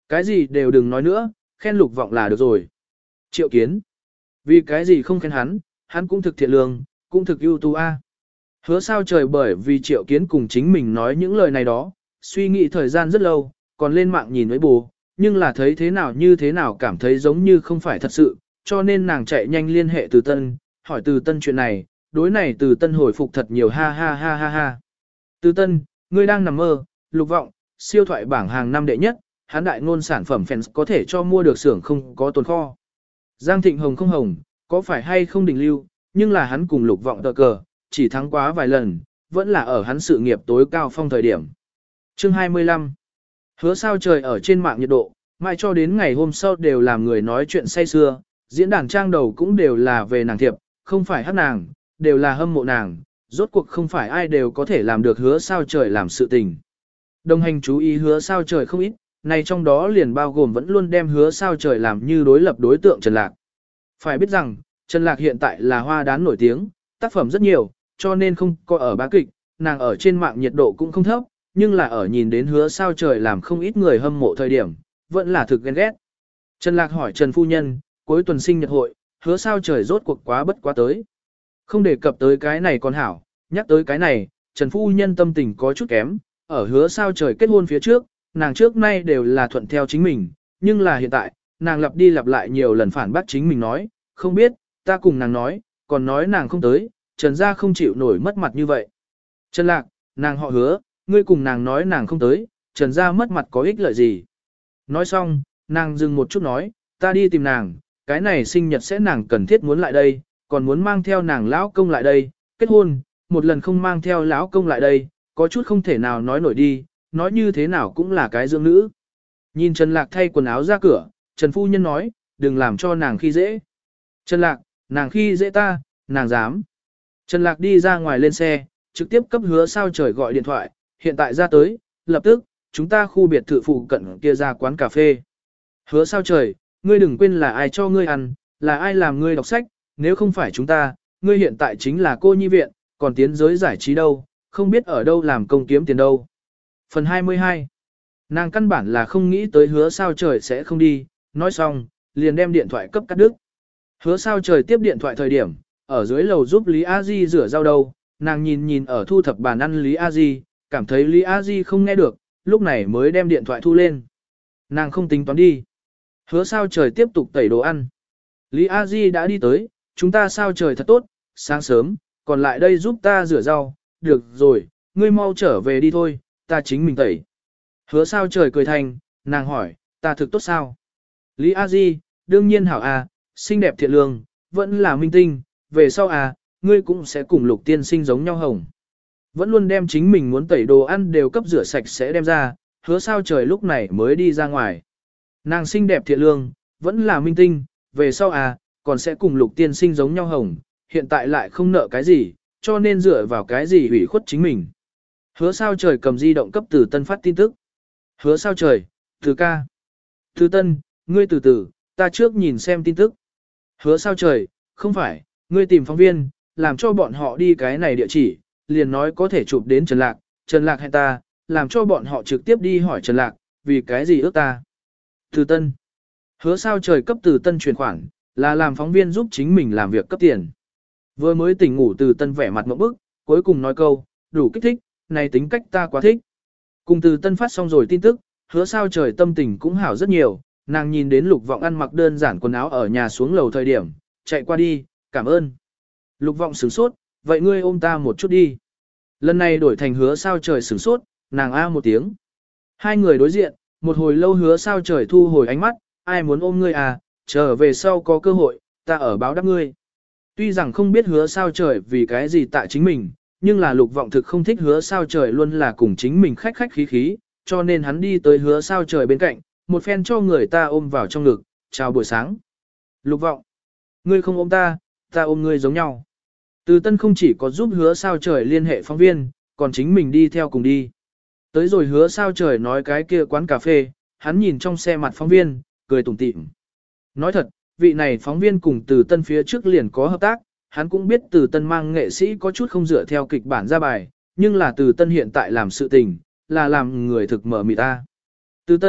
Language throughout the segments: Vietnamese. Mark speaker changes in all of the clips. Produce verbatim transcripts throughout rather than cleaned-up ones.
Speaker 1: Cái gì đều đừng nói nữa, khen Lục Vọng là được rồi. Triệu Kiến. Vì cái gì không khen hắn, hắn cũng thực thiện lương, cũng thực ưu tú a. Hứa Sao Trời bởi vì Triệu Kiến cùng chính mình nói những lời này đó, suy nghĩ thời gian rất lâu, còn lên mạng nhìn với bố, nhưng là thấy thế nào như thế nào cảm thấy giống như không phải thật sự, cho nên nàng chạy nhanh liên hệ Từ Tân, hỏi Từ Tân chuyện này, đối này Từ Tân hồi phục thật nhiều ha ha ha ha ha. Từ Tân, ngươi đang nằm mơ, Lục Vọng, siêu thoại bảng hàng năm đệ nhất, hắn đại ngôn sản phẩm fans có thể cho mua được xưởng không có tồn kho. Giang Thịnh Hồng không hồng, có phải hay không đỉnh lưu, nhưng là hắn cùng Lục Vọng tờ cờ, chỉ thắng quá vài lần, vẫn là ở hắn sự nghiệp tối cao phong thời điểm. Chương hai mươi lăm. Hứa Sao Trời ở trên mạng nhiệt độ, mai cho đến ngày hôm sau đều làm người nói chuyện say xưa, diễn đàn trang đầu cũng đều là về nàng thiệp, không phải hát nàng, đều là hâm mộ nàng, rốt cuộc không phải ai đều có thể làm được Hứa Sao Trời làm sự tình. Đồng hành chú ý Hứa Sao Trời không ít, này trong đó liền bao gồm vẫn luôn đem Hứa Sao Trời làm như đối lập đối tượng Trần Lạc. Phải biết rằng, Trần Lạc hiện tại là hoa đán nổi tiếng, tác phẩm rất nhiều, cho nên không có ở bá kịch, nàng ở trên mạng nhiệt độ cũng không thấp, nhưng là ở nhìn đến Hứa Sao Trời làm không ít người hâm mộ thời điểm, vẫn là thực ghen ghét. Trần Lạc hỏi Trần Phu Nhân, cuối tuần sinh nhật hội, Hứa Sao Trời rốt cuộc quá bất quá tới. Không đề cập tới cái này còn hảo, nhắc tới cái này, Trần Phu Nhân tâm tình có chút kém, ở Hứa Sao Trời kết hôn phía trước, nàng trước nay đều là thuận theo chính mình, nhưng là hiện tại, nàng lặp đi lặp lại nhiều lần phản bác chính mình nói, không biết, ta cùng nàng nói, còn nói nàng không tới, Trần gia không chịu nổi mất mặt như vậy. Trần Lạc, nàng họ Hứa, ngươi cùng nàng nói nàng không tới, Trần gia mất mặt có ích lợi gì. Nói xong, nàng dừng một chút nói, ta đi tìm nàng, cái này sinh nhật sẽ nàng cần thiết muốn lại đây, còn muốn mang theo nàng lão công lại đây, kết hôn, một lần không mang theo lão công lại đây, có chút không thể nào nói nổi đi, nói như thế nào cũng là cái dưỡng nữ. Nhìn Trần Lạc thay quần áo ra cửa, Trần Phu Nhân nói, đừng làm cho nàng khi dễ. Trần Lạc, nàng khi dễ ta, nàng dám. Trần Lạc đi ra ngoài lên xe, trực tiếp cấp Hứa Sao Trời gọi điện thoại, hiện tại ra tới, lập tức, chúng ta khu biệt thự phụ cận kia ra quán cà phê. Hứa Sao Trời, ngươi đừng quên là ai cho ngươi ăn, là ai làm ngươi đọc sách, nếu không phải chúng ta, ngươi hiện tại chính là cô nhi viện, còn tiến giới giải trí đâu, không biết ở đâu làm công kiếm tiền đâu. Phần hai mươi hai. Nàng căn bản là không nghĩ tới Hứa Sao Trời sẽ không đi, nói xong, liền đem điện thoại cấp cắt đứt. Hứa Sao Trời tiếp điện thoại thời điểm, ở dưới lầu giúp Lý A Di rửa rau đâu, nàng nhìn nhìn ở thu thập bàn ăn Lý A Di, cảm thấy Lý A Di không nghe được, lúc này mới đem điện thoại thu lên. Nàng không tính toán đi. Hứa Sao Trời tiếp tục tẩy đồ ăn. Lý A Di đã đi tới, chúng ta Sao Trời thật tốt, sáng sớm, còn lại đây giúp ta rửa rau, được rồi, ngươi mau trở về đi thôi, ta chính mình tẩy. Hứa Sao Trời cười thành, nàng hỏi, ta thực tốt sao? Lý A Di, đương nhiên hảo à, xinh đẹp thiện lương, vẫn là minh tinh, về sau à, ngươi cũng sẽ cùng Lục tiên sinh giống nhau hồng. Vẫn luôn đem chính mình muốn tẩy đồ ăn đều cấp rửa sạch sẽ đem ra, Hứa Sao Trời lúc này mới đi ra ngoài. Nàng xinh đẹp thiện lương, vẫn là minh tinh, về sau à, còn sẽ cùng Lục tiên sinh giống nhau hồng, hiện tại lại không nợ cái gì, cho nên dựa vào cái gì hủy khuất chính mình. Hứa Sao Trời cầm di động cấp Từ Tân phát tin tức. Hứa Sao Trời, Từ ca. Từ Tân, ngươi từ từ, ta trước nhìn xem tin tức. Hứa Sao Trời, không phải, ngươi tìm phóng viên, làm cho bọn họ đi cái này địa chỉ, liền nói có thể chụp đến Trần Lạc, Trần Lạc hẹn ta, làm cho bọn họ trực tiếp đi hỏi Trần Lạc, vì cái gì ước ta. Từ Tân. Hứa Sao Trời cấp Từ Tân chuyển khoản, là làm phóng viên giúp chính mình làm việc cấp tiền. Vừa mới tỉnh ngủ Từ Tân vẻ mặt ngộp bức, cuối cùng nói câu, đủ kích thích, này tính cách ta quá thích. Cùng Từ Tân phát xong rồi tin tức, Hứa Sao Trời tâm tình cũng hảo rất nhiều, nàng nhìn đến Lục Vọng ăn mặc đơn giản quần áo ở nhà xuống lầu thời điểm, chạy qua đi, cảm ơn. Lục Vọng sửng sốt, vậy ngươi ôm ta một chút đi. Lần này đổi thành Hứa Sao Trời sửng sốt, nàng a một tiếng. Hai người đối diện, một hồi lâu Hứa Sao Trời thu hồi ánh mắt, ai muốn ôm ngươi à, trở về sau có cơ hội, ta ở báo đáp ngươi. Tuy rằng không biết Hứa Sao Trời vì cái gì tại chính mình, nhưng là Lục Vọng thực không thích Hứa Sao Trời luôn là cùng chính mình khách khách khí khí, cho nên hắn đi tới Hứa Sao Trời bên cạnh, một phen cho người ta ôm vào trong ngực, chào buổi sáng. Lục Vọng, ngươi không ôm ta, ta ôm ngươi giống nhau. Từ Tân không chỉ có giúp Hứa Sao Trời liên hệ phóng viên, còn chính mình đi theo cùng đi. Tới rồi Hứa Sao Trời nói cái kia quán cà phê, hắn nhìn trong xe mặt phóng viên, cười tủm tỉm. Nói thật, vị này phóng viên cùng Từ Tân phía trước liền có hợp tác, hắn cũng biết Từ Tân mang nghệ sĩ có chút không dựa theo kịch bản ra bài, nhưng là Từ Tân hiện tại làm sự tình, là làm người thực mở mịt ta. Từ Tân,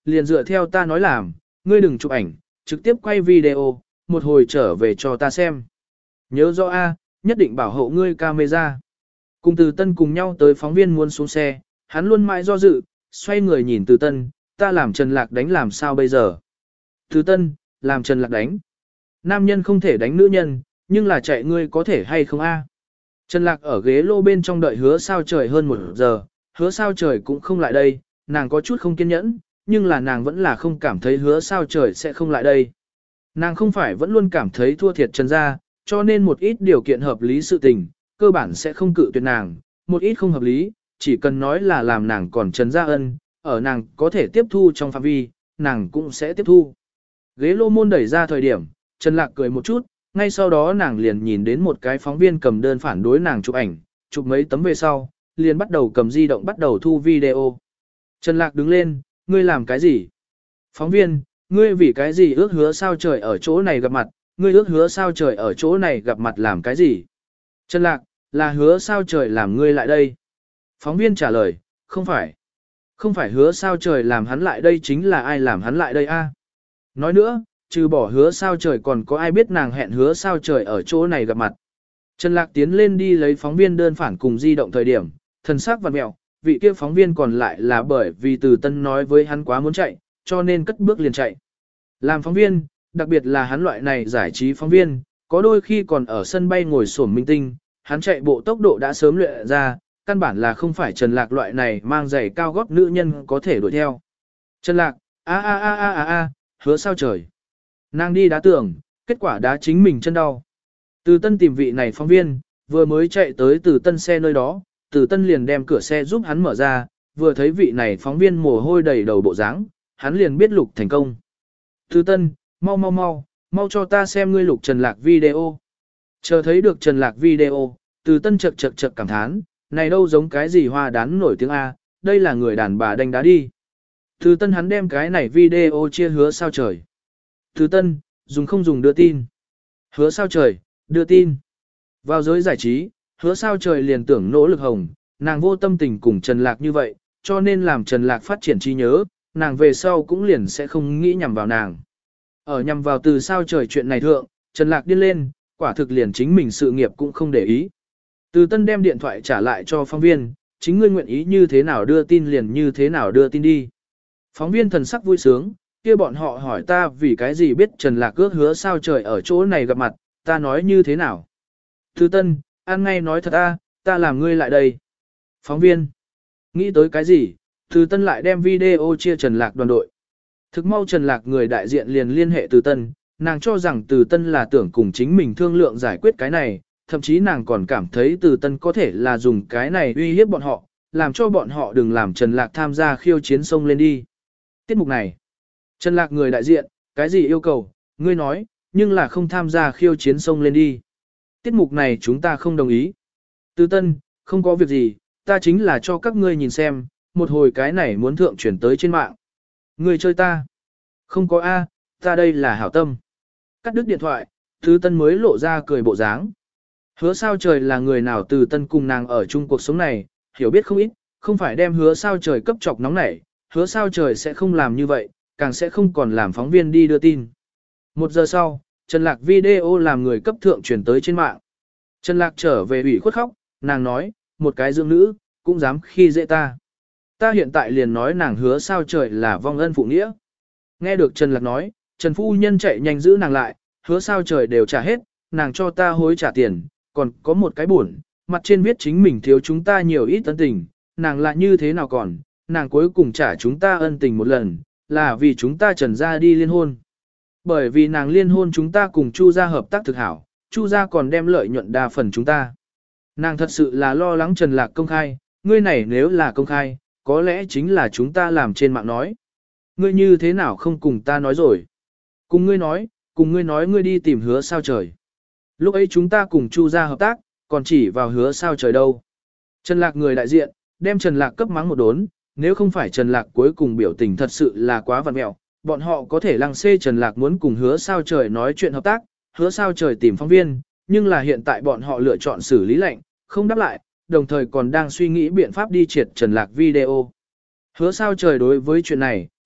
Speaker 1: liền dựa theo ta nói làm, ngươi đừng chụp ảnh, trực tiếp quay video, một hồi trở về cho ta xem. Nhớ rõ A, nhất định bảo hộ ngươi camera. Cùng Từ Tân cùng nhau tới phóng viên muốn xuống xe, hắn luôn mãi do dự, xoay người nhìn Từ Tân, ta làm Trần Lạc đánh làm sao bây giờ? Từ Tân, làm Trần Lạc đánh. Nam nhân không thể đánh nữ nhân, nhưng là chạy ngươi có thể hay không A? Trần Lạc ở ghế lô bên trong đợi Hứa Sao Trời hơn một giờ, Hứa Sao Trời cũng không lại đây, nàng có chút không kiên nhẫn, nhưng là nàng vẫn là không cảm thấy Hứa Sao Trời sẽ không lại đây. Nàng không phải vẫn luôn cảm thấy thua thiệt Trần gia, cho nên một ít điều kiện hợp lý sự tình, cơ bản sẽ không cự tuyệt nàng, một ít không hợp lý, chỉ cần nói là làm nàng còn Trần gia ân, ở nàng có thể tiếp thu trong phạm vi, nàng cũng sẽ tiếp thu. Ghế lô môn đẩy ra thời điểm, Trần Lạc cười một chút, ngay sau đó nàng liền nhìn đến một cái phóng viên cầm đơn phản đối nàng chụp ảnh, chụp mấy tấm về sau, liền bắt đầu cầm di động bắt đầu thu video. Trần Lạc đứng lên, ngươi làm cái gì? Phóng viên, ngươi vì cái gì ước Hứa Sao Trời ở chỗ này gặp mặt, ngươi ước Hứa Sao Trời ở chỗ này gặp mặt làm cái gì? Trần Lạc, là Hứa Sao Trời làm ngươi lại đây. Phóng viên trả lời, không phải. Không phải Hứa Sao Trời làm hắn lại đây, chính là ai làm hắn lại đây a? Nói nữa, trừ bỏ Hứa Sao Trời còn có ai biết nàng hẹn Hứa Sao Trời ở chỗ này gặp mặt. Trần Lạc tiến lên đi lấy phóng viên đơn phản cùng di động thời điểm, thần sắc vặn mẹo, vị kia phóng viên còn lại là bởi vì Từ Tân nói với hắn quá muốn chạy, cho nên cất bước liền chạy. Làm phóng viên, đặc biệt là hắn loại này giải trí phóng viên, có đôi khi còn ở sân bay ngồi xổm minh tinh, hắn chạy bộ tốc độ đã sớm luyện ra, căn bản là không phải Trần Lạc loại này mang giày cao gót nữ nhân có thể đuổi theo. Trần Lạc, a a a a a a, Hứa Sao Trời. Nàng đi đá tường, kết quả đá chính mình chân đau. Từ Tân tìm vị này phóng viên, vừa mới chạy tới Từ Tân xe nơi đó, Từ Tân liền đem cửa xe giúp hắn mở ra, vừa thấy vị này phóng viên mồ hôi đầy đầu bộ dáng, hắn liền biết lục thành công. Từ Tân, mau mau mau, mau cho ta xem ngươi lục Trần Lạc video. Chờ thấy được Trần Lạc video, Từ Tân chật chật chật cảm thán, này đâu giống cái gì hoa đán nổi tiếng A, đây là người đàn bà đánh đá đi. Từ Tân hắn đem cái này video chia Hứa Sao Trời. Từ Tân, dùng không dùng đưa tin. Hứa Sao Trời, đưa tin. Vào giới giải trí, Hứa Sao Trời liền tưởng nỗ lực hồng, nàng vô tâm tình cùng Trần Lạc như vậy, cho nên làm Trần Lạc phát triển trí nhớ, nàng về sau cũng liền sẽ không nghĩ nhằm vào nàng. Ở nhằm vào Từ Sao Trời chuyện này thượng, Trần Lạc điên lên, quả thực liền chính mình sự nghiệp cũng không để ý. Từ Tân đem điện thoại trả lại cho phóng viên, chính ngươi nguyện ý như thế nào đưa tin liền như thế nào đưa tin đi. Phóng viên thần sắc vui sướng, kia bọn họ hỏi ta vì cái gì biết Trần Lạc ước Hứa Sao Trời ở chỗ này gặp mặt, ta nói như thế nào. Từ Tân, ăn ngay nói thật a, ta làm ngươi lại đây. Phóng viên, nghĩ tới cái gì, Từ Tân lại đem video chia Trần Lạc đoàn đội. Thực mau Trần Lạc người đại diện liền liên hệ Từ Tân, nàng cho rằng Từ Tân là tưởng cùng chính mình thương lượng giải quyết cái này, thậm chí nàng còn cảm thấy Từ Tân có thể là dùng cái này uy hiếp bọn họ, làm cho bọn họ đừng làm Trần Lạc tham gia khiêu chiến sông lên đi. Tiết mục này, Trần Lạc người đại diện, cái gì yêu cầu, ngươi nói, nhưng là không tham gia khiêu chiến sông lên đi. Tiết mục này chúng ta không đồng ý. Từ Tân, không có việc gì, ta chính là cho các ngươi nhìn xem, một hồi cái này muốn thượng chuyển tới trên mạng. Ngươi chơi ta. Không có A, ta đây là hảo tâm. Cắt đứt điện thoại, Từ Tân mới lộ ra cười bộ dáng. Hứa Sao Trời là người nào Từ Tân cùng nàng ở chung cuộc sống này, hiểu biết không ít, không phải đem Hứa Sao Trời cấp chọc nóng nảy, Hứa Sao Trời sẽ không làm như vậy, càng sẽ không còn làm phóng viên đi đưa tin. Một giờ sau, Trần Lạc video làm người cấp thượng truyền tới trên mạng. Trần Lạc trở về ủy khuất khóc, nàng nói, một cái dưỡng nữ, cũng dám khi dễ ta. Ta hiện tại liền nói nàng Hứa Sao Trời là vong ân phụ nghĩa. Nghe được Trần Lạc nói, Trần Phu Nhân chạy nhanh giữ nàng lại, Hứa Sao Trời đều trả hết, nàng cho ta hối trả tiền, còn có một cái buồn, mặt trên viết chính mình thiếu chúng ta nhiều ít ân tình, nàng lại như thế nào còn, nàng cuối cùng trả chúng ta ân tình một lần, là vì chúng ta Trần gia đi liên hôn. Bởi vì nàng liên hôn chúng ta cùng Chu gia hợp tác thực hảo, Chu gia còn đem lợi nhuận đa phần chúng ta. Nàng thật sự là lo lắng Trần Lạc công khai, ngươi này nếu là công khai, có lẽ chính là chúng ta làm trên mạng nói. Ngươi như thế nào không cùng ta nói rồi? Cùng ngươi nói, cùng ngươi nói ngươi đi tìm Hứa Sao Trời. Lúc ấy chúng ta cùng Chu gia hợp tác, còn chỉ vào Hứa Sao Trời đâu. Trần Lạc người đại diện, đem Trần Lạc cấp mắng một đốn, nếu không phải Trần Lạc cuối cùng biểu tình thật sự là quá vặn mẹo, bọn họ có thể lăng xê Trần Lạc muốn cùng Hứa Sao Trời nói chuyện hợp tác, Hứa Sao Trời tìm phóng viên, nhưng là hiện tại bọn họ lựa chọn xử lý lệnh, không đáp lại, đồng thời còn đang suy nghĩ biện pháp đi triệt Trần Lạc video. Hứa Sao Trời đối với chuyện này,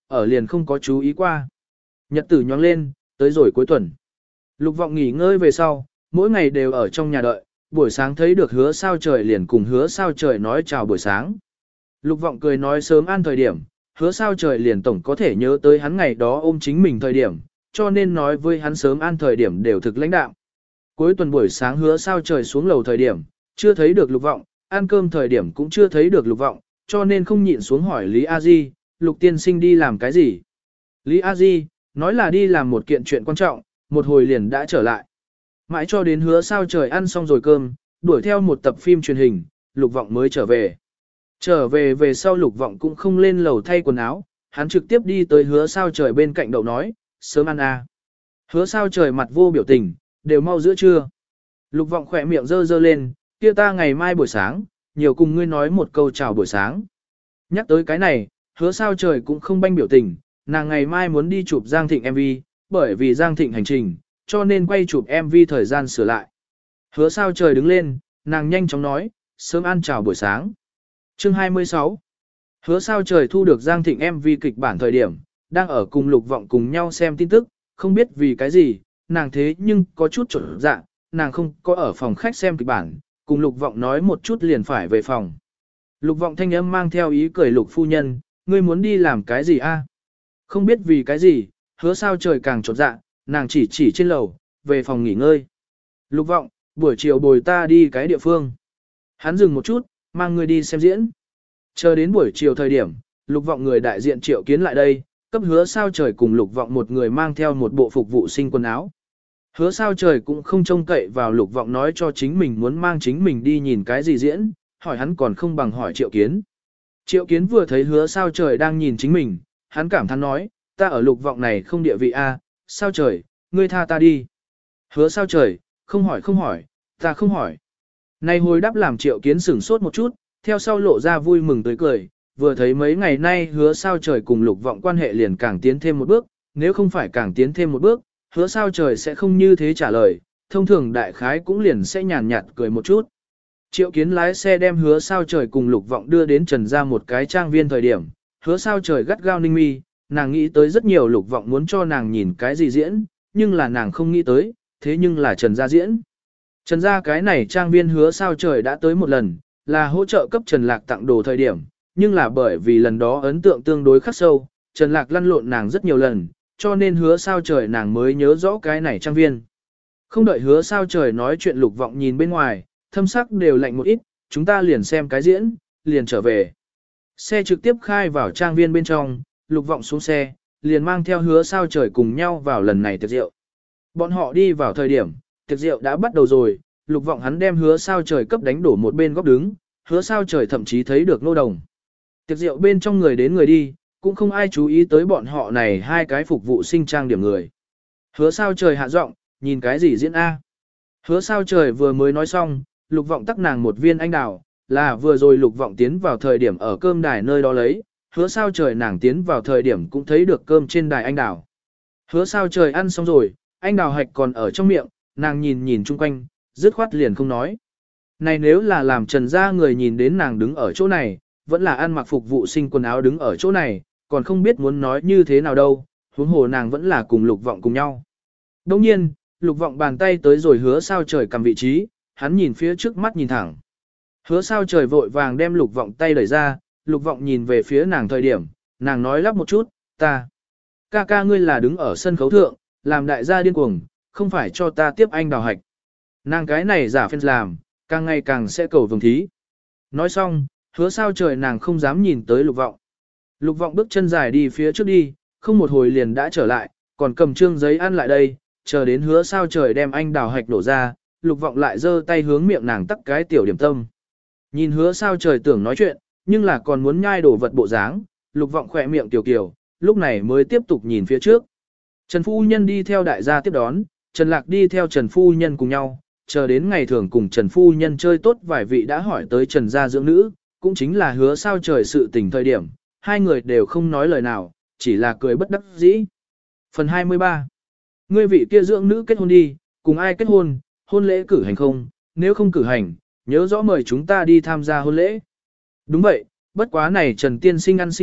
Speaker 1: ở liền không có chú ý qua. Nhật tử nhoáng lên, tới rồi cuối tuần. Lục Vọng nghỉ ngơi về sau, mỗi ngày đều ở trong nhà đợi, buổi sáng thấy được Hứa Sao Trời liền cùng Hứa Sao Trời nói chào buổi sáng. Lục Vọng cười nói sớm an thời điểm, Hứa Sao Trời liền tổng có thể nhớ tới hắn ngày đó ôm chính mình thời điểm, cho nên nói với hắn sớm an thời điểm đều thực lãnh đạm. Cuối tuần buổi sáng Hứa Sao Trời xuống lầu thời điểm, chưa thấy được Lục Vọng, ăn cơm thời điểm cũng chưa thấy được Lục Vọng, cho nên không nhịn xuống hỏi Lý A Di, Lục tiên sinh đi làm cái gì? Lý A Di, nói là đi làm một kiện chuyện quan trọng, một hồi liền đã trở lại. Mãi cho đến Hứa Sao Trời ăn xong rồi cơm, đuổi theo một tập phim truyền hình, Lục Vọng mới trở về. Trở về về sau Lục Vọng cũng không lên lầu thay quần áo, hắn trực tiếp đi tới Hứa Sao Trời bên cạnh đậu nói, sớm ăn à. Hứa Sao Trời mặt vô biểu tình, đều mau giữa trưa. Lục Vọng khỏe miệng dơ dơ lên, kia ta ngày mai buổi sáng, nhiều cùng ngươi nói một câu chào buổi sáng. Nhắc tới cái này, Hứa Sao Trời cũng không banh biểu tình, nàng ngày mai muốn đi chụp Giang Thịnh em vê, bởi vì Giang Thịnh hành trình, cho nên quay chụp em vê thời gian sửa lại. Hứa Sao Trời đứng lên, nàng nhanh chóng nói, sớm ăn chào buổi sáng. Chương hai mươi sáu. Hứa Sao Trời thu được Giang Thịnh em vê kịch bản thời điểm, đang ở cùng Lục Vọng cùng nhau xem tin tức, không biết vì cái gì, nàng thế nhưng có chút trở dạ, nàng không có ở phòng khách xem kịch bản, cùng Lục Vọng nói một chút liền phải về phòng. Lục Vọng thanh âm mang theo ý cười Lục phu nhân, ngươi muốn đi làm cái gì a? Không biết vì cái gì, Hứa Sao Trời càng trột dạ, nàng chỉ chỉ trên lầu, về phòng nghỉ ngơi. Lục Vọng, buổi chiều bồi ta đi cái địa phương. Hắn dừng một chút, mang người đi xem diễn. Chờ đến buổi chiều thời điểm, Lục Vọng người đại diện Triệu Kiến lại đây, cấp Hứa Sao Trời cùng Lục Vọng một người mang theo một bộ phục vụ sinh quần áo. Hứa Sao Trời cũng không trông cậy vào Lục Vọng nói cho chính mình muốn mang chính mình đi nhìn cái gì diễn, hỏi hắn còn không bằng hỏi Triệu Kiến. Triệu Kiến vừa thấy Hứa Sao Trời đang nhìn chính mình, hắn cảm thán nói, ta ở Lục Vọng này không địa vị a, Sao Trời, ngươi tha ta đi. Hứa Sao Trời, không hỏi không hỏi, ta không hỏi. Này hồi đáp làm Triệu Kiến sửng sốt một chút, theo sau lộ ra vui mừng tươi cười, vừa thấy mấy ngày nay Hứa Sao Trời cùng Lục Vọng quan hệ liền càng tiến thêm một bước, nếu không phải càng tiến thêm một bước, Hứa Sao Trời sẽ không như thế trả lời, thông thường đại khái cũng liền sẽ nhàn nhạt cười một chút. Triệu Kiến lái xe đem Hứa Sao Trời cùng Lục Vọng đưa đến Trần ra một cái trang viên thời điểm, Hứa Sao Trời gắt gao ninh mi, nàng nghĩ tới rất nhiều Lục Vọng muốn cho nàng nhìn cái gì diễn, nhưng là nàng không nghĩ tới, thế nhưng là Trần gia diễn. Trần gia cái này trang viên Hứa Sao Trời đã tới một lần, là hỗ trợ cấp Trần Lạc tặng đồ thời điểm, nhưng là bởi vì lần đó ấn tượng tương đối khắc sâu, Trần Lạc lăn lộn nàng rất nhiều lần, cho nên Hứa Sao Trời nàng mới nhớ rõ cái này trang viên. Không đợi Hứa Sao Trời nói chuyện Lục Vọng nhìn bên ngoài, thâm sắc đều lạnh một ít, chúng ta liền xem cái diễn, liền trở về. Xe trực tiếp khai vào trang viên bên trong, Lục Vọng xuống xe, liền mang theo Hứa Sao Trời cùng nhau vào lần này tiệc rượu. Bọn họ đi vào thời điểm, tiệc rượu đã bắt đầu rồi, Lục Vọng hắn đem Hứa Sao Trời cấp đánh đổ một bên góc đứng, Hứa Sao Trời thậm chí thấy được nô đồng. Tiệc rượu bên trong người đến người đi, cũng không ai chú ý tới bọn họ này hai cái phục vụ sinh trang điểm người. Hứa Sao Trời hạ giọng, nhìn cái gì diễn A. Hứa Sao Trời vừa mới nói xong, Lục Vọng tắc nàng một viên anh đào, là vừa rồi Lục Vọng tiến vào thời điểm ở cơm đài nơi đó lấy, Hứa Sao Trời nàng tiến vào thời điểm cũng thấy được cơm trên đài anh đào. Hứa Sao Trời ăn xong rồi, anh đào hạch còn ở trong miệng, nàng nhìn nhìn chung quanh, dứt khoát liền không nói. Này nếu là làm Trần gia người nhìn đến nàng đứng ở chỗ này, vẫn là ăn mặc phục vụ sinh quần áo đứng ở chỗ này, còn không biết muốn nói như thế nào đâu, huống hồ nàng vẫn là cùng Lục Vọng cùng nhau. Đồng nhiên, Lục Vọng bàn tay tới rồi Hứa Sao Trời cầm vị trí, hắn nhìn phía trước mắt nhìn thẳng. Hứa Sao Trời vội vàng đem Lục Vọng tay đẩy ra, Lục Vọng nhìn về phía nàng thời điểm, nàng nói lắp một chút, ta. Ca ca ngươi là đứng ở sân khấu thượng, làm đại gia điên cuồng, không phải cho ta tiếp anh đào hạch. Nàng cái này giả phên làm, càng ngày càng sẽ cầu vồng thí. Nói xong, Hứa Sao Trời nàng không dám nhìn tới Lục Vọng. Lục Vọng bước chân dài đi phía trước đi, không một hồi liền đã trở lại, còn cầm trương giấy ăn lại đây, chờ đến Hứa Sao Trời đem anh đào hạch đổ ra, Lục Vọng lại giơ tay hướng miệng nàng tắc cái tiểu điểm tâm. Nhìn Hứa Sao Trời tưởng nói chuyện, nhưng là còn muốn nhai đổ vật bộ dáng, Lục Vọng khỏe miệng tiểu kiều, lúc này mới tiếp tục nhìn phía trước. Trần Phu Nhân đi theo đại gia tiếp đón, Trần Lạc đi theo Trần Phu Nhân cùng nhau, chờ đến ngày thường cùng Trần Phu Nhân chơi tốt vài vị đã hỏi tới Trần gia dưỡng nữ, cũng chính là Hứa Sao Trời sự tình thời điểm, hai người đều không nói lời nào, chỉ là cười bất đắc dĩ. Phần hai mươi ba. Ngươi vị kia dưỡng nữ kết hôn đi, cùng ai kết hôn, hôn lễ cử hành không, nếu không cử hành, nhớ rõ mời chúng ta đi tham gia hôn lễ. Đúng vậy, bất quá này Trần Tiên Sinh ăn sinh nhật,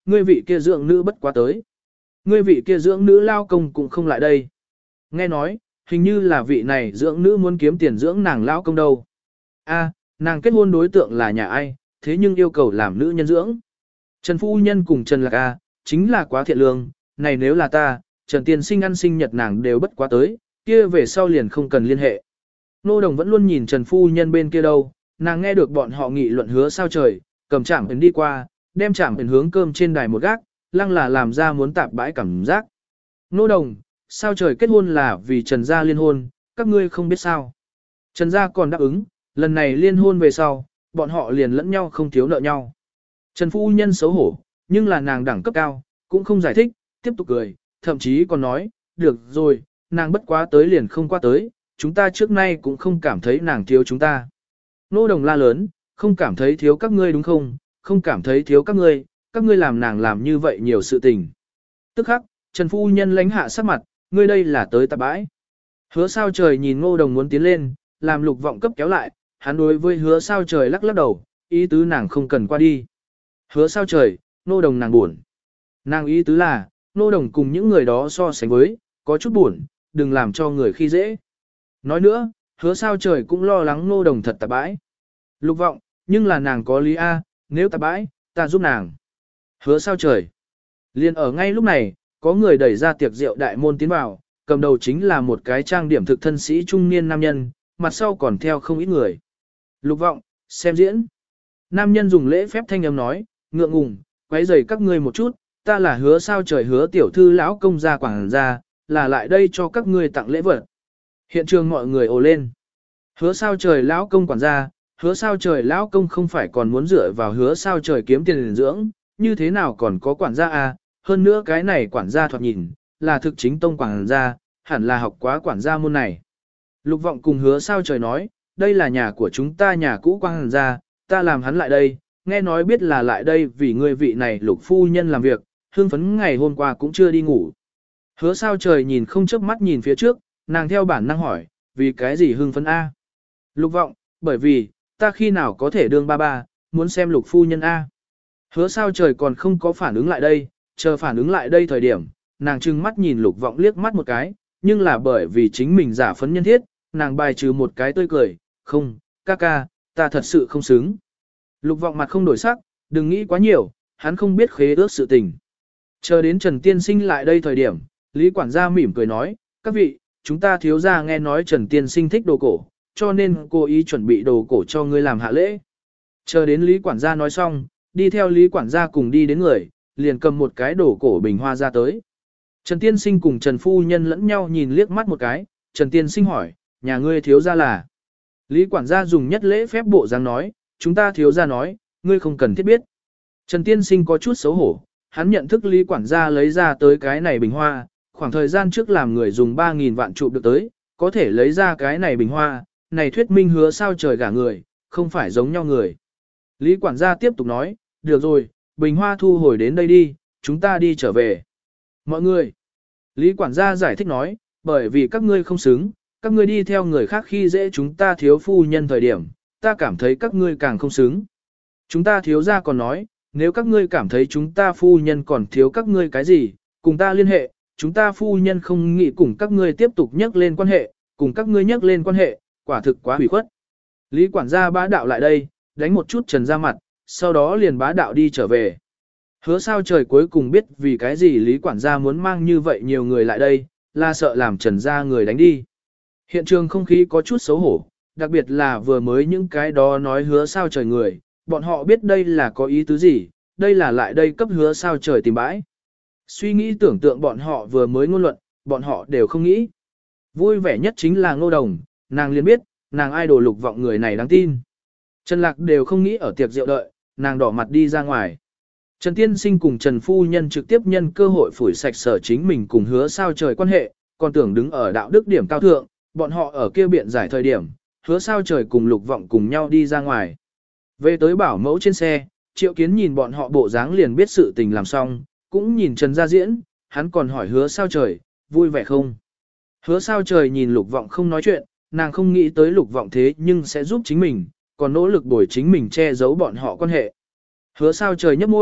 Speaker 1: ngươi vị kia dưỡng nữ bất quá tới. Ngươi vị kia dưỡng nữ lao công cũng không lại đây. Nghe nói, hình như là vị này dưỡng nữ muốn kiếm tiền dưỡng nàng lao công đâu. A, nàng kết hôn đối tượng là nhà ai, thế nhưng yêu cầu làm nữ nhân dưỡng. Trần Phu Nhân cùng Trần Lạc A, chính là quá thiện lương, này nếu là ta, Trần Tiên Sinh ăn sinh nhật nàng đều bất quá tới, kia về sau liền không cần liên hệ. Nô Đồng vẫn luôn nhìn Trần Phu Nhân bên kia đâu, nàng nghe được bọn họ nghị luận hứa sao trời, cầm chạm ấn đi qua, đem chạm ấn hướng cơm trên đài một gác, lăng là làm ra muốn tạp bãi cảm giác. Nô Đồng, sao trời kết hôn là vì Trần gia liên hôn, các ngươi không biết sao. Trần gia còn đáp ứng, lần này liên hôn về sau, bọn họ liền lẫn nhau không thiếu nợ nhau. Trần Phu Nhân xấu hổ, nhưng là nàng đẳng cấp cao, cũng không giải thích, tiếp tục cười, thậm chí còn nói, được rồi, nàng bất quá tới liền không qua tới, chúng ta trước nay cũng không cảm thấy nàng thiếu chúng ta. Nô Đồng la lớn, không cảm thấy thiếu các ngươi đúng không, không cảm thấy thiếu các ngươi, các ngươi làm nàng làm như vậy nhiều sự tình. Tức khắc, Trần Phu Nhân lãnh hạ sắc mặt, ngươi đây là tới tạp bãi. Hứa sao trời nhìn Ngô Đồng muốn tiến lên, làm Lục Vọng cấp kéo lại, hắn đối với hứa sao trời lắc lắc đầu, ý tứ nàng không cần qua đi. Hứa sao trời, Ngô Đồng nàng buồn. Nàng ý tứ là, Ngô Đồng cùng những người đó so sánh với, có chút buồn, đừng làm cho người khi dễ. Nói nữa, hứa sao trời cũng lo lắng Ngô Đồng thật tạp bãi. Lục Vọng, nhưng là nàng có lý A, nếu tạp bãi, ta giúp nàng. Hứa sao trời. Liên ở ngay lúc này, có người đẩy ra tiệc rượu đại môn tiến vào, cầm đầu chính là một cái trang điểm thực thân sĩ trung niên nam nhân, mặt sau còn theo không ít người. Lục Vọng, xem diễn. Nam nhân dùng lễ phép thanh âm nói, ngượng ngùng, quấy rầy các ngươi một chút, ta là hứa sao trời hứa tiểu thư lão công gia quảng gia, là lại đây cho các ngươi tặng lễ vật. Hiện trường mọi người ồ lên. Hứa sao trời lão công quản gia, hứa sao trời lão công không phải còn muốn dựa vào hứa sao trời kiếm tiền dưỡng, như thế nào còn có quản gia à, hơn nữa cái này quản gia thoạt nhìn, là thực chính tông quản gia, hẳn là học quá quản gia môn này. Lục Vọng cùng hứa sao trời nói, đây là nhà của chúng ta nhà cũ quản gia, ta làm hắn lại đây, nghe nói biết là lại đây vì người vị này Lục phu nhân làm việc, hương phấn ngày hôm qua cũng chưa đi ngủ. Hứa sao trời nhìn không chớp mắt nhìn phía trước, nàng theo bản năng hỏi, vì cái gì hưng phấn A? Lục Vọng, bởi vì, ta khi nào có thể đương ba ba, muốn xem Lục phu nhân A. Hứa sao trời còn không có phản ứng lại đây, chờ phản ứng lại đây thời điểm, nàng trừng mắt nhìn Lục Vọng liếc mắt một cái, nhưng là bởi vì chính mình giả phấn nhân thiết, nàng bài trừ một cái tươi cười, không, ca ca, ta thật sự không xứng. Lục Vọng mặt không đổi sắc, đừng nghĩ quá nhiều, hắn không biết khế ước sự tình. Chờ đến Trần Tiên Sinh lại đây thời điểm, Lý quản gia mỉm cười nói, các vị, chúng ta thiếu gia nghe nói Trần Tiên Sinh thích đồ cổ, cho nên cô ý chuẩn bị đồ cổ cho ngươi làm hạ lễ. Chờ đến Lý quản gia nói xong, đi theo Lý quản gia cùng đi đến người, liền cầm một cái đồ cổ bình hoa ra tới. Trần Tiên Sinh cùng Trần Phu Nhân lẫn nhau nhìn liếc mắt một cái, Trần Tiên Sinh hỏi, nhà ngươi thiếu gia là. Lý quản gia dùng nhất lễ phép bộ dáng nói, chúng ta thiếu gia nói, ngươi không cần thiết biết. Trần Tiên Sinh có chút xấu hổ, hắn nhận thức Lý quản gia lấy ra tới cái này bình hoa, khoảng thời gian trước làm người dùng ba nghìn vạn chụp được tới, có thể lấy ra cái này bình hoa, này thuyết minh hứa sao trời gả người, không phải giống nhau người. Lý quản gia tiếp tục nói, được rồi, bình hoa thu hồi đến đây đi, chúng ta đi trở về. Mọi người, Lý quản gia giải thích nói, bởi vì các ngươi không xứng, các ngươi đi theo người khác khi dễ chúng ta thiếu phu nhân thời điểm, ta cảm thấy các ngươi càng không xứng. Chúng ta thiếu gia còn nói, nếu các ngươi cảm thấy chúng ta phu nhân còn thiếu các ngươi cái gì, cùng ta liên hệ, chúng ta phu nhân không nghĩ cùng các ngươi tiếp tục nhắc lên quan hệ, cùng các ngươi nhắc lên quan hệ, quả thực quá hủy khuất. Lý quản gia bá đạo lại đây, đánh một chút Trần ra mặt, sau đó liền bá đạo đi trở về. Hứa sao trời cuối cùng biết vì cái gì Lý quản gia muốn mang như vậy nhiều người lại đây, là sợ làm Trần ra người đánh đi. Hiện trường không khí có chút xấu hổ, đặc biệt là vừa mới những cái đó nói hứa sao trời người, bọn họ biết đây là có ý tứ gì, đây là lại đây cấp hứa sao trời tìm bãi. Suy nghĩ tưởng tượng bọn họ vừa mới ngôn luận, bọn họ đều không nghĩ. Vui vẻ nhất chính là Ngô Đồng, nàng liền biết, nàng idol Lục Vọng người này đáng tin. Trần Lạc đều không nghĩ ở tiệc rượu đợi, nàng đỏ mặt đi ra ngoài. Trần Tiên Sinh cùng Trần Phu Nhân trực tiếp nhân cơ hội phủi sạch sở chính mình cùng hứa sao trời quan hệ, còn tưởng đứng ở đạo đức điểm cao thượng, bọn họ ở kia biện giải thời điểm, hứa sao trời cùng Lục Vọng cùng nhau đi ra ngoài. Về tới bảo mẫu trên xe, Triệu Kiến nhìn bọn họ bộ dáng liền biết sự tình làm xong, cũng nhìn Trần Gia Diễn, hắn còn hỏi hứa sao trời, vui vẻ không? Hứa sao trời nhìn Lục Vọng không nói chuyện, nàng không nghĩ tới Lục Vọng thế nhưng sẽ giúp chính mình, còn nỗ lực bồi chính mình che giấu bọn họ quan hệ. Hứa sao trời nhấp môi,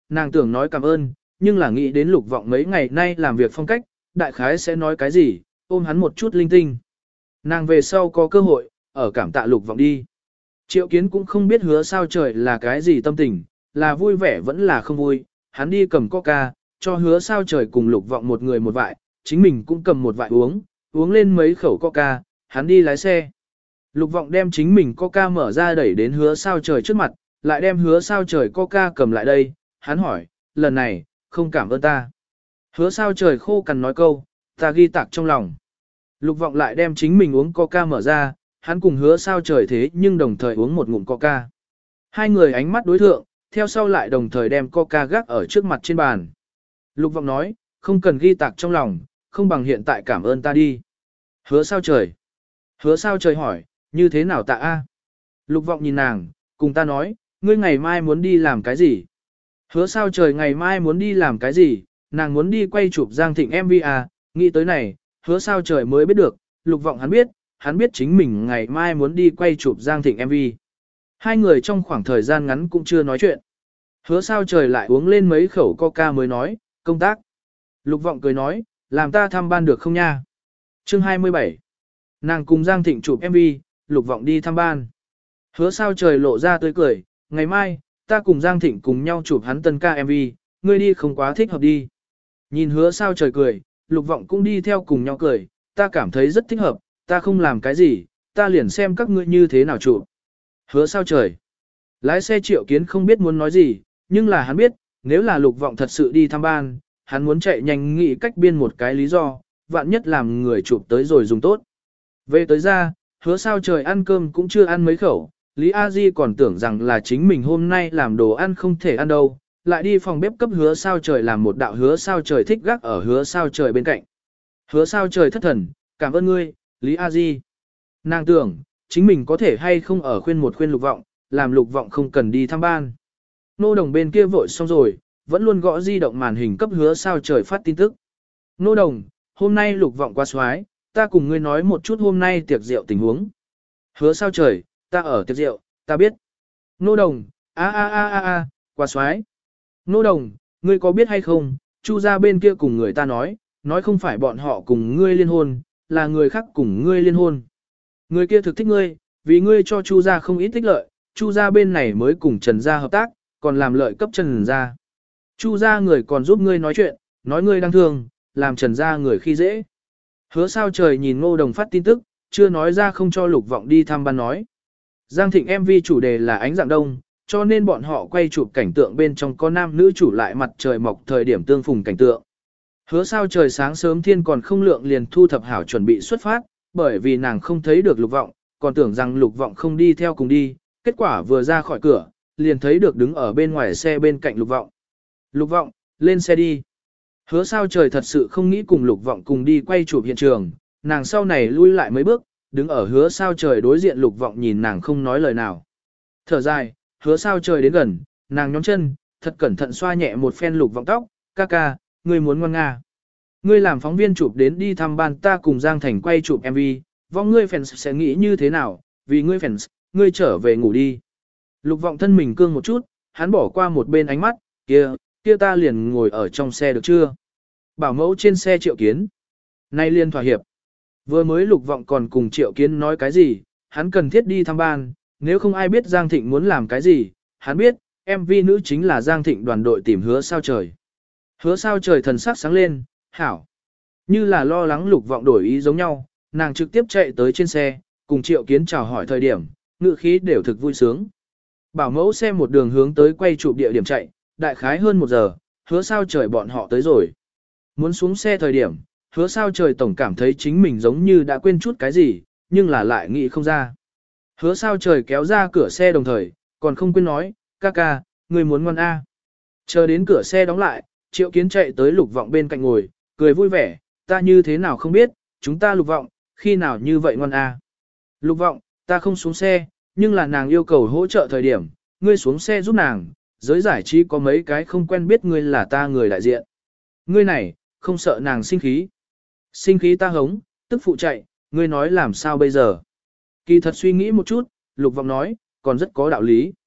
Speaker 1: nàng tưởng nói cảm ơn, nhưng là nghĩ đến lục vọng mấy ngày nay làm việc phong cách, đại khái sẽ nói cái gì, ôm hắn một chút linh tinh. Nàng về sau có cơ hội, ở cảm tạ lục vọng đi. Triệu kiến cũng không biết hứa sao trời là cái gì tâm tình, là vui vẻ vẫn là không vui, hắn đi cầm coca, cho hứa sao trời cùng lục vọng một người một vại, chính mình cũng cầm một vại uống, uống lên mấy khẩu coca, hắn đi lái xe. Lục vọng đem chính mình coca mở ra đẩy đến hứa sao trời trước mặt, lại đem hứa sao trời coca cầm lại đây, hắn hỏi, lần này, không cảm ơn ta. Hứa sao trời khô cằn nói câu, ta ghi tạc trong lòng. Lục vọng lại đem chính mình uống coca mở ra, hắn cùng hứa sao trời thế nhưng đồng thời uống một ngụm coca. Hai người ánh mắt đối thượng, theo sau lại đồng thời đem coca gác ở trước mặt trên bàn. Lục vọng nói, không cần ghi tạc trong lòng, không bằng hiện tại cảm ơn ta đi. Hứa sao trời. Hứa sao trời hỏi, như thế nào tạ a? Lục vọng nhìn nàng, cùng ta nói, ngươi ngày mai muốn đi làm cái gì? Hứa sao trời ngày mai muốn đi làm cái gì? Nàng muốn đi quay chụp Giang Thịnh em vê à, nghĩ tới này, hứa sao trời mới biết được, lục vọng hắn biết, hắn biết chính mình ngày mai muốn đi quay chụp Giang Thịnh em vê. Hai người trong khoảng thời gian ngắn cũng chưa nói chuyện. Hứa sao trời lại uống lên mấy khẩu coca mới nói, công tác. Lục vọng cười nói, làm ta thăm ban được không nha? Chương hai mươi bảy. Nàng cùng Giang Thịnh chụp em vê, lục vọng đi thăm ban. Hứa sao trời lộ ra tươi cười, ngày mai, ta cùng Giang Thịnh cùng nhau chụp hắn tân ca em vê, ngươi đi không quá thích hợp đi. Nhìn hứa sao trời cười, lục vọng cũng đi theo cùng nhau cười, ta cảm thấy rất thích hợp, ta không làm cái gì, ta liền xem các ngươi như thế nào chụp. Hứa sao trời. Lái xe Triệu Kiến không biết muốn nói gì, nhưng là hắn biết, nếu là lục vọng thật sự đi thăm ban, hắn muốn chạy nhanh nghĩ cách biên một cái lý do, vạn nhất làm người chụp tới rồi dùng tốt. Về tới ra, hứa sao trời ăn cơm cũng chưa ăn mấy khẩu, Lý A Di còn tưởng rằng là chính mình hôm nay làm đồ ăn không thể ăn đâu, lại đi phòng bếp cấp hứa sao trời làm một đạo hứa sao trời thích gác ở hứa sao trời bên cạnh. Hứa sao trời thất thần, cảm ơn ngươi, Lý A Di. Nàng tưởng, chính mình có thể hay không ở khuyên một khuyên lục vọng, làm lục vọng không cần đi thăm ban. Nô đồng bên kia vội xong rồi, vẫn luôn gõ di động màn hình cấp hứa sao trời phát tin tức. Nô đồng, hôm nay lục vọng qua xoái, ta cùng ngươi nói một chút hôm nay tiệc rượu tình huống. Hứa sao trời, ta ở tiệc rượu, ta biết. Nô đồng, a a a a a, qua xoái. Nô đồng, ngươi có biết hay không, Chu gia bên kia cùng người ta nói, nói không phải bọn họ cùng ngươi liên hôn, là người khác cùng ngươi liên hôn. Người kia thực thích ngươi, vì ngươi cho Chu gia không ít tích lợi, Chu gia bên này mới cùng Trần gia hợp tác, còn làm lợi cấp Trần gia. Chu gia người còn giúp ngươi nói chuyện, nói ngươi đang thương, làm Trần gia người khi dễ. Hứa sao trời nhìn Ngô Đồng phát tin tức, chưa nói ra không cho lục vọng đi thăm ban nói. Giang Thịnh em vê chủ đề là ánh dạng đông, cho nên bọn họ quay chụp cảnh tượng bên trong có nam nữ chủ lại mặt trời mọc thời điểm tương phùng cảnh tượng. Hứa sao trời sáng sớm thiên còn không lượng liền thu thập hảo chuẩn bị xuất phát, bởi vì nàng không thấy được lục vọng, còn tưởng rằng lục vọng không đi theo cùng đi, kết quả vừa ra khỏi cửa, liền thấy được đứng ở bên ngoài xe bên cạnh lục vọng. Lục vọng, lên xe đi. Hứa sao trời thật sự không nghĩ cùng lục vọng cùng đi quay chụp hiện trường, nàng sau này lui lại mấy bước, đứng ở hứa sao trời đối diện lục vọng nhìn nàng không nói lời nào. Thở dài, hứa sao trời đến gần, nàng nhóm chân, thật cẩn thận xoa nhẹ một phen lục vọng tóc, ca ca, ngươi muốn ngoan nga. Ngươi làm phóng viên chụp đến đi thăm ban ta cùng Giang Thành quay chụp em vê, vong ngươi fans sẽ nghĩ như thế nào, vì ngươi fans, ngươi trở về ngủ đi. Lục vọng thân mình cương một chút, hắn bỏ qua một bên ánh mắt, kia, kia ta liền ngồi ở trong xe được chưa? Bảo mẫu trên xe Triệu Kiến. Nay liên thỏa hiệp. Vừa mới lục vọng còn cùng Triệu Kiến nói cái gì, hắn cần thiết đi thăm ban, nếu không ai biết Giang Thịnh muốn làm cái gì, hắn biết, em vê nữ chính là Giang Thịnh đoàn đội tìm hứa sao trời. Hứa sao trời thần sắc sáng lên, hảo. Như là lo lắng lục vọng đổi ý giống nhau, nàng trực tiếp chạy tới trên xe, cùng Triệu Kiến chào hỏi thời điểm, ngữ khí đều thực vui sướng. Bảo mẫu xe một đường hướng tới quay chụp địa điểm chạy, đại khái hơn một giờ, hứa sao trời bọn họ tới rồi. Muốn xuống xe thời điểm, hứa sao trời tổng cảm thấy chính mình giống như đã quên chút cái gì, nhưng là lại nghĩ không ra. Hứa sao trời kéo ra cửa xe đồng thời, còn không quên nói, ca ca, người muốn ngoan A. Chờ đến cửa xe đóng lại, Triệu Kiến chạy tới lục vọng bên cạnh ngồi, cười vui vẻ, ta như thế nào không biết, chúng ta lục vọng, khi nào như vậy ngoan A. Lục vọng, ta không xuống xe, nhưng là nàng yêu cầu hỗ trợ thời điểm, ngươi xuống xe giúp nàng, giới giải trí có mấy cái không quen biết ngươi là ta người đại diện. Ngươi này, không sợ nàng sinh khí. Sinh khí ta hống, tức phụ chạy, ngươi nói làm sao bây giờ. Kỳ thật suy nghĩ một chút, lục vọng nói, còn rất có đạo lý.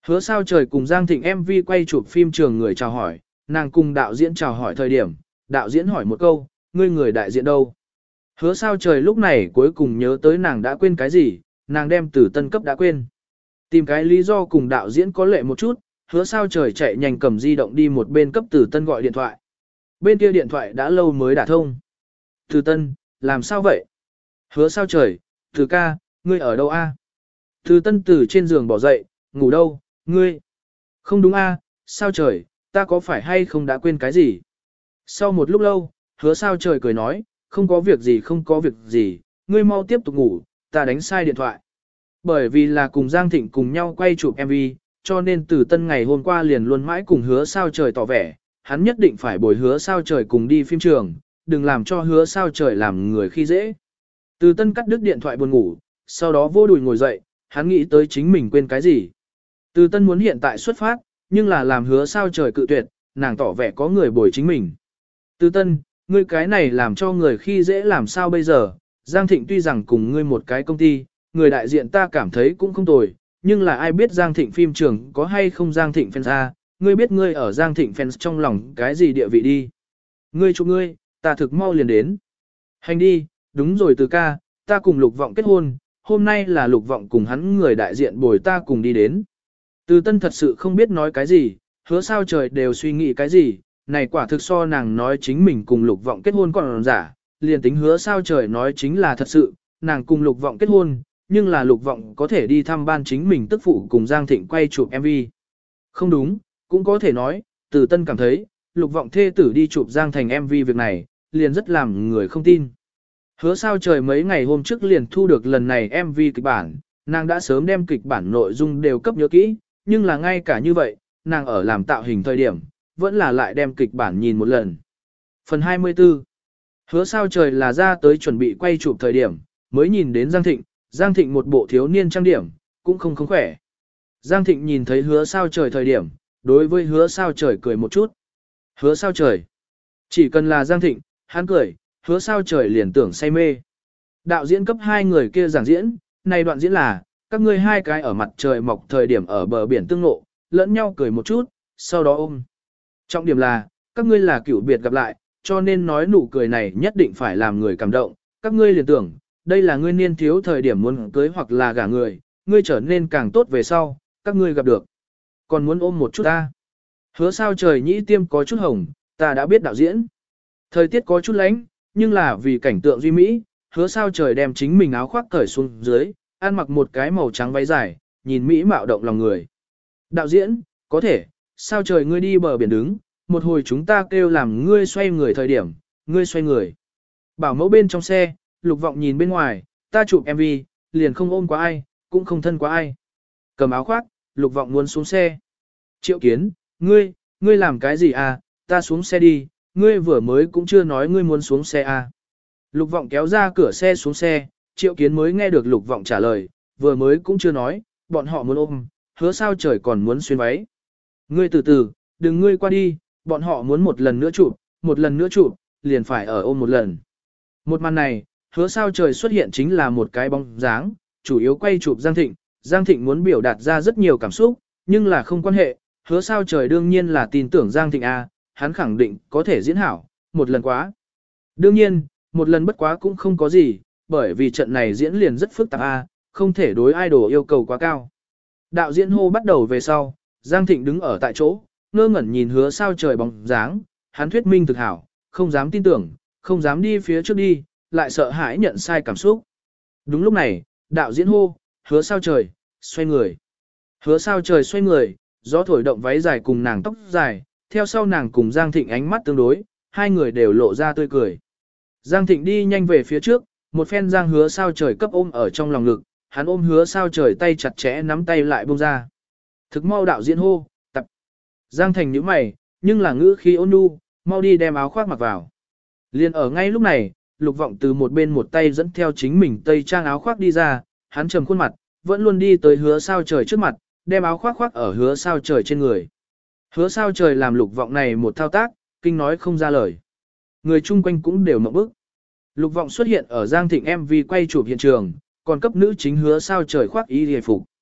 Speaker 1: Hứa sao trời cùng Giang Thịnh em vê quay chụp phim trường người chào hỏi, nàng cùng đạo diễn chào hỏi thời điểm, đạo diễn hỏi một câu, ngươi người đại diện đâu? Hứa sao trời lúc này cuối cùng nhớ tới nàng đã quên cái gì, nàng đem Tử Tân cấp đã quên. Tìm cái lý do cùng đạo diễn có lệ một chút, hứa sao trời chạy nhanh cầm di động đi một bên cấp Tử Tân gọi điện thoại. Bên kia điện thoại đã lâu mới đả thông. Tử Tân, làm sao vậy? Hứa sao trời, Tử ca, ngươi ở đâu a? Tử Tân từ trên giường bỏ dậy, ngủ đâu, ngươi? Không đúng a, sao trời, ta có phải hay không đã quên cái gì? Sau một lúc lâu, hứa sao trời cười nói, không có việc gì không có việc gì, ngươi mau tiếp tục ngủ, ta đánh sai điện thoại. Bởi vì là cùng Giang Thịnh cùng nhau quay chụp em vê, cho nên Từ Tân ngày hôm qua liền luôn mãi cùng hứa sao trời tỏ vẻ, hắn nhất định phải bồi hứa sao trời cùng đi phim trường, đừng làm cho hứa sao trời làm người khi dễ. Từ Tân cắt đứt điện thoại buồn ngủ, sau đó vô đùi ngồi dậy, hắn nghĩ tới chính mình quên cái gì. Từ Tân muốn hiện tại xuất phát, nhưng là làm hứa sao trời cự tuyệt, nàng tỏ vẻ có người bồi chính mình. Từ Tân, ngươi cái này làm cho người khi dễ làm sao bây giờ, Giang Thịnh tuy rằng cùng ngươi một cái công ty, người đại diện ta cảm thấy cũng không tồi, nhưng là ai biết Giang Thịnh phim trường có hay không Giang Thịnh fans a, ngươi biết ngươi ở Giang Thịnh fans trong lòng cái gì địa vị đi. Ngươi chụp ngươi, ta thực mau liền đến. Hành đi, đúng rồi Từ ca, ta cùng Lục Vọng kết hôn, hôm nay là Lục Vọng cùng hắn người đại diện bồi ta cùng đi đến. Từ Tân thật sự không biết nói cái gì, hứa sao trời đều suy nghĩ cái gì, này quả thực so nàng nói chính mình cùng Lục Vọng kết hôn còn giả, liền tính hứa sao trời nói chính là thật sự, nàng cùng Lục Vọng kết hôn, nhưng là Lục Vọng có thể đi thăm ban chính mình tức phụ cùng Giang Thịnh quay chụp em vê. Không đúng, cũng có thể nói, Từ Tân cảm thấy, Lục Vọng thê tử đi chụp Giang Thành em vê việc này, liền rất làm người không tin. Hứa sao trời mấy ngày hôm trước liền thu được lần này em vê kịch bản, nàng đã sớm đem kịch bản nội dung đều cấp nhớ kỹ, nhưng là ngay cả như vậy, nàng ở làm tạo hình thời điểm, vẫn là lại đem kịch bản nhìn một lần. Phần hai mươi tư. Hứa sao trời là ra tới chuẩn bị quay chụp thời điểm, mới nhìn đến Giang Thịnh, Giang Thịnh một bộ thiếu niên trang điểm, cũng không không khỏe. Giang Thịnh nhìn thấy hứa sao trời thời điểm, đối với hứa sao trời cười một chút. Hứa sao trời. Chỉ cần là Giang Thịnh, hắn cười, hứa sao trời liền tưởng say mê. Đạo diễn cấp hai người kia giảng diễn, này đoạn diễn là, các ngươi hai cái ở mặt trời mọc thời điểm ở bờ biển tương ngộ, lẫn nhau cười một chút, sau đó ôm. Trọng điểm là, các ngươi là cựu biệt gặp lại, cho nên nói nụ cười này nhất định phải làm người cảm động. Các ngươi liền tưởng, đây là ngươi niên thiếu thời điểm muốn cưới hoặc là gả người, ngươi trở nên càng tốt về sau, các ngươi gặp được. Còn muốn ôm một chút ta. Hứa sao trời nhĩ tiêm có chút hồng, ta đã biết đạo diễn. Thời tiết có chút lạnh, nhưng là vì cảnh tượng duy mỹ, hứa sao trời đem chính mình áo khoác cởi xuống dưới, ăn mặc một cái màu trắng váy dài, nhìn mỹ mạo động lòng người. Đạo diễn, có thể, sao trời ngươi đi bờ biển đứng, một hồi chúng ta kêu làm ngươi xoay người thời điểm, ngươi xoay người. Bảo mẫu bên trong xe, Lục Vọng nhìn bên ngoài, ta chụp em vê, liền không ôm quá ai, cũng không thân quá ai. Cầm áo khoác, Lục Vọng muốn xuống xe. Triệu Kiến, ngươi, ngươi làm cái gì à, ta xuống xe đi, ngươi vừa mới cũng chưa nói ngươi muốn xuống xe à. Lục Vọng kéo ra cửa xe xuống xe, Triệu Kiến mới nghe được Lục Vọng trả lời, vừa mới cũng chưa nói, bọn họ muốn ôm, hứa sao trời còn muốn xuyên váy. Ngươi từ từ, đừng ngươi qua đi, bọn họ muốn một lần nữa chụp, một lần nữa chụp, liền phải ở ôm một lần. Một màn này, hứa sao trời xuất hiện chính là một cái bóng dáng, chủ yếu quay chụp Giang Thịnh. Giang Thịnh muốn biểu đạt ra rất nhiều cảm xúc, nhưng là không quan hệ, hứa sao trời đương nhiên là tin tưởng Giang Thịnh A, hắn khẳng định có thể diễn hảo, một lần quá. Đương nhiên, một lần bất quá cũng không có gì, bởi vì trận này diễn liền rất phức tạp A, không thể đối idol yêu cầu quá cao. Đạo diễn hô bắt đầu về sau, Giang Thịnh đứng ở tại chỗ, ngơ ngẩn nhìn hứa sao trời bóng dáng, hắn thuyết minh thực hảo, không dám tin tưởng, không dám đi phía trước đi, lại sợ hãi nhận sai cảm xúc. Đúng lúc này, đạo diễn hô, hứa sao trời, xoay người. Hứa sao trời xoay người, gió thổi động váy dài cùng nàng tóc dài, theo sau nàng cùng Giang Thịnh ánh mắt tương đối, hai người đều lộ ra tươi cười. Giang Thịnh đi nhanh về phía trước, một phen Giang hứa sao trời cấp ôm ở trong lòng ngực, hắn ôm hứa sao trời tay chặt chẽ nắm tay lại buông ra. Thực mau đạo diễn hô, tập. Giang Thành nhíu mày, nhưng là ngữ khí ôn nhu, mau đi đem áo khoác mặc vào. Liên ở ngay lúc này, Lục Vọng từ một bên một tay dẫn theo chính mình tây trang áo khoác đi ra, hắn trầm khuôn mặt, vẫn luôn đi tới hứa sao trời trước mặt, đem áo khoác khoác ở hứa sao trời trên người. Hứa sao trời làm Lục Vọng này một thao tác, kinh nói không ra lời. Người chung quanh cũng đều mộng bức. Lục Vọng xuất hiện ở Giang Thịnh em vê quay chụp hiện trường, còn cấp nữ chính hứa sao trời khoác y hề phục.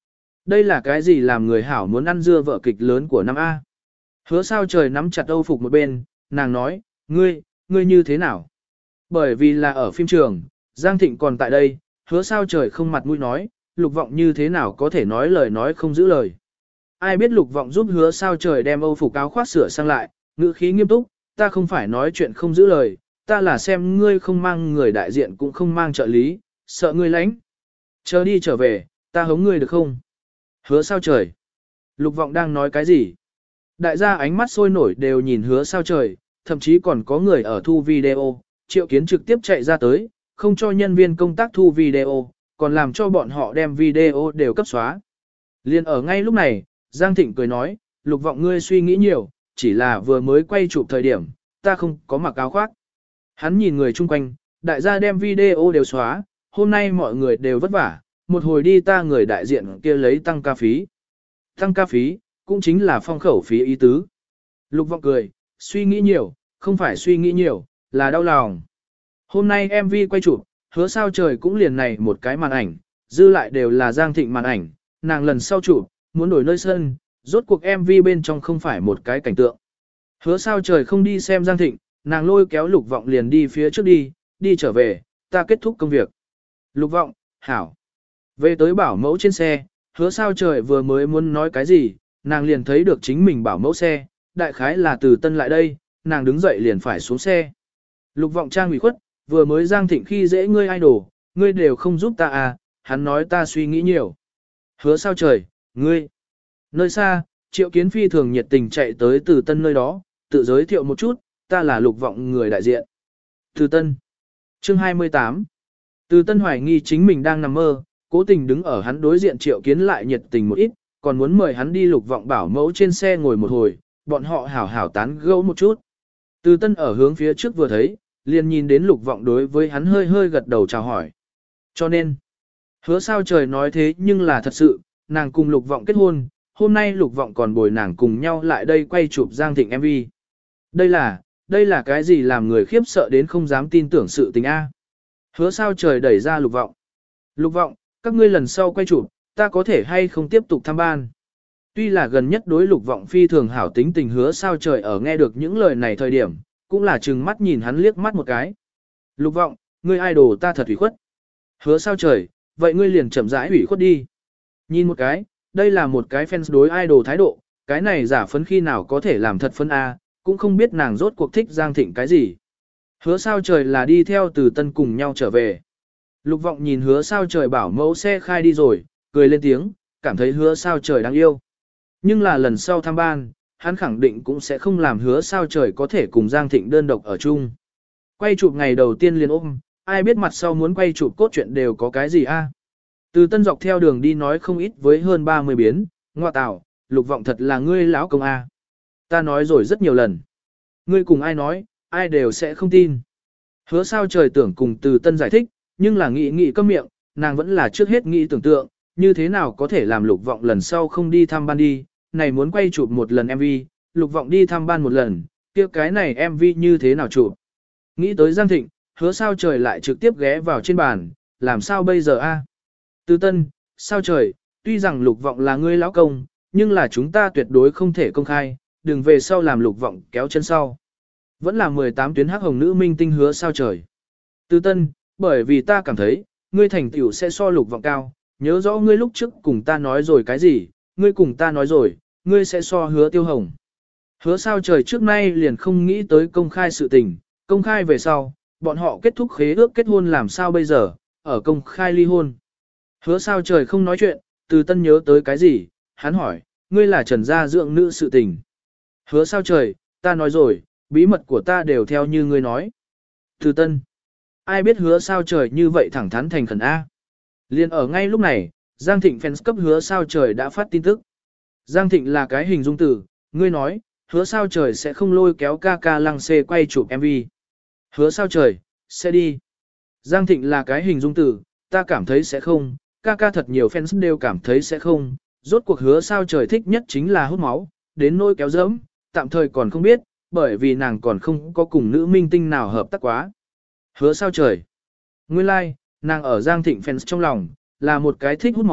Speaker 1: Đây là cái gì làm người hảo muốn ăn dưa vợ kịch lớn của năm A. Hứa sao trời nắm chặt Âu phục một bên, nàng nói, ngươi, ngươi như thế nào? Bởi vì là ở phim trường, Giang Thịnh còn tại đây, hứa sao trời không mặt mũi nói, Lục Vọng như thế nào có thể nói lời nói không giữ lời. Ai biết Lục Vọng giúp hứa sao trời đem Âu phục áo khoác sửa sang lại, ngữ khí nghiêm túc, ta không phải nói chuyện không giữ lời, ta là xem ngươi không mang người đại diện cũng không mang trợ lý, sợ ngươi lánh. Chờ đi trở về, ta hống ngươi được không? Hứa sao trời? Lục Vọng đang nói cái gì? Đại gia ánh mắt sôi nổi đều nhìn hứa sao trời, thậm chí còn có người ở thu video, Triệu Kiến trực tiếp chạy ra tới, không cho nhân viên công tác thu video, còn làm cho bọn họ đem video đều cấp xóa. Liên ở ngay lúc này, Giang Thịnh cười nói, Lục Vọng ngươi suy nghĩ nhiều, chỉ là vừa mới quay chụp thời điểm, ta không có mặc áo khoác. Hắn nhìn người chung quanh, đại gia đem video đều xóa, hôm nay mọi người đều vất vả, một hồi đi ta người đại diện kia lấy tăng ca phí. Tăng ca phí, cũng chính là phong khẩu phí ý tứ. Lục Vọng cười, suy nghĩ nhiều, không phải suy nghĩ nhiều, là đau lòng. Hôm nay em vê quay chụp, hứa sao trời cũng liền này một cái màn ảnh, dư lại đều là Giang Thịnh màn ảnh, nàng lần sau chụp, muốn đổi nơi sân, rốt cuộc em vê bên trong không phải một cái cảnh tượng. Hứa sao trời không đi xem Giang Thịnh, nàng lôi kéo Lục Vọng liền đi phía trước đi, đi trở về, ta kết thúc công việc. Lục Vọng, hảo. Về tới bảo mẫu trên xe, hứa sao trời vừa mới muốn nói cái gì, nàng liền thấy được chính mình bảo mẫu xe, đại khái là từ tân lại đây, nàng đứng dậy liền phải xuống xe. Lục Vọng trang ủy khuất, vừa mới Giang Thịnh khi dễ ngươi idol, ngươi đều không giúp ta à, hắn nói ta suy nghĩ nhiều. Hứa sao trời, ngươi. Nơi xa, Triệu Kiến phi thường nhiệt tình chạy tới từ tân nơi đó, tự giới thiệu một chút, ta là Lục Vọng người đại diện. Từ tân. Chương hai mươi tám. Từ tân hoài nghi chính mình đang nằm mơ, cố tình đứng ở hắn đối diện Triệu Kiến lại nhiệt tình một ít, còn muốn mời hắn đi Lục Vọng bảo mẫu trên xe ngồi một hồi, bọn họ hảo hảo tán gẫu một chút. Từ tân ở hướng phía trước vừa thấy, liền nhìn đến Lục Vọng đối với hắn hơi hơi gật đầu chào hỏi. Cho nên, hứa sao trời nói thế nhưng là thật sự, nàng cùng Lục Vọng kết hôn, hôm nay Lục Vọng còn bồi nàng cùng nhau lại đây quay chụp Giang Thịnh em vê. Đây là, đây là cái gì làm người khiếp sợ đến không dám tin tưởng sự tình A. Hứa sao trời đẩy ra Lục Vọng. Lục Vọng, các ngươi lần sau quay chụp, ta có thể hay không tiếp tục thăm ban. Tuy là gần nhất đối Lục Vọng phi thường hảo tính tình hứa sao trời ở nghe được những lời này thời điểm, cũng là trừng mắt nhìn hắn liếc mắt một cái. Lục Vọng, ngươi idol ta thật ủy khuất. Hứa sao trời, vậy ngươi liền chậm rãi ủy khuất đi. Nhìn một cái, đây là một cái fans đối idol thái độ, cái này giả phấn khi nào có thể làm thật phấn A, cũng không biết nàng rốt cuộc thích Giang Thịnh cái gì. Hứa sao trời là đi theo từ tân cùng nhau trở về. Lục Vọng nhìn hứa sao trời bảo mẫu xe khai đi rồi, cười lên tiếng, cảm thấy hứa sao trời đáng yêu. Nhưng là lần sau thăm ban, hắn khẳng định cũng sẽ không làm hứa sao trời có thể cùng Giang Thịnh đơn độc ở chung. Quay chụp ngày đầu tiên liền ôm, ai biết mặt sau muốn quay chụp cốt truyện đều có cái gì a? Từ tân dọc theo đường đi nói không ít với hơn ba mươi biến, ngoa tạo, Lục Vọng thật là ngươi lão công a. Ta nói rồi rất nhiều lần. Ngươi cùng ai nói, ai đều sẽ không tin. Hứa sao trời tưởng cùng từ tân giải thích, nhưng là nghĩ nghĩ câm miệng, nàng vẫn là trước hết nghĩ tưởng tượng, như thế nào có thể làm Lục Vọng lần sau không đi thăm ban đi, này muốn quay chụp một lần em vê, Lục Vọng đi thăm ban một lần, kia cái này em vê như thế nào chụp. Nghĩ tới Giang Thịnh, hứa sao trời lại trực tiếp ghé vào trên bàn, làm sao bây giờ a? Từ tân, sao trời, tuy rằng Lục Vọng là ngươi lão công, nhưng là chúng ta tuyệt đối không thể công khai, đừng về sau làm Lục Vọng kéo chân sau. Vẫn là mười tám tuyến hắc hồng nữ minh tinh hứa sao trời. Từ tân, bởi vì ta cảm thấy, ngươi thành tựu sẽ so Lục Vọng cao, nhớ rõ ngươi lúc trước cùng ta nói rồi cái gì, ngươi cùng ta nói rồi, ngươi sẽ so hứa tiêu hồng. Hứa sao trời trước nay liền không nghĩ tới công khai sự tình, công khai về sau, bọn họ kết thúc khế ước kết hôn làm sao bây giờ, ở công khai ly hôn. Hứa sao trời không nói chuyện, từ tân nhớ tới cái gì, hắn hỏi, ngươi là Trần gia dưỡng nữ sự tình. Hứa sao trời, ta nói rồi, bí mật của ta đều theo như ngươi nói. Từ tân, ai biết hứa sao trời như vậy thẳng thắn thành khẩn A. Liên ở ngay lúc này, Giang Thịnh fans cấp hứa sao trời đã phát tin tức. Giang Thịnh là cái hình dung từ, ngươi nói, hứa sao trời sẽ không lôi kéo ca ca lăng xê quay chụp em vê. Hứa sao trời, sẽ đi. Giang Thịnh là cái hình dung từ, ta cảm thấy sẽ không, ca ca thật nhiều fans đều cảm thấy sẽ không, rốt cuộc hứa sao trời thích nhất chính là hút máu, đến nôi kéo dẫm, tạm thời còn không biết, bởi vì nàng còn không có cùng nữ minh tinh nào hợp tác quá. Hứa sao trời. Nguyên lai, like, nàng ở Giang Thịnh fans trong lòng, là một cái thích hút máu,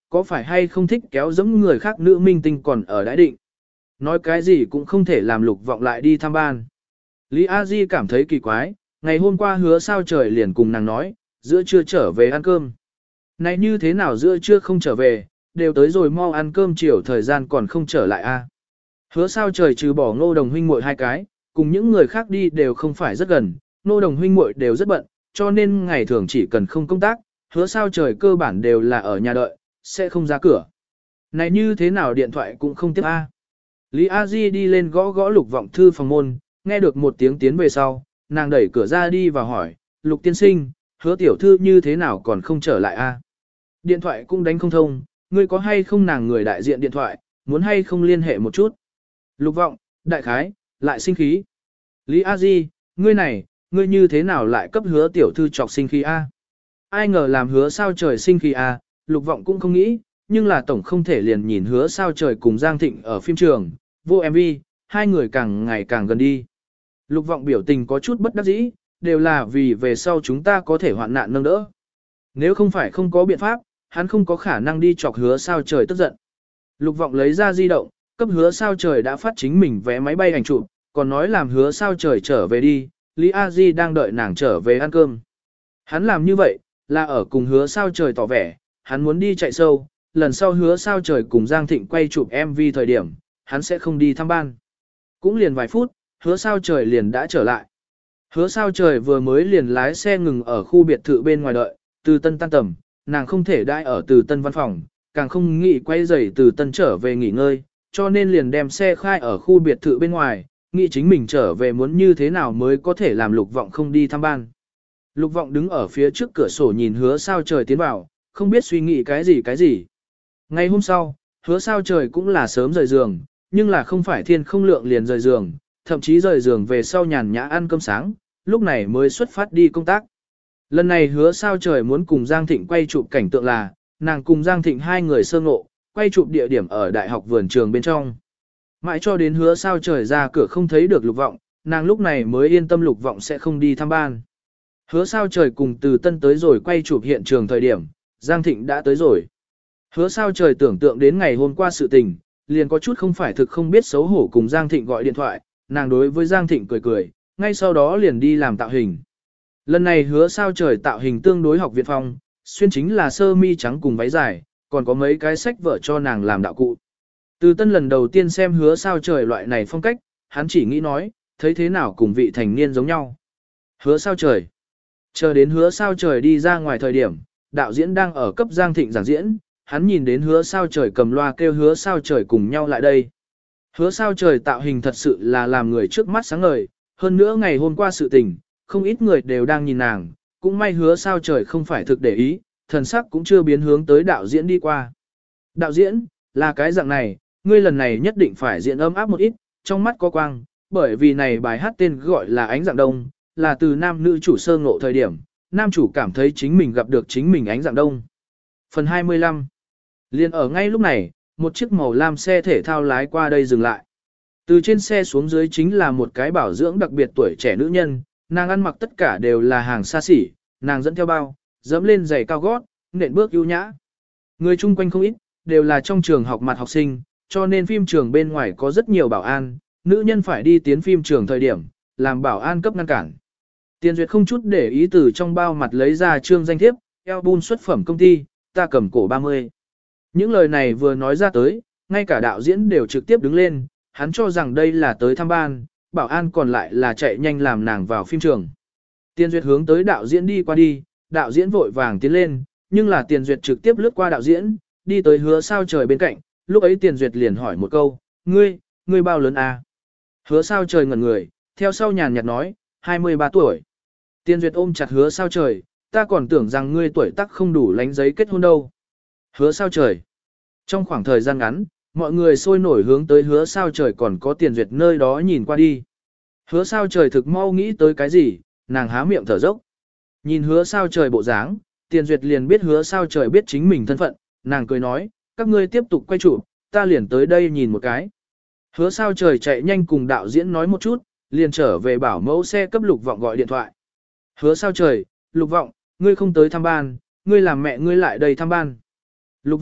Speaker 1: có phải hay không thích kéo giống người khác nữ minh tinh còn ở đãi định. Nói cái gì cũng không thể làm Lục Vọng lại đi thăm ban. Lý A Di cảm thấy kỳ quái, ngày hôm qua hứa sao trời liền cùng nàng nói, giữa trưa trở về ăn cơm. Này như thế nào giữa trưa không trở về, đều tới rồi mau ăn cơm chiều thời gian còn không trở lại a. Hứa sao trời trừ bỏ Ngô Đồng huynh muội hai cái, cùng những người khác đi đều không phải rất gần, Ngô Đồng huynh muội đều rất bận, cho nên ngày thường chỉ cần không công tác, hứa sao trời cơ bản đều là ở nhà đợi, sẽ không ra cửa. Này như thế nào điện thoại cũng không tiếp a. Lý A Di đi lên gõ gõ Lục Vọng thư phòng môn, nghe được một tiếng tiến về sau, nàng đẩy cửa ra đi và hỏi, Lục tiên sinh, hứa tiểu thư như thế nào còn không trở lại a? Điện thoại cũng đánh không thông, ngươi có hay không nàng người đại diện điện thoại, muốn hay không liên hệ một chút. Lục Vọng, đại khái, lại sinh khí. Lý A Di, ngươi này, ngươi như thế nào lại cấp hứa tiểu thư chọc sinh khí a? Ai ngờ làm hứa sao trời sinh khí a, Lục Vọng cũng không nghĩ, nhưng là tổng không thể liền nhìn hứa sao trời cùng Giang Thịnh ở phim trường, vô em vê, hai người càng ngày càng gần đi. Lục Vọng biểu tình có chút bất đắc dĩ, đều là vì về sau chúng ta có thể hoạn nạn nâng đỡ. Nếu không phải không có biện pháp, hắn không có khả năng đi chọc hứa sao trời tức giận. Lục Vọng lấy ra di động, cấp hứa sao trời đã phát chính mình vé máy bay ảnh chụp, còn nói làm hứa sao trời trở về đi, Lý A Di đang đợi nàng trở về ăn cơm. Hắn làm như vậy, là ở cùng hứa sao trời tỏ vẻ, hắn muốn đi chạy sâu, lần sau hứa sao trời cùng Giang Thịnh quay chụp em vê thời điểm, hắn sẽ không đi thăm ban. Cũng liền vài phút, hứa sao trời liền đã trở lại. Hứa sao trời vừa mới liền lái xe ngừng ở khu biệt thự bên ngoài đợi, Từ Tân tan tầm, nàng không thể đãi ở Từ Tân văn phòng, càng không nghĩ quay giày Từ Tân trở về nghỉ ngơi, cho nên liền đem xe khai ở khu biệt thự bên ngoài, nghĩ chính mình trở về muốn như thế nào mới có thể làm Lục Vọng không đi thăm ban. Lục Vọng đứng ở phía trước cửa sổ nhìn hứa sao trời tiến vào, không biết suy nghĩ cái gì cái gì. Ngày hôm sau, hứa sao trời cũng là sớm rời giường, nhưng là không phải thiên không lượng liền rời giường, thậm chí rời giường về sau nhàn nhã ăn cơm sáng, lúc này mới xuất phát đi công tác. Lần này hứa sao trời muốn cùng Giang Thịnh quay chụp cảnh tượng là, nàng cùng Giang Thịnh hai người sơ ngộ, quay chụp địa điểm ở đại học vườn trường bên trong. Mãi cho đến hứa sao trời ra cửa không thấy được Lục Vọng, nàng lúc này mới yên tâm Lục Vọng sẽ không đi thăm ban. Hứa sao trời cùng Từ Tân tới rồi quay chụp hiện trường thời điểm, Giang Thịnh đã tới rồi. Hứa sao trời tưởng tượng đến ngày hôm qua sự tình, liền có chút không phải thực không biết xấu hổ cùng Giang Thịnh gọi điện thoại, nàng đối với Giang Thịnh cười cười, ngay sau đó liền đi làm tạo hình. Lần này hứa sao trời tạo hình tương đối học viện phong, xuyên chính là sơ mi trắng cùng váy dài, còn có mấy cái sách vở cho nàng làm đạo cụ. Từ Tân lần đầu tiên xem hứa sao trời loại này phong cách, hắn chỉ nghĩ nói, thấy thế nào cùng vị thành niên giống nhau. Hứa sao trời. Chờ đến hứa sao trời đi ra ngoài thời điểm, đạo diễn đang ở cấp Giang Thịnh giảng diễn, hắn nhìn đến hứa sao trời cầm loa kêu hứa sao trời cùng nhau lại đây. Hứa sao trời tạo hình thật sự là làm người trước mắt sáng ngời, hơn nữa ngày hôm qua sự tình, không ít người đều đang nhìn nàng, cũng may hứa sao trời không phải thực để ý, thần sắc cũng chưa biến hướng tới đạo diễn đi qua. Đạo diễn, là cái dạng này, ngươi lần này nhất định phải diễn ấm áp một ít, trong mắt có quang, bởi vì này bài hát tên gọi là Ánh Dạng Đông, là từ nam nữ chủ sơ ngộ thời điểm, nam chủ cảm thấy chính mình gặp được chính mình Ánh Dạng Đông. Phần hai mươi lăm. Liên ở ngay lúc này, một chiếc màu lam xe thể thao lái qua đây dừng lại. Từ trên xe xuống dưới chính là một cái bảo dưỡng đặc biệt tuổi trẻ nữ nhân, nàng ăn mặc tất cả đều là hàng xa xỉ, nàng dẫn theo bao, dẫm lên giày cao gót, nện bước ưu nhã. Người chung quanh không ít, đều là trong trường học mặt học sinh, cho nên phim trường bên ngoài có rất nhiều bảo an, nữ nhân phải đi tiến phim trường thời điểm, làm bảo an cấp ngăn cản. Tiền Duyệt không chút để ý từ trong bao mặt lấy ra trương danh thiếp, album xuất phẩm công ty, ta cầm cổ ba mươi. Những lời này vừa nói ra tới, ngay cả đạo diễn đều trực tiếp đứng lên, hắn cho rằng đây là tới thăm ban, bảo an còn lại là chạy nhanh làm nàng vào phim trường. Tiền Duyệt hướng tới đạo diễn đi qua đi, đạo diễn vội vàng tiến lên, nhưng là Tiền Duyệt trực tiếp lướt qua đạo diễn, đi tới hứa sao trời bên cạnh, lúc ấy Tiền Duyệt liền hỏi một câu, ngươi, ngươi bao lớn à? Hứa sao trời ngẩn người, theo sau nhàn nhạt nói, hai mươi ba tuổi. Tiền Duyệt ôm chặt hứa sao trời, ta còn tưởng rằng ngươi tuổi tác không đủ lánh giấy kết hôn đâu. Hứa sao trời. Trong khoảng thời gian ngắn, mọi người sôi nổi hướng tới hứa sao trời còn có Tiền Duyệt nơi đó nhìn qua đi. Hứa sao trời thực mau nghĩ tới cái gì, nàng há miệng thở dốc. Nhìn hứa sao trời bộ dáng, Tiền Duyệt liền biết hứa sao trời biết chính mình thân phận, nàng cười nói, các ngươi tiếp tục quay chụp, ta liền tới đây nhìn một cái. Hứa sao trời chạy nhanh cùng đạo diễn nói một chút, liền trở về bảo mẫu xe cấp Lục Vọng gọi điện thoại. Hứa sao trời, Lục Vọng, ngươi không tới thăm ban, ngươi làm mẹ ngươi lại đây thăm ban. Lục Vọng,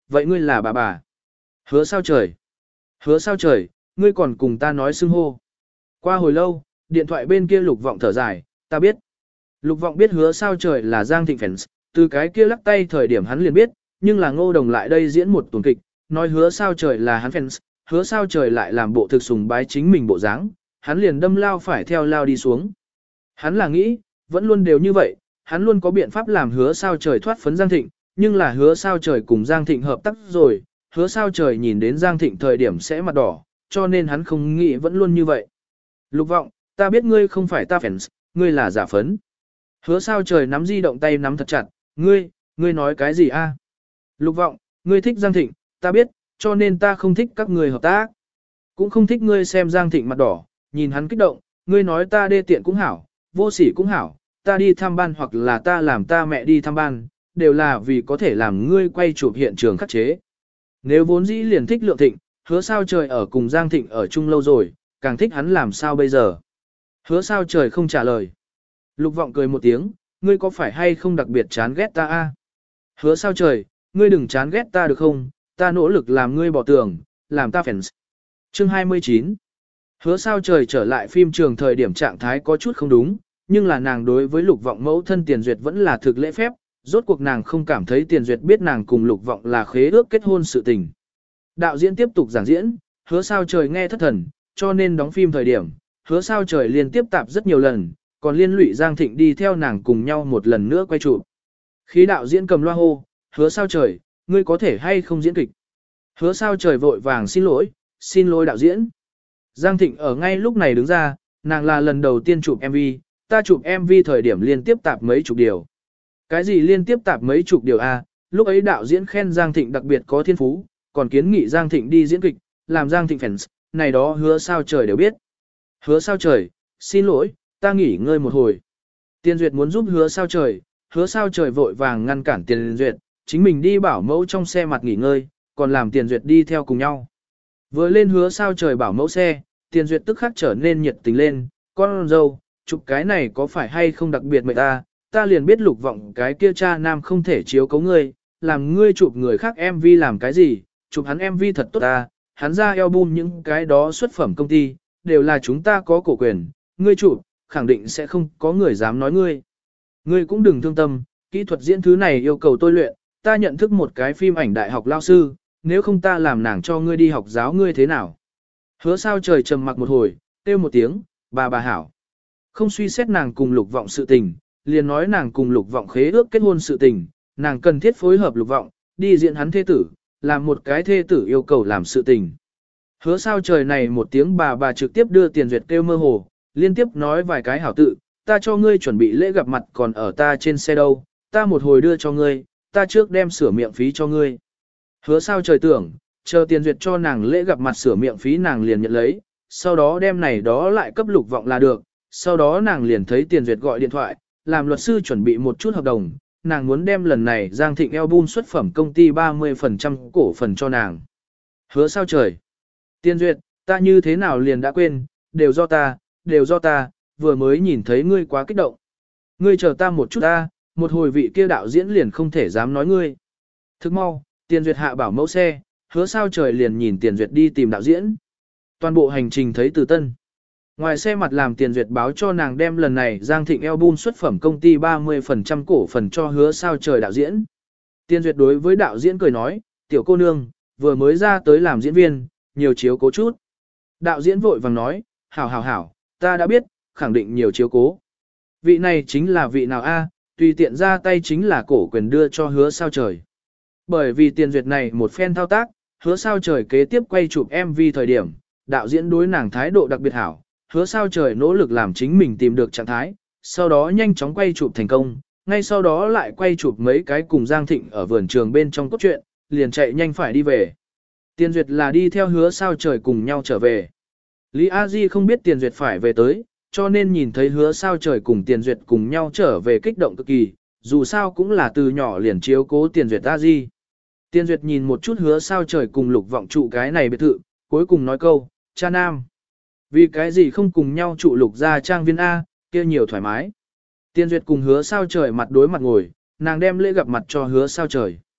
Speaker 1: vậy ngươi là bà bà. Hứa sao trời? Hứa sao trời, ngươi còn cùng ta nói xưng hô. Qua hồi lâu, điện thoại bên kia Lục Vọng thở dài, ta biết. Lục Vọng biết hứa sao trời là Giang Thịnh fans, từ cái kia lắc tay thời điểm hắn liền biết, nhưng là Ngô Đồng lại đây diễn một tuần kịch, nói hứa sao trời là hắn fans, hứa sao trời lại làm bộ thực sùng bái chính mình bộ dáng, hắn liền đâm lao phải theo lao đi xuống. Hắn là nghĩ, vẫn luôn đều như vậy, hắn luôn có biện pháp làm hứa sao trời thoát phấn Giang Thịnh, nhưng là hứa sao trời cùng Giang Thịnh hợp tác rồi, hứa sao trời nhìn đến Giang Thịnh thời điểm sẽ mặt đỏ, cho nên hắn không nghĩ vẫn luôn như vậy. Lục Vọng, ta biết ngươi không phải ta fans, ngươi là giả phấn. Hứa sao trời nắm di động tay nắm thật chặt, ngươi, ngươi nói cái gì a? Lục Vọng, ngươi thích Giang Thịnh, ta biết, cho nên ta không thích các ngươi hợp tác. Cũng không thích ngươi xem Giang Thịnh mặt đỏ, nhìn hắn kích động, ngươi nói ta đê tiện cũng hảo, vô sỉ cũng hảo, ta đi thăm ban hoặc là ta làm ta mẹ đi thăm ban, đều là vì có thể làm ngươi quay chụp hiện trường khắc chế. Nếu vốn dĩ liền thích Lượng Thịnh, hứa sao trời ở cùng Giang Thịnh ở chung lâu rồi, càng thích hắn làm sao bây giờ. Hứa sao trời không trả lời. Lục Vọng cười một tiếng, ngươi có phải hay không đặc biệt chán ghét ta a? Hứa sao trời, ngươi đừng chán ghét ta được không, ta nỗ lực làm ngươi bỏ tường, làm ta fans. Chương hai mươi chín. Hứa sao trời trở lại phim trường thời điểm trạng thái có chút không đúng, nhưng là nàng đối với Lục Vọng mẫu thân Tiền Duyệt vẫn là thực lễ phép, rốt cuộc nàng không cảm thấy Tiền Duyệt biết nàng cùng Lục Vọng là khế ước kết hôn sự tình. Đạo diễn tiếp tục giảng diễn, hứa sao trời nghe thất thần, cho nên đóng phim thời điểm, hứa sao trời liên tiếp tạp rất nhiều lần, còn liên lụy Giang Thịnh đi theo nàng cùng nhau một lần nữa quay chụp. Khi đạo diễn cầm loa hô, hứa sao trời, ngươi có thể hay không diễn kịch. Hứa sao trời vội vàng xin lỗi, xin lỗi đạo diễn. Giang Thịnh ở ngay lúc này đứng ra, nàng là lần đầu tiên chụp em vê, ta chụp em vê thời điểm liên tiếp tạp mấy chục điều. Cái gì liên tiếp tạp mấy chục điều a? Lúc ấy đạo diễn khen Giang Thịnh đặc biệt có thiên phú, còn kiến nghị Giang Thịnh đi diễn kịch, làm Giang Thịnh fans, này đó hứa sao trời đều biết. Hứa sao trời, xin lỗi, ta nghỉ ngơi một hồi. Tiền Duyệt muốn giúp hứa sao trời, hứa sao trời vội vàng ngăn cản Tiền Duyệt, chính mình đi bảo mẫu trong xe mặt nghỉ ngơi, còn làm Tiền Duyệt đi theo cùng nhau. Vừa lên hứa sao trời bảo mẫu xe, Tiền Duyệt tức khắc trở nên nhiệt tình lên, con dâu, chụp cái này có phải hay không đặc biệt mệt ta, ta liền biết Lục Vọng cái kia cha nam không thể chiếu cấu ngươi, làm ngươi chụp người khác em vê làm cái gì, chụp hắn em vê thật tốt ta, hắn ra album những cái đó xuất phẩm công ty, đều là chúng ta có cổ quyền, ngươi chụp, khẳng định sẽ không có người dám nói ngươi. Ngươi cũng đừng thương tâm, kỹ thuật diễn thứ này yêu cầu tôi luyện, ta nhận thức một cái phim ảnh đại học lao sư, nếu không ta làm nàng cho ngươi đi học giáo ngươi thế nào. Hứa sao trời trầm mặc một hồi, kêu một tiếng, bà bà hảo. Không suy xét nàng cùng Lục Vọng sự tình, liền nói nàng cùng Lục Vọng khế ước kết hôn sự tình, nàng cần thiết phối hợp Lục Vọng, đi diện hắn thê tử, làm một cái thê tử yêu cầu làm sự tình. Hứa sao trời này một tiếng bà bà trực tiếp đưa Tiền Duyệt kêu mơ hồ, liên tiếp nói vài cái hảo tự, ta cho ngươi chuẩn bị lễ gặp mặt còn ở ta trên xe đâu, ta một hồi đưa cho ngươi, ta trước đem sửa miệng phí cho ngươi. Hứa sao trời tưởng, chờ Tiền Duyệt cho nàng lễ gặp mặt sửa miệng phí nàng liền nhận lấy, sau đó đem này đó lại cấp Lục Vọng là được, sau đó nàng liền thấy Tiền Duyệt gọi điện thoại, làm luật sư chuẩn bị một chút hợp đồng, nàng muốn đem lần này Giang Thịnh album xuất phẩm công ty ba mươi phần trăm cổ phần cho nàng. Hứa sao trời? Tiền Duyệt, ta như thế nào liền đã quên, đều do ta, đều do ta, vừa mới nhìn thấy ngươi quá kích động. Ngươi chờ ta một chút ta, một hồi vị kia đạo diễn liền không thể dám nói ngươi. Thức mau, Tiền Duyệt hạ bảo mẫu xe, hứa sao trời liền nhìn Tiền Duyệt đi tìm đạo diễn. Toàn bộ hành trình thấy từ tân. Ngoài xe mặt làm Tiền Duyệt báo cho nàng đem lần này Giang Thịnh album xuất phẩm công ty ba mươi phần trăm cổ phần cho hứa sao trời đạo diễn. Tiền Duyệt đối với đạo diễn cười nói, tiểu cô nương, vừa mới ra tới làm diễn viên, nhiều chiếu cố chút. Đạo diễn vội vàng nói, hảo hảo hảo, ta đã biết, khẳng định nhiều chiếu cố. Vị này chính là vị nào a? Tùy tiện ra tay chính là cổ quyền đưa cho hứa sao trời. Bởi vì Tiền Duyệt này một phen thao tác, hứa sao trời kế tiếp quay chụp em vê thời điểm, đạo diễn đối nàng thái độ đặc biệt hảo, hứa sao trời nỗ lực làm chính mình tìm được trạng thái, sau đó nhanh chóng quay chụp thành công, ngay sau đó lại quay chụp mấy cái cùng Giang Thịnh ở vườn trường bên trong cốt truyện, liền chạy nhanh phải đi về. Tiền Duyệt là đi theo hứa sao trời cùng nhau trở về. Lý A Di không biết Tiền Duyệt phải về tới, cho nên nhìn thấy hứa sao trời cùng Tiền Duyệt cùng nhau trở về kích động cực kỳ, dù sao cũng là từ nhỏ liền chiếu cố Tiền Duyệt A Di. Tiền Duyệt nhìn một chút hứa sao trời cùng Lục Vọng trụ cái này biệt thự, cuối cùng nói câu, cha nam. Vì cái gì không cùng nhau trụ Lục gia trang viên A, kia nhiều thoải mái. Tiền Duyệt cùng hứa sao trời mặt đối mặt ngồi, nàng đem lễ gặp mặt cho hứa sao trời.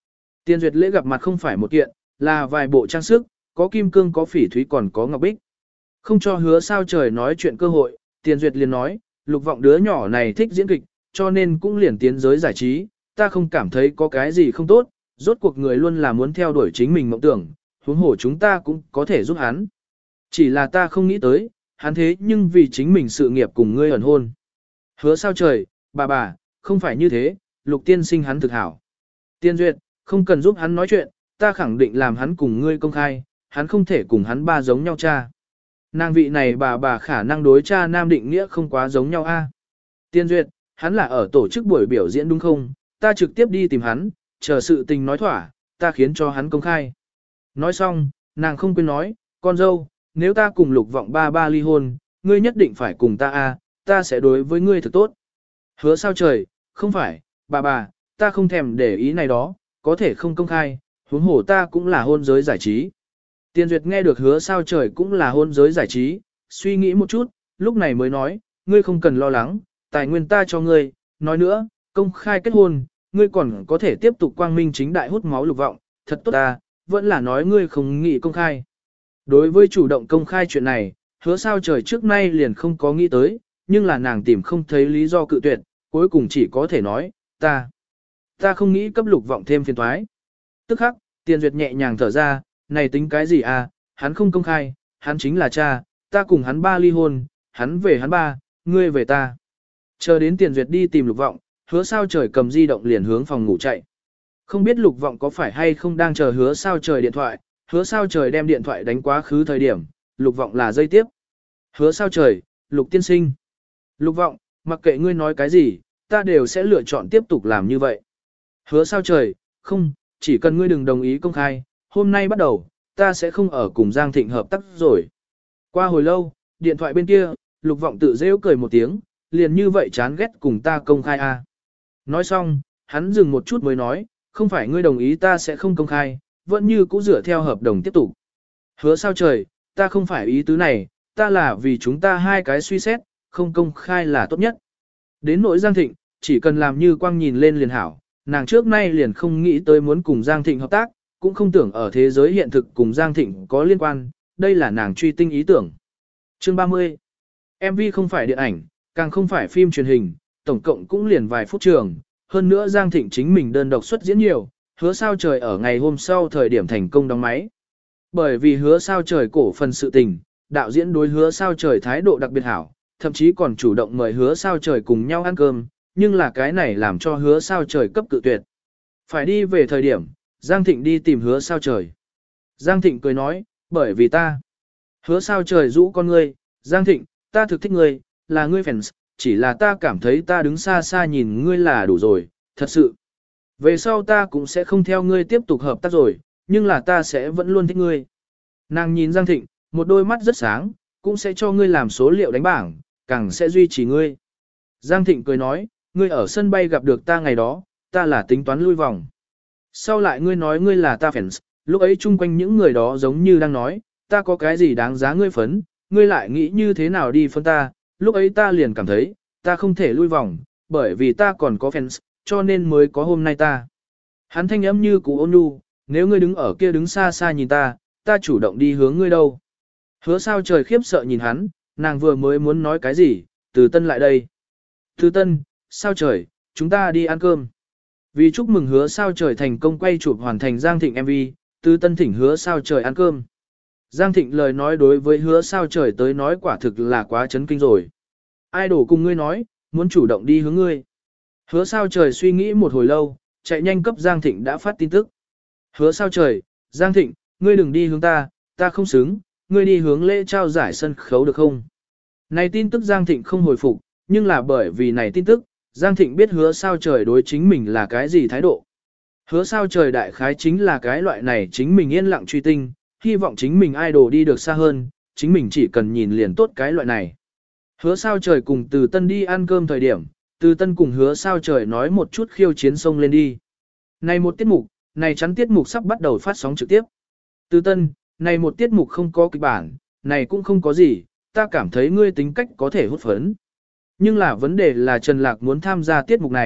Speaker 1: Tiền duyệt lễ gặp mặt không phải một kiện, là vài bộ trang sức, có kim cương có phỉ thúy còn có ngọc bích. Không cho hứa sao trời nói chuyện cơ hội, tiền duyệt liền nói, lục vọng đứa nhỏ này thích diễn kịch, cho nên cũng liền tiến giới giải trí, ta không cảm thấy có cái gì không tốt, rốt cuộc người luôn là muốn theo đuổi chính mình mộng tưởng, huống hồ chúng ta cũng có thể giúp hắn. Chỉ là ta không nghĩ tới, hắn thế nhưng vì chính mình sự nghiệp cùng ngươi ẩn hôn. Hứa sao trời, bà bà, không phải như thế, lục tiên sinh hắn thực hảo. Tiên duyệt, không cần giúp hắn nói chuyện, ta khẳng định làm hắn cùng ngươi công khai, hắn không thể cùng hắn ba giống nhau cha. Nàng vị này bà bà khả năng đối cha nam định nghĩa không quá giống nhau a. Tiên duyệt, hắn là ở tổ chức buổi biểu diễn đúng không? Ta trực tiếp đi tìm hắn, chờ sự tình nói thỏa, ta khiến cho hắn công khai. Nói xong, nàng không quên nói, con dâu, nếu ta cùng lục vọng ba ba ly hôn, ngươi nhất định phải cùng ta a, ta sẽ đối với ngươi thật tốt. Hứa sao trời, không phải, bà bà, ta không thèm để ý này đó, có thể không công khai, huống hồ ta cũng là hôn giới giải trí. Tiên duyệt nghe được hứa sao trời cũng là hôn giới giải trí, suy nghĩ một chút, lúc này mới nói, ngươi không cần lo lắng, tài nguyên ta cho ngươi, nói nữa, công khai kết hôn, ngươi còn có thể tiếp tục quang minh chính đại hút máu lục vọng, thật tốt ta, vẫn là nói ngươi không nghĩ công khai. Đối với chủ động công khai chuyện này, hứa sao trời trước nay liền không có nghĩ tới, nhưng là nàng tìm không thấy lý do cự tuyệt, cuối cùng chỉ có thể nói, ta, ta không nghĩ cấp lục vọng thêm phiền toái. Tức khắc, tiền duyệt nhẹ nhàng thở ra, này tính cái gì à, hắn không công khai, hắn chính là cha, ta cùng hắn ba ly hôn, hắn về hắn ba, ngươi về ta. Chờ đến tiền duyệt đi tìm lục vọng, hứa sao trời cầm di động liền hướng phòng ngủ chạy. Không biết lục vọng có phải hay không đang chờ hứa sao trời điện thoại, hứa sao trời đem điện thoại đánh quá khứ thời điểm, lục vọng là dây tiếp. Hứa sao trời, lục tiên sinh. Lục vọng, mặc kệ ngươi nói cái gì, ta đều sẽ lựa chọn tiếp tục làm như vậy. Hứa sao trời, không, chỉ cần ngươi đừng đồng ý công khai, hôm nay bắt đầu, ta sẽ không ở cùng Giang Thịnh hợp tác rồi. Qua hồi lâu, điện thoại bên kia, lục vọng tự rêu cười một tiếng, liền như vậy chán ghét cùng ta công khai à. Nói xong, hắn dừng một chút mới nói, không phải ngươi đồng ý ta sẽ không công khai, vẫn như cũ dựa theo hợp đồng tiếp tục. Hứa sao trời, ta không phải ý tứ này, ta là vì chúng ta hai cái suy xét, không công khai là tốt nhất. Đến nỗi Giang Thịnh, chỉ cần làm như quang nhìn lên liền hảo, nàng trước nay liền không nghĩ tới muốn cùng Giang Thịnh hợp tác, cũng không tưởng ở thế giới hiện thực cùng Giang Thịnh có liên quan, đây là nàng truy tinh ý tưởng. Chương ba mươi. em vê không phải điện ảnh, càng không phải phim truyền hình, tổng cộng cũng liền vài phút trường, hơn nữa Giang Thịnh chính mình đơn độc xuất diễn nhiều, hứa sao trời ở ngày hôm sau thời điểm thành công đóng máy. Bởi vì hứa sao trời cổ phần sự tình, đạo diễn đối hứa sao trời thái độ đặc biệt hảo, thậm chí còn chủ động mời hứa sao trời cùng nhau ăn cơm, nhưng là cái này làm cho hứa sao trời cấp cự tuyệt. Phải đi về thời điểm, Giang Thịnh đi tìm hứa sao trời. Giang Thịnh cười nói, bởi vì ta. Hứa sao trời rũ con ngươi, Giang Thịnh, ta thực thích ngươi, là ngươi fans, chỉ là ta cảm thấy ta đứng xa xa nhìn ngươi là đủ rồi, thật sự. Về sau ta cũng sẽ không theo ngươi tiếp tục hợp tác rồi, nhưng là ta sẽ vẫn luôn thích ngươi. Nàng nhìn Giang Thịnh, một đôi mắt rất sáng, cũng sẽ cho ngươi làm số liệu đánh bảng, càng sẽ duy trì ngươi. Giang Thịnh cười nói, ngươi ở sân bay gặp được ta ngày đó, ta là tính toán lui vòng. Sau lại ngươi nói ngươi là ta fans, lúc ấy chung quanh những người đó giống như đang nói, ta có cái gì đáng giá ngươi phấn, ngươi lại nghĩ như thế nào đi phân ta, lúc ấy ta liền cảm thấy, ta không thể lui vòng, bởi vì ta còn có fans, cho nên mới có hôm nay ta. Hắn thanh âm như cú ôn nhu, nếu ngươi đứng ở kia đứng xa xa nhìn ta, ta chủ động đi hướng ngươi đâu. Hứa sao trời khiếp sợ nhìn hắn, nàng vừa mới muốn nói cái gì, Từ Tân lại đây. Từ Tân, sao trời, chúng ta đi ăn cơm. Vì chúc mừng hứa sao trời thành công quay chụp hoàn thành Giang Thịnh em vê, Từ Tân thỉnh hứa sao trời ăn cơm. Giang Thịnh lời nói đối với hứa sao trời tới nói quả thực là quá chấn kinh rồi. Idol cùng ngươi nói, muốn chủ động đi hướng ngươi. Hứa sao trời suy nghĩ một hồi lâu, chạy nhanh cấp Giang Thịnh đã phát tin tức. Hứa sao trời, Giang Thịnh, ngươi đừng đi hướng ta, ta không xứng, ngươi đi hướng lễ trao giải sân khấu được không? Này tin tức Giang Thịnh không hồi phục, nhưng là bởi vì này tin tức, Giang Thịnh biết hứa sao trời đối chính mình là cái gì thái độ. Hứa sao trời đại khái chính là cái loại này chính mình yên lặng truy tinh, hy vọng chính mình idol đi được xa hơn, chính mình chỉ cần nhìn liền tốt cái loại này. Hứa sao trời cùng Từ Tân đi ăn cơm thời điểm, Từ Tân cùng hứa sao trời nói một chút khiêu chiến sông lên đi. Này một tiết mục, này chắn tiết mục sắp bắt đầu phát sóng trực tiếp. Từ Tân, này một tiết mục không có kịch bản, này cũng không có gì, ta cảm thấy ngươi tính cách có thể hút phấn. Nhưng là vấn đề là Trần Lạc muốn tham gia tiết mục này,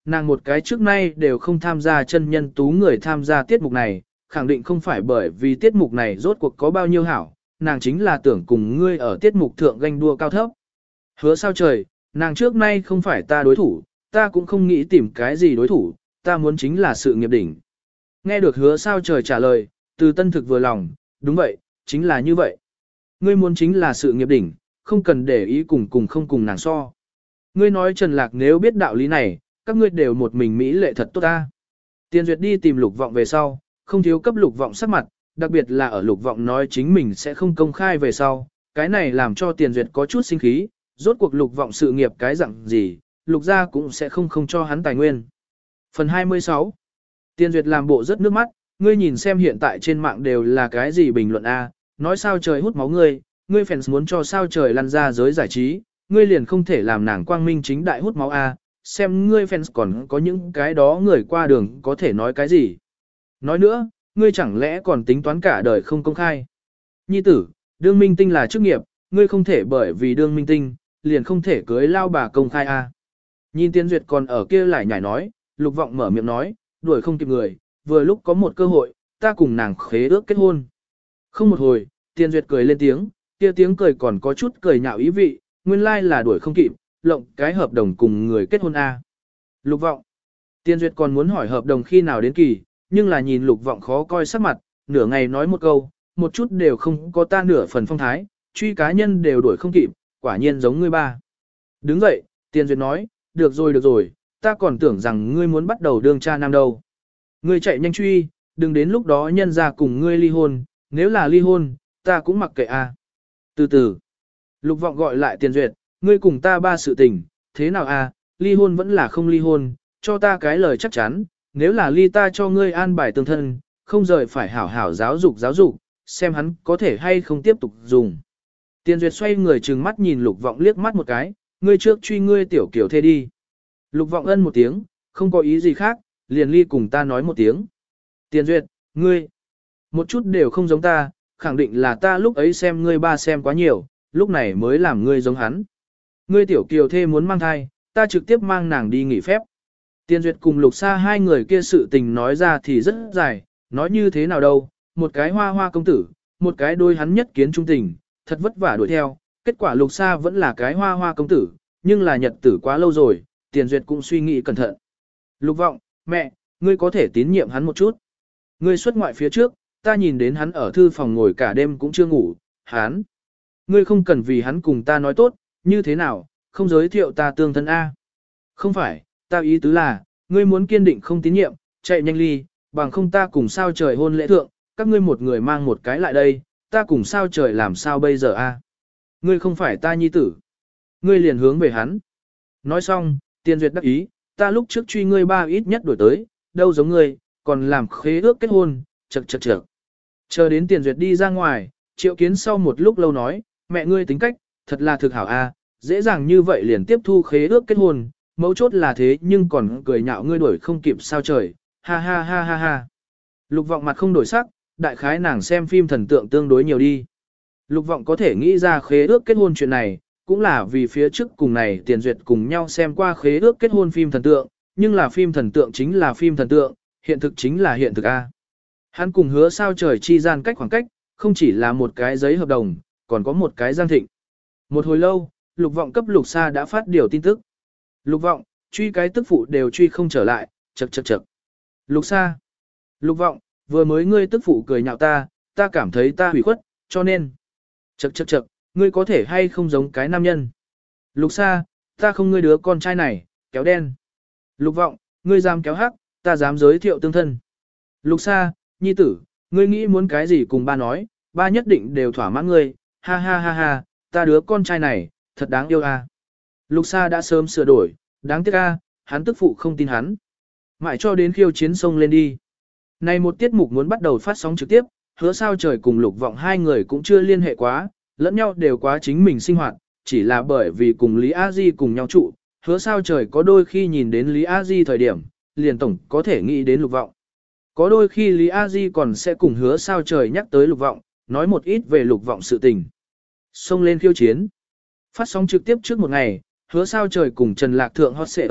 Speaker 1: nàng một cái trước nay đều không tham gia chân nhân tú người tham gia tiết mục này, khẳng định không phải bởi vì tiết mục này rốt cuộc có bao nhiêu hảo, nàng chính là tưởng cùng ngươi ở tiết mục thượng ganh đua cao thấp. Hứa sao trời, nàng trước nay không phải ta đối thủ, ta cũng không nghĩ tìm cái gì đối thủ, ta muốn chính là sự nghiệp đỉnh. Nghe được hứa sao trời trả lời, từ tân thực vừa lòng, đúng vậy, chính là như vậy. Ngươi muốn chính là sự nghiệp đỉnh, không cần để ý cùng cùng không cùng nàng so. Ngươi nói Trần Lạc nếu biết đạo lý này, các ngươi đều một mình Mỹ lệ thật tốt ta. Tiền Duyệt đi tìm Lục Vọng về sau, không thiếu cấp Lục Vọng sắc mặt, đặc biệt là ở Lục Vọng nói chính mình sẽ không công khai về sau, cái này làm cho Tiền Duyệt có chút sinh khí, rốt cuộc Lục Vọng sự nghiệp cái dạng gì, Lục gia cũng sẽ không không cho hắn tài nguyên. Phần hai mươi sáu. Tiền Duyệt làm bộ rất nước mắt, ngươi nhìn xem hiện tại trên mạng đều là cái gì bình luận a, nói sao trời hút máu ngươi, ngươi fans muốn cho sao trời lăn ra giới giải trí, ngươi liền không thể làm nàng quang minh chính đại hút máu a, xem ngươi fans còn có những cái đó người qua đường có thể nói cái gì. Nói nữa, ngươi chẳng lẽ còn tính toán cả đời không công khai. Nhi tử, đương minh tinh là chức nghiệp, ngươi không thể bởi vì đương minh tinh, liền không thể cưới lao bà công khai a. Nhìn Tiên Duyệt còn ở kia lại nhảy nói, Lục Vọng mở miệng nói, đuổi không kịp người, vừa lúc có một cơ hội, ta cùng nàng khế ước kết hôn. Không một hồi, Tiên Duyệt cười lên tiếng, kia tiếng cười còn có chút cười nhạo ý vị, nguyên lai là đuổi không kịp, lộng cái hợp đồng cùng người kết hôn a. Lục Vọng. Tiên Duyệt còn muốn hỏi hợp đồng khi nào đến kỳ, nhưng là nhìn Lục Vọng khó coi sắc mặt, nửa ngày nói một câu, một chút đều không có ta nửa phần phong thái, truy cá nhân đều đuổi không kịp, quả nhiên giống ngươi ba. Đứng dậy, Tiên Duyệt nói, được rồi được rồi, ta còn tưởng rằng ngươi muốn bắt đầu đương cha nam đâu. Ngươi chạy nhanh truy, đừng đến lúc đó nhân ra cùng ngươi ly hôn, nếu là ly hôn, ta cũng mặc kệ a. Từ từ, Lục Vọng gọi lại Tiền Duyệt, ngươi cùng ta ba sự tình, thế nào a, ly hôn vẫn là không ly hôn, cho ta cái lời chắc chắn, nếu là ly ta cho ngươi an bài tương thân, không rời phải hảo hảo giáo dục giáo dục, xem hắn có thể hay không tiếp tục dùng. Tiền Duyệt xoay người trừng mắt nhìn Lục Vọng liếc mắt một cái, ngươi trước truy ngươi tiểu kiểu thê đi. Lục Vọng ân một tiếng, không có ý gì khác, liền ly cùng ta nói một tiếng. Tiền Duyệt, ngươi, một chút đều không giống ta, khẳng định là ta lúc ấy xem ngươi ba xem quá nhiều, lúc này mới làm ngươi giống hắn. Ngươi tiểu kiều thê muốn mang thai, ta trực tiếp mang nàng đi nghỉ phép. Tiền Duyệt cùng Lục Sa hai người kia sự tình nói ra thì rất dài, nói như thế nào đâu, một cái hoa hoa công tử, một cái đôi hắn nhất kiến trung tình, thật vất vả đuổi theo, kết quả Lục Sa vẫn là cái hoa hoa công tử, nhưng là nhật tử quá lâu rồi, Tiền Duyệt cũng suy nghĩ cẩn thận. Lục Vọng, mẹ, ngươi có thể tín nhiệm hắn một chút. Ngươi xuất ngoại phía trước, ta nhìn đến hắn ở thư phòng ngồi cả đêm cũng chưa ngủ, hắn. Ngươi không cần vì hắn cùng ta nói tốt, như thế nào, không giới thiệu ta tương thân A. Không phải, ta ý tứ là, ngươi muốn kiên định không tín nhiệm, chạy nhanh ly, bằng không ta cùng sao trời hôn lễ thượng, các ngươi một người mang một cái lại đây, ta cùng sao trời làm sao bây giờ A. Ngươi không phải ta nhi tử. Ngươi liền hướng về hắn. Nói xong, Tiền Duyệt đắc ý, ta lúc trước truy ngươi ba ít nhất đổi tới, đâu giống ngươi, còn làm khế ước kết hôn, chật chật chật. Chờ đến Tiền Duyệt đi ra ngoài, Triệu Kiến sau một lúc lâu nói, mẹ ngươi tính cách, thật là thực hảo a, dễ dàng như vậy liền tiếp thu khế ước kết hôn, mấu chốt là thế nhưng còn cười nhạo ngươi đuổi không kịp sao trời, ha ha ha ha ha. Lục Vọng mặt không đổi sắc, đại khái nàng xem phim thần tượng tương đối nhiều đi. Lục Vọng có thể nghĩ ra khế ước kết hôn chuyện này, cũng là vì phía trước cùng này Tiền Duyệt cùng nhau xem qua khế ước kết hôn phim thần tượng, nhưng là phim thần tượng chính là phim thần tượng, hiện thực chính là hiện thực A. Hắn cùng hứa sao trời chi gian cách khoảng cách, không chỉ là một cái giấy hợp đồng, còn có một cái giang thịnh. Một hồi lâu, Lục Vọng cấp Lục Sa đã phát điều tin tức. Lục Vọng, truy cái tức phụ đều truy không trở lại, chậc chậc chậc. Lục Sa. Lục Vọng, vừa mới ngươi tức phụ cười nhạo ta, ta cảm thấy ta hủy khuất, cho nên. Chậc chậc chậc, ngươi có thể hay không giống cái nam nhân. Lục Sa, ta không ngươi đứa con trai này, kéo đen. Lục Vọng, ngươi dám kéo hắc, ta dám giới thiệu tương thân. Lục Sa, nhi tử, ngươi nghĩ muốn cái gì cùng ba nói, ba nhất định đều thỏa mãn ngươi, ha ha ha ha, ta đứa con trai này, thật đáng yêu a. Lục Sa đã sớm sửa đổi, đáng tiếc a, hắn tức phụ không tin hắn. Mãi cho đến khiêu chiến sông lên đi. Này một tiết mục muốn bắt đầu phát sóng trực tiếp, hứa sao trời cùng Lục Vọng hai người cũng chưa liên hệ quá, lẫn nhau đều quá chính mình sinh hoạt, chỉ là bởi vì cùng Lý A Di cùng nhau trụ, hứa sao trời có đôi khi nhìn đến Lý A Di thời điểm, liền tổng có thể nghĩ đến Lục Vọng. Có đôi khi Lý A Di còn sẽ cùng hứa sao trời nhắc tới Lục Vọng, nói một ít về Lục Vọng sự tình. Xông lên khiêu chiến. Phát sóng trực tiếp trước một ngày, hứa sao trời cùng Trần Lạc Thượng hot xệ ấp,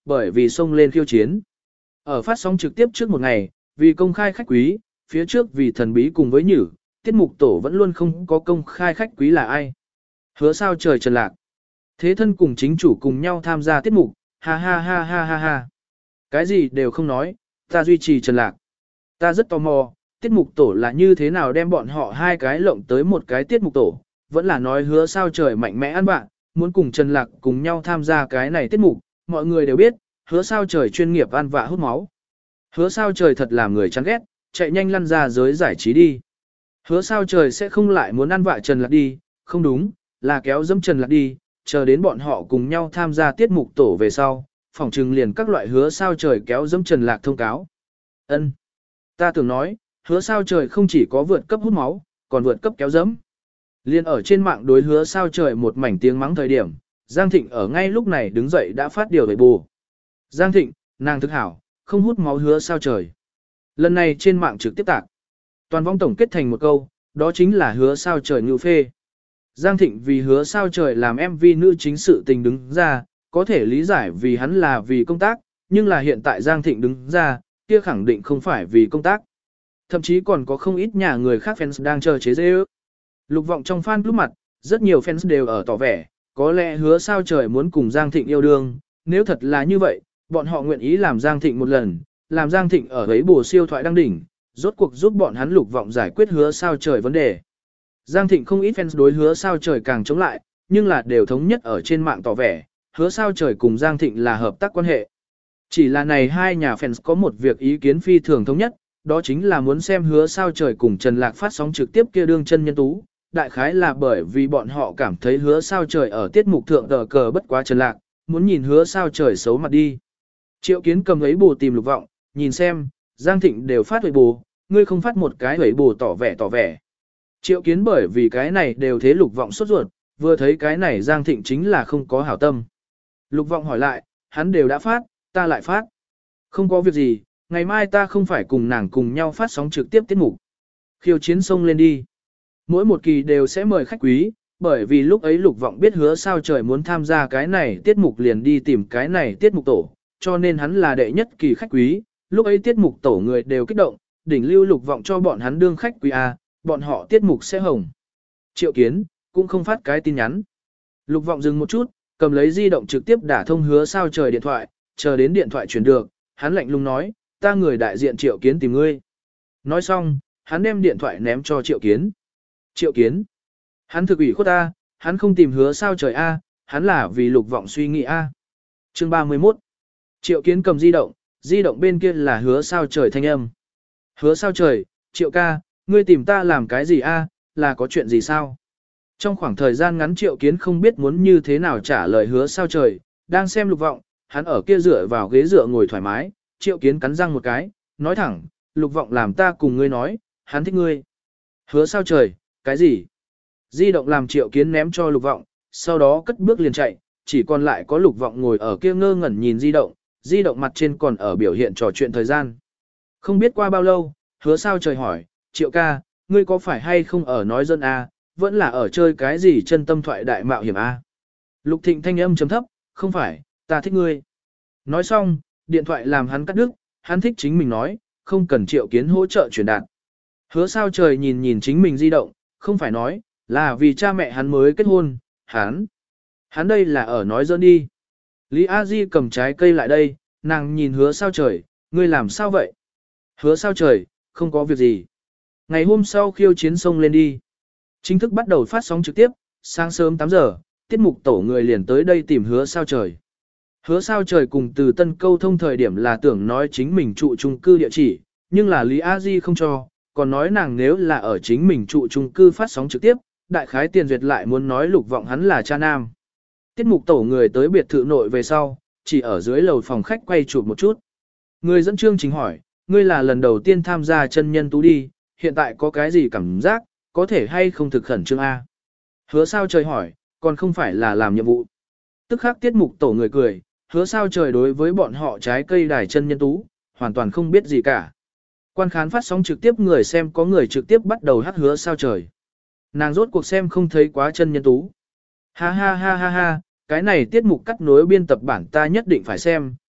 Speaker 1: bởi vì xông lên khiêu chiến. Ở phát sóng trực tiếp trước một ngày, vì công khai khách quý, phía trước vì thần bí cùng với nhử, tiết mục tổ vẫn luôn không có công khai khách quý là ai. Hứa sao trời Trần Lạc. Thế thân cùng chính chủ cùng nhau tham gia tiết mục, ha ha ha ha ha ha. Cái gì đều không nói, ta duy trì Trần Lạc. Ta rất tò mò, tiết mục tổ là như thế nào đem bọn họ hai cái lộng tới một cái tiết mục tổ, vẫn là nói hứa sao trời mạnh mẽ ăn bạn, muốn cùng Trần Lạc cùng nhau tham gia cái này tiết mục, mọi người đều biết, hứa sao trời chuyên nghiệp ăn vạ hút máu. Hứa sao trời thật làm người chán ghét, chạy nhanh lăn ra giới giải trí đi. Hứa sao trời sẽ không lại muốn ăn vạ Trần Lạc đi, không đúng, là kéo dẫm Trần Lạc đi, chờ đến bọn họ cùng nhau tham gia tiết mục tổ về sau, phỏng trừng liền các loại hứa sao trời kéo dẫm Trần Lạc thông cáo. Ân, ta tưởng nói, hứa sao trời không chỉ có vượt cấp hút máu, còn vượt cấp kéo dẫm. Liên ở trên mạng đối hứa sao trời một mảnh tiếng mắng thời điểm, Giang Thịnh ở ngay lúc này đứng dậy đã phát điều về bù. Giang Thịnh, nàng thực hảo, không hút máu hứa sao trời. Lần này trên mạng trực tiếp tạc. Toàn vong tổng kết thành một câu, đó chính là hứa sao trời ngự phê. Giang Thịnh vì hứa sao trời làm em vê nữ chính sự tình đứng ra, có thể lý giải vì hắn là vì công tác, nhưng là hiện tại Giang Thịnh đứng ra, kia khẳng định không phải vì công tác. Thậm chí còn có không ít nhà người khác fans đang chờ chế dê ước. Lục vọng trong fan lúc mặt, rất nhiều fans đều ở tỏ vẻ, có lẽ hứa sao trời muốn cùng Giang Thịnh yêu đương, nếu thật là như vậy, bọn họ nguyện ý làm Giang Thịnh một lần, làm Giang Thịnh ở ấy bổ siêu thoại đăng đỉnh, rốt cuộc giúp bọn hắn lục vọng giải quyết hứa sao trời vấn đề. Giang Thịnh không ít fans đối hứa sao trời càng chống lại, nhưng là đều thống nhất ở trên mạng tỏ vẻ, hứa sao trời cùng Giang Thịnh là hợp tác quan hệ. Chỉ là này hai nhà fans có một việc ý kiến phi thường thống nhất, đó chính là muốn xem hứa sao trời cùng Trần Lạc phát sóng trực tiếp kia đương chân nhân tú. Đại khái là bởi vì bọn họ cảm thấy hứa sao trời ở tiết mục thượng tờ cờ bất quá Trần Lạc, muốn nhìn hứa sao trời xấu mặt đi. Triệu Kiến cầm ấy bù tìm lục vọng, nhìn xem, Giang Thịnh đều phát huệ bù, ngươi không phát một cái huệ bù tỏ vẻ tỏ vẻ. Triệu Kiến bởi vì cái này đều thế lục vọng sốt ruột, vừa thấy cái này Giang Thịnh chính là không có hảo tâm. Lục vọng hỏi lại, hắn đều đã phát, ta lại phát. Không có việc gì, ngày mai ta không phải cùng nàng cùng nhau phát sóng trực tiếp tiết mục. Khiêu chiến xông lên đi. Mỗi một kỳ đều sẽ mời khách quý, bởi vì lúc ấy lục vọng biết hứa sao trời muốn tham gia cái này tiết mục liền đi tìm cái này tiết mục tổ, cho nên hắn là đệ nhất kỳ khách quý, lúc ấy tiết mục tổ người đều kích động, đỉnh lưu lục vọng cho bọn hắn đương khách quý A, bọn họ tiết mục sẽ hồng. Triệu Kiến, cũng không phát cái tin nhắn. Lục vọng dừng một chút, cầm lấy di động trực tiếp đả thông hứa sao trời điện thoại, chờ đến điện thoại chuyển được, hắn lạnh lùng nói, ta người đại diện Triệu Kiến tìm ngươi. Nói xong, hắn đem điện thoại ném cho Triệu Kiến. Triệu Kiến. Hắn thực ủy khuất ta, hắn không tìm hứa sao trời A, hắn là vì lục vọng suy nghĩ A. Chương ba mươi mốt. Triệu Kiến cầm di động, di động bên kia là hứa sao trời thanh âm. Hứa sao trời, Triệu ca, ngươi tìm ta làm cái gì A, là có chuyện gì sao? Trong khoảng thời gian ngắn Triệu Kiến không biết muốn như thế nào trả lời hứa sao trời, đang xem lục vọng, hắn ở kia dựa vào ghế dựa ngồi thoải mái, Triệu Kiến cắn răng một cái, nói thẳng, lục vọng làm ta cùng ngươi nói, hắn thích ngươi. Hứa sao trời, cái gì? Di động làm Triệu Kiến ném cho lục vọng, sau đó cất bước liền chạy, chỉ còn lại có lục vọng ngồi ở kia ngơ ngẩn nhìn di động, di động mặt trên còn ở biểu hiện trò chuyện thời gian. Không biết qua bao lâu, hứa sao trời hỏi, Triệu ca, ngươi có phải hay không ở nói dân A, vẫn là ở chơi cái gì chân tâm thoại đại mạo hiểm A. Lục Thịnh thanh âm chấm thấp, không phải, ta thích ngươi. Nói xong, điện thoại làm hắn cắt đứt, hắn thích chính mình nói, không cần Triệu Kiến hỗ trợ truyền đạt. Hứa sao trời nhìn nhìn chính mình di động, không phải nói, là vì cha mẹ hắn mới kết hôn, hắn. Hắn đây là ở nói dỡn đi. Lý A Di cầm trái cây lại đây, nàng nhìn hứa sao trời, ngươi làm sao vậy? Hứa sao trời, không có việc gì. Ngày hôm sau khiêu chiến sông lên đi. Chính thức bắt đầu phát sóng trực tiếp, sáng sớm tám giờ, tiết mục tổ người liền tới đây tìm hứa sao trời. Hứa sao trời cùng từ tân câu thông thời điểm là tưởng nói chính mình trụ chung cư địa chỉ, nhưng là Lý A Di không cho, còn nói nàng nếu là ở chính mình trụ chung cư phát sóng trực tiếp, đại khái tiền duyệt lại muốn nói lục vọng hắn là cha nam. Tiết mục tổ người tới biệt thự nội về sau, chỉ ở dưới lầu phòng khách quay chụp một chút. Người dẫn chương trình hỏi, ngươi là lần đầu tiên tham gia chân nhân tú đi, hiện tại có cái gì cảm giác, có thể hay không thực khẩn trương A. Hứa sao trời hỏi, còn không phải là làm nhiệm vụ. Tức khắc tiết mục tổ người cười, hứa sao trời đối với bọn họ trái cây đài chân nhân tú, hoàn toàn không biết gì cả. Quan khán phát sóng trực tiếp người xem có người trực tiếp bắt đầu hát hứa sao trời. Nàng rốt cuộc xem không thấy quá chân nhân tú. Ha ha ha ha ha, cái này tiết mục cắt nối biên tập bản ta nhất định phải xem,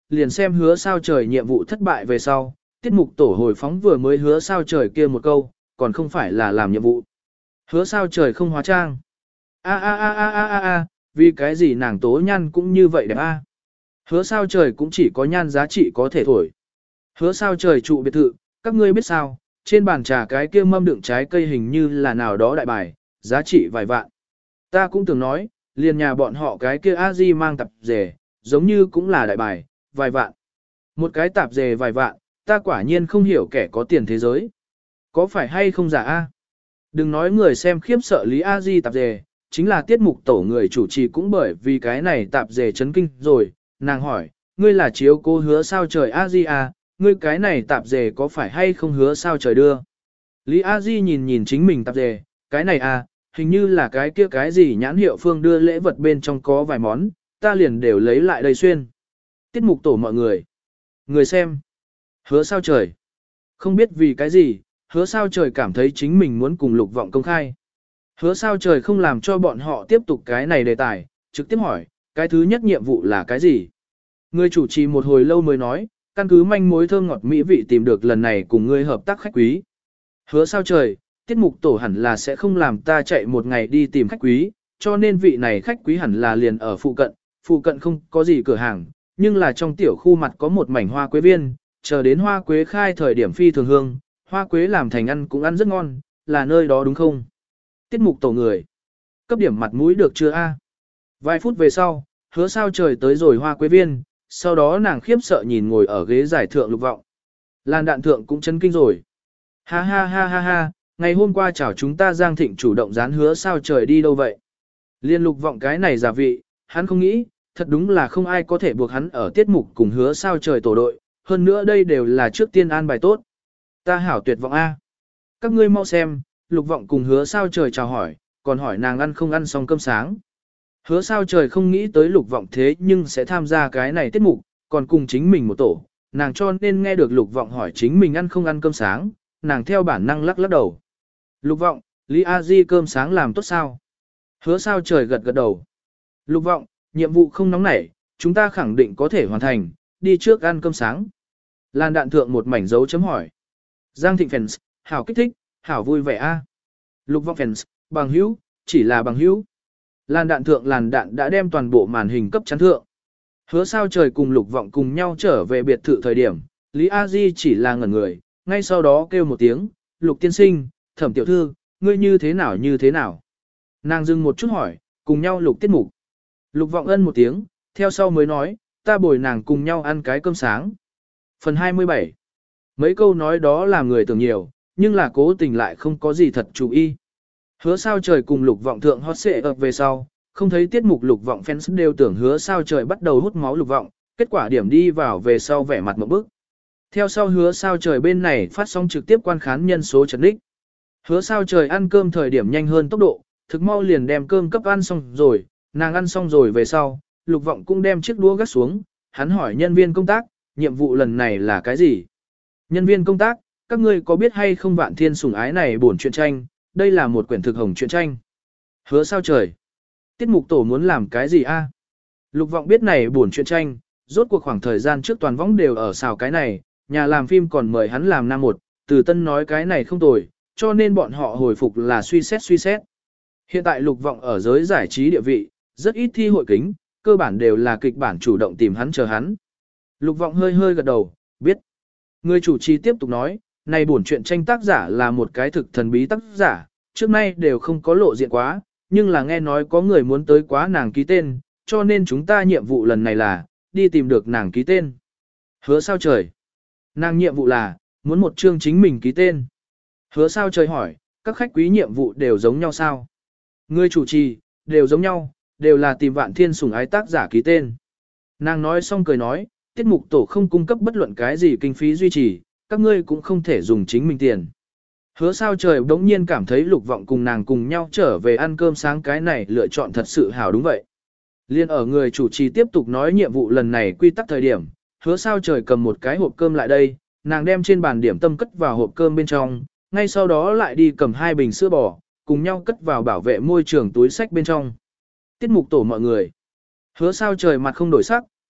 Speaker 1: liền xem hứa sao trời nhiệm vụ thất bại về sau, tiết mục tổ hồi phóng vừa mới hứa sao trời kia một câu, còn không phải là làm nhiệm vụ. Hứa sao trời không hóa trang. A a a a a a a, vì cái gì nàng tố nhan cũng như vậy đẹp a. Hứa sao trời cũng chỉ có nhan giá trị có thể thổi. Hứa sao trời trụ biệt thự, các ngươi biết sao, trên bàn trà cái kia mâm đựng trái cây hình như là nào đó đại bài, giá trị vài vạn. Ta cũng từng nói, liền nhà bọn họ cái kia a di mang tạp dề, giống như cũng là đại bài, vài vạn. Một cái tạp dề vài vạn, ta quả nhiên không hiểu kẻ có tiền thế giới. Có phải hay không giả a? Đừng nói người xem khiếp sợ Lý A Di tạp dề, chính là tiết mục tổ người chủ trì cũng bởi vì cái này tạp dề chấn kinh rồi, nàng hỏi, ngươi là chiếu cô hứa sao trời A Di à, ngươi cái này tạp dề có phải hay không hứa sao trời đưa? Lý A Di nhìn nhìn chính mình tạp dề, cái này à, hình như là cái kia cái gì nhãn hiệu phương đưa lễ vật bên trong có vài món, ta liền đều lấy lại đây xuyên. Tiết mục tổ mọi người. Người xem. Hứa sao trời. Không biết vì cái gì, hứa sao trời cảm thấy chính mình muốn cùng lục vọng công khai. Hứa sao trời không làm cho bọn họ tiếp tục cái này đề tài, trực tiếp hỏi, cái thứ nhất nhiệm vụ là cái gì? Người chủ trì một hồi lâu mới nói, căn cứ manh mối thơm ngọt mỹ vị tìm được lần này cùng ngươi hợp tác khách quý. Hứa sao trời, tiết mục tổ hẳn là sẽ không làm ta chạy một ngày đi tìm khách quý, cho nên vị này khách quý hẳn là liền ở phụ cận, phụ cận không có gì cửa hàng, nhưng là trong tiểu khu mặt có một mảnh hoa quế viên, chờ đến hoa quế khai thời điểm phi thường hương, hoa quế làm thành ăn cũng ăn rất ngon, là nơi đó đúng không? Tiết mục tổ người. Cấp điểm mặt mũi được chưa a? Vài phút về sau, hứa sao trời tới rồi hoa quế viên, sau đó nàng khiếp sợ nhìn ngồi ở ghế giải thượng lục vọng. Lan đạn thượng cũng chấn kinh rồi. Ha ha ha ha ha, ngày hôm qua chào chúng ta Giang Thịnh chủ động dán hứa sao trời đi đâu vậy? Liên lục vọng cái này giả vị, hắn không nghĩ, thật đúng là không ai có thể buộc hắn ở tiết mục cùng hứa sao trời tổ đội, hơn nữa đây đều là trước tiên an bài tốt. Ta hảo tuyệt vọng A. Các ngươi mau xem, lục vọng cùng hứa sao trời chào hỏi, còn hỏi nàng ăn không ăn xong cơm sáng. Hứa sao trời không nghĩ tới lục vọng thế nhưng sẽ tham gia cái này tiết mục, còn cùng chính mình một tổ, nàng cho nên nghe được lục vọng hỏi chính mình ăn không ăn cơm sáng, nàng theo bản năng lắc lắc đầu. Lục vọng, Lý A Di cơm sáng làm tốt sao? Hứa sao trời gật gật đầu. Lục vọng, nhiệm vụ không nóng nảy, chúng ta khẳng định có thể hoàn thành, đi trước ăn cơm sáng. Lan đạn thượng một mảnh dấu chấm hỏi. Giang Thịnh fans, hảo kích thích, hảo vui vẻ a. Lục vọng fans, bằng hữu, chỉ là bằng hữu. Lan đạn thượng làn đạn đã đem toàn bộ màn hình cấp chắn thượng. Hứa sao trời cùng lục vọng cùng nhau trở về biệt thự thời điểm, Lý A Di chỉ là ngẩn người, ngay sau đó kêu một tiếng, lục tiên sinh, thẩm tiểu thư, ngươi như thế nào như thế nào. Nàng dừng một chút hỏi, cùng nhau lục tiết mục. Lục vọng ân một tiếng, theo sau mới nói, ta bồi nàng cùng nhau ăn cái cơm sáng. Phần hai mươi bảy. Mấy câu nói đó làm người tưởng nhiều, nhưng là cố tình lại không có gì thật chú ý. Hứa sao trời cùng lục vọng thượng hot xệ ập về sau, không thấy tiết mục lục vọng fans đều tưởng hứa sao trời bắt đầu hút máu lục vọng, kết quả điểm đi vào về sau vẻ mặt một bức. Theo sau hứa sao trời bên này phát sóng trực tiếp quan khán nhân số chật ních. Hứa sao trời ăn cơm thời điểm nhanh hơn tốc độ, thực mau liền đem cơm cấp ăn xong rồi, nàng ăn xong rồi về sau, lục vọng cũng đem chiếc đũa gắt xuống, hắn hỏi nhân viên công tác, nhiệm vụ lần này là cái gì? Nhân viên công tác, các ngươi có biết hay không Vạn Thiên Sủng Ái này buồn truyện tranh, đây là một quyển thực hồng truyện tranh. Hứa sao trời? Tiết mục tổ muốn làm cái gì a? Lục vọng biết này buồn truyện tranh, rốt cuộc khoảng thời gian trước toàn võng đều ở xào cái này, nhà làm phim còn mời hắn làm nam một, từ tân nói cái này không tồi, cho nên bọn họ hồi phục là suy xét suy xét. Hiện tại lục vọng ở giới giải trí địa vị, rất ít thi hội kính, cơ bản đều là kịch bản chủ động tìm hắn chờ hắn. Lục vọng hơi hơi gật đầu, biết. Người chủ trì tiếp tục nói, này buồn truyện tranh tác giả là một cái thực thần bí tác giả, trước nay đều không có lộ diện quá, nhưng là nghe nói có người muốn tới quá nàng ký tên, cho nên chúng ta nhiệm vụ lần này là, đi tìm được nàng ký tên. Hứa sao trời? Nàng nhiệm vụ là, muốn một chương chính mình ký tên. Hứa sao trời hỏi, các khách quý nhiệm vụ đều giống nhau sao? Người chủ trì, đều giống nhau, đều là tìm Vạn Thiên Sủng Ái tác giả ký tên. Nàng nói xong cười nói, tiết mục tổ không cung cấp bất luận cái gì kinh phí duy trì, các ngươi cũng không thể dùng chính mình tiền. Hứa sao trời đống nhiên cảm thấy lục vọng cùng nàng cùng nhau trở về ăn cơm sáng cái này lựa chọn thật sự hảo đúng vậy. Liên ở người chủ trì tiếp tục nói nhiệm vụ lần này quy tắc thời điểm, hứa sao trời cầm một cái hộp cơm lại đây, nàng đem trên bàn điểm tâm cất vào hộp cơm bên trong, ngay sau đó lại đi cầm hai bình sữa bò, cùng nhau cất vào bảo vệ môi trường túi sách bên trong. Tiết mục tổ mọi người. Hứa sao trời mặt không đổi sắc,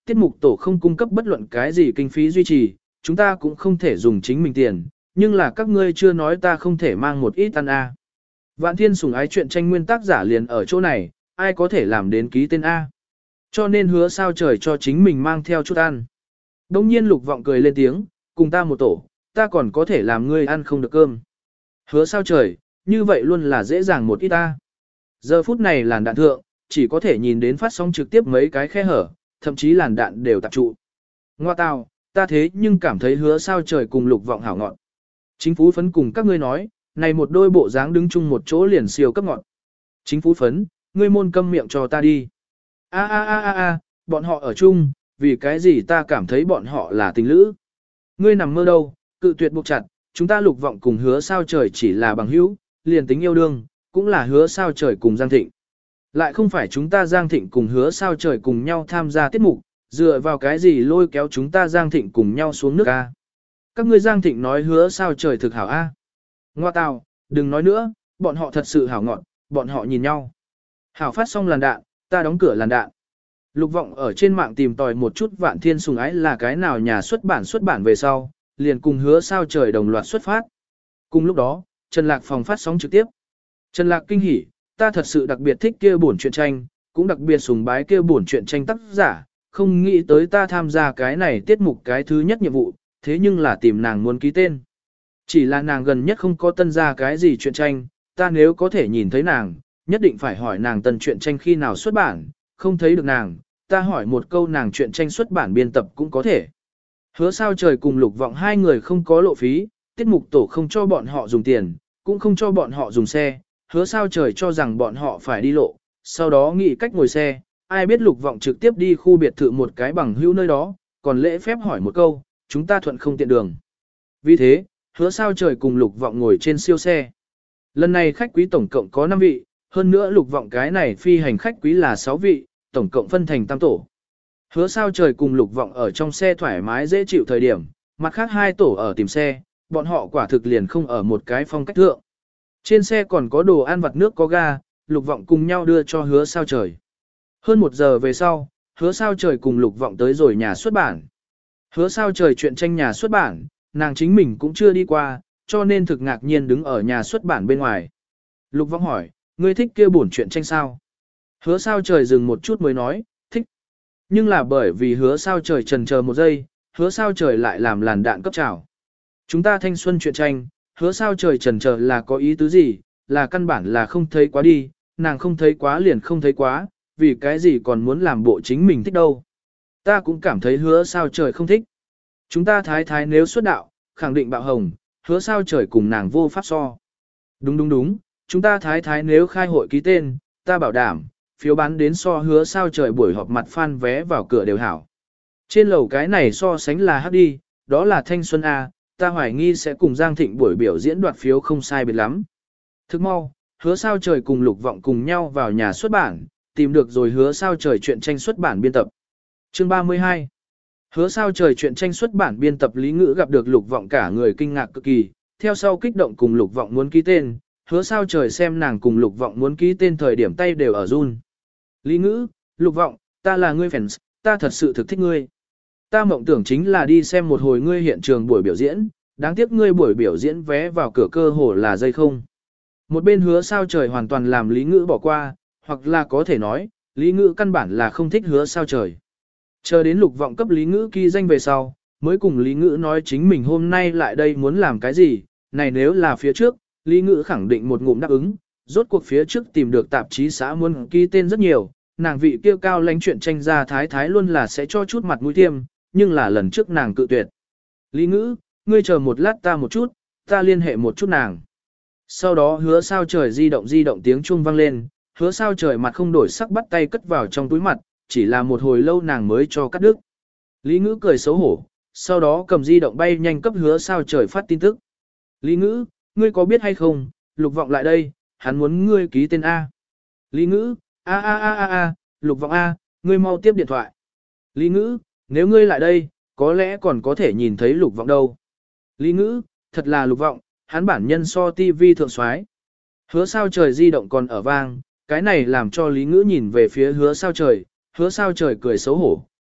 Speaker 1: tiết mục tổ không cung cấp bất luận cái gì kinh phí duy trì, chúng ta cũng không thể dùng chính mình tiền, nhưng là các ngươi chưa nói ta không thể mang một ít ăn A. Vạn Thiên sủng ái chuyện tranh nguyên tác giả liền ở chỗ này, ai có thể làm đến ký tên A. Cho nên hứa sao trời cho chính mình mang theo chút ăn. Đông nhiên Lục Vọng cười lên tiếng, cùng ta một tổ, ta còn có thể làm ngươi ăn không được cơm. Hứa sao trời, như vậy luôn là dễ dàng một ít ta. Giờ phút này làn đạn thượng, chỉ có thể nhìn đến phát sóng trực tiếp mấy cái khe hở, thậm chí làn đạn đều tạp trụ. Ngoa tào, ta thế nhưng cảm thấy hứa sao trời cùng Lục Vọng hảo ngọn. Chính Phú Phấn cùng các ngươi nói, này một đôi bộ dáng đứng chung một chỗ liền siêu cấp ngọn. Chính Phú Phấn, ngươi môn câm miệng cho ta đi. A a a a a, bọn họ ở chung, vì cái gì ta cảm thấy bọn họ là tình lữ. Ngươi nằm mơ đâu, cự tuyệt buộc chặt, chúng ta Lục Vọng cùng hứa sao trời chỉ là bằng hữu, liền tính yêu đương, cũng là hứa sao trời cùng Giang Thịnh. Lại không phải chúng ta Giang Thịnh cùng hứa sao trời cùng nhau tham gia tiết mục, dựa vào cái gì lôi kéo chúng ta Giang Thịnh cùng nhau xuống nước a? Các ngươi Giang Thịnh nói hứa sao trời thực hảo a. Ngoa tào, đừng nói nữa, bọn họ thật sự hảo ngọn, bọn họ nhìn nhau. Hảo phát xong làn đạn, ta đóng cửa làn đạn. Lục Vọng ở trên mạng tìm tòi một chút Vạn Thiên sủng ái là cái nào nhà xuất bản xuất bản về sau, liền cùng hứa sao trời đồng loạt xuất phát. Cùng lúc đó, Trần Lạc phòng phát sóng trực tiếp. Trần Lạc kinh hỉ, ta thật sự đặc biệt thích kia bổn truyện tranh, cũng đặc biệt sùng bái kia bổn truyện tranh tác giả, không nghĩ tới ta tham gia cái này tiết mục cái thứ nhất nhiệm vụ, thế nhưng là tìm nàng muốn ký tên. Chỉ là nàng gần nhất không có tân ra cái gì truyện tranh, ta nếu có thể nhìn thấy nàng, nhất định phải hỏi nàng tân truyện tranh khi nào xuất bản, không thấy được nàng, ta hỏi một câu nàng truyện tranh xuất bản biên tập cũng có thể. Hứa sao trời cùng Lục Vọng hai người không có lộ phí, tiết mục tổ không cho bọn họ dùng tiền, cũng không cho bọn họ dùng xe, hứa sao trời cho rằng bọn họ phải đi lộ, sau đó nghĩ cách ngồi xe, ai biết Lục Vọng trực tiếp đi khu biệt thự một cái bằng hữu nơi đó, còn lễ phép hỏi một câu, chúng ta thuận không tiện đường. Vì thế, hứa sao trời cùng Lục Vọng ngồi trên siêu xe. Lần này khách quý tổng cộng có năm vị, hơn nữa Lục Vọng cái này phi hành khách quý là sáu vị, tổng cộng phân thành tam tổ. Hứa sao trời cùng Lục Vọng ở trong xe thoải mái dễ chịu thời điểm, mặt khác hai tổ ở tìm xe, bọn họ quả thực liền không ở một cái phong cách thượng. Trên xe còn có đồ ăn vặt nước có ga, Lục Vọng cùng nhau đưa cho hứa sao trời. Hơn một giờ về sau, hứa sao trời cùng Lục Vọng tới rồi nhà xuất bản. Hứa sao trời chuyện tranh nhà xuất bản, nàng chính mình cũng chưa đi qua, cho nên thực ngạc nhiên đứng ở nhà xuất bản bên ngoài. Lục Vọng hỏi, ngươi thích kia bổn chuyện tranh sao? Hứa sao trời dừng một chút mới nói, thích. Nhưng là bởi vì hứa sao trời trần chờ một giây, hứa sao trời lại làm làn đạn cấp trào. Chúng ta thanh xuân chuyện tranh, hứa sao trời trần chờ là có ý tứ gì, là căn bản là không thấy quá đi, nàng không thấy quá liền không thấy quá, vì cái gì còn muốn làm bộ chính mình thích đâu. Ta cũng cảm thấy hứa sao trời không thích. Chúng ta thái thái nếu xuất đạo, khẳng định bạo hồng, hứa sao trời cùng nàng vô pháp so. Đúng đúng đúng, chúng ta thái thái nếu khai hội ký tên, ta bảo đảm, phiếu bán đến so hứa sao trời buổi họp mặt fan vé vào cửa đều hảo. Trên lầu cái này so sánh là hắc đi, đó là thanh xuân A, ta hoài nghi sẽ cùng Giang Thịnh buổi biểu diễn đoạt phiếu không sai biệt lắm. Thức mau, hứa sao trời cùng Lục Vọng cùng nhau vào nhà xuất bản, tìm được rồi hứa sao trời chuyện tranh xuất bản biên tập. Chương ba mươi hai. Hứa sao trời chuyện tranh xuất bản biên tập Lý Ngữ gặp được Lục Vọng cả người kinh ngạc cực kỳ, theo sau kích động cùng Lục Vọng muốn ký tên, hứa sao trời xem nàng cùng Lục Vọng muốn ký tên thời điểm tay đều ở run. Lý Ngữ, Lục Vọng, ta là ngươi fans, ta thật sự thực thích ngươi. Ta mộng tưởng chính là đi xem một hồi ngươi hiện trường buổi biểu diễn, đáng tiếc ngươi buổi biểu diễn vé vào cửa cơ hồ là dây không. Một bên hứa sao trời hoàn toàn làm Lý Ngữ bỏ qua, hoặc là có thể nói, Lý Ngữ căn bản là không thích hứa sao trời. Chờ đến Lục Vọng cấp Lý Ngữ ký danh về sau, mới cùng Lý Ngữ nói chính mình hôm nay lại đây muốn làm cái gì, này nếu là phía trước, Lý Ngữ khẳng định một ngụm đáp ứng, rốt cuộc phía trước tìm được tạp chí xã muốn ký tên rất nhiều, nàng vị kia cao lãnh chuyện tranh ra thái thái luôn là sẽ cho chút mặt mũi tiêm, nhưng là lần trước nàng cự tuyệt. Lý Ngữ, ngươi chờ một lát ta một chút, ta liên hệ một chút nàng. Sau đó hứa sao trời di động di động tiếng chuông vang lên, hứa sao trời mặt không đổi sắc bắt tay cất vào trong túi mặt, chỉ là một hồi lâu nàng mới cho cắt đứt. Lý Ngữ cười xấu hổ, sau đó cầm di động bay nhanh cấp hứa sao trời phát tin tức. Lý Ngữ, ngươi có biết hay không, Lục Vọng lại đây, hắn muốn ngươi ký tên A. Lý Ngữ, a a a a a, Lục Vọng A, ngươi mau tiếp điện thoại. Lý Ngữ, nếu ngươi lại đây, có lẽ còn có thể nhìn thấy Lục Vọng đâu. Lý Ngữ, thật là Lục Vọng, hắn bản nhân so tivi thượng soái. Hứa sao trời di động còn ở vang, cái này làm cho Lý Ngữ nhìn về phía hứa sao trời, hứa sao trời cười xấu hổ,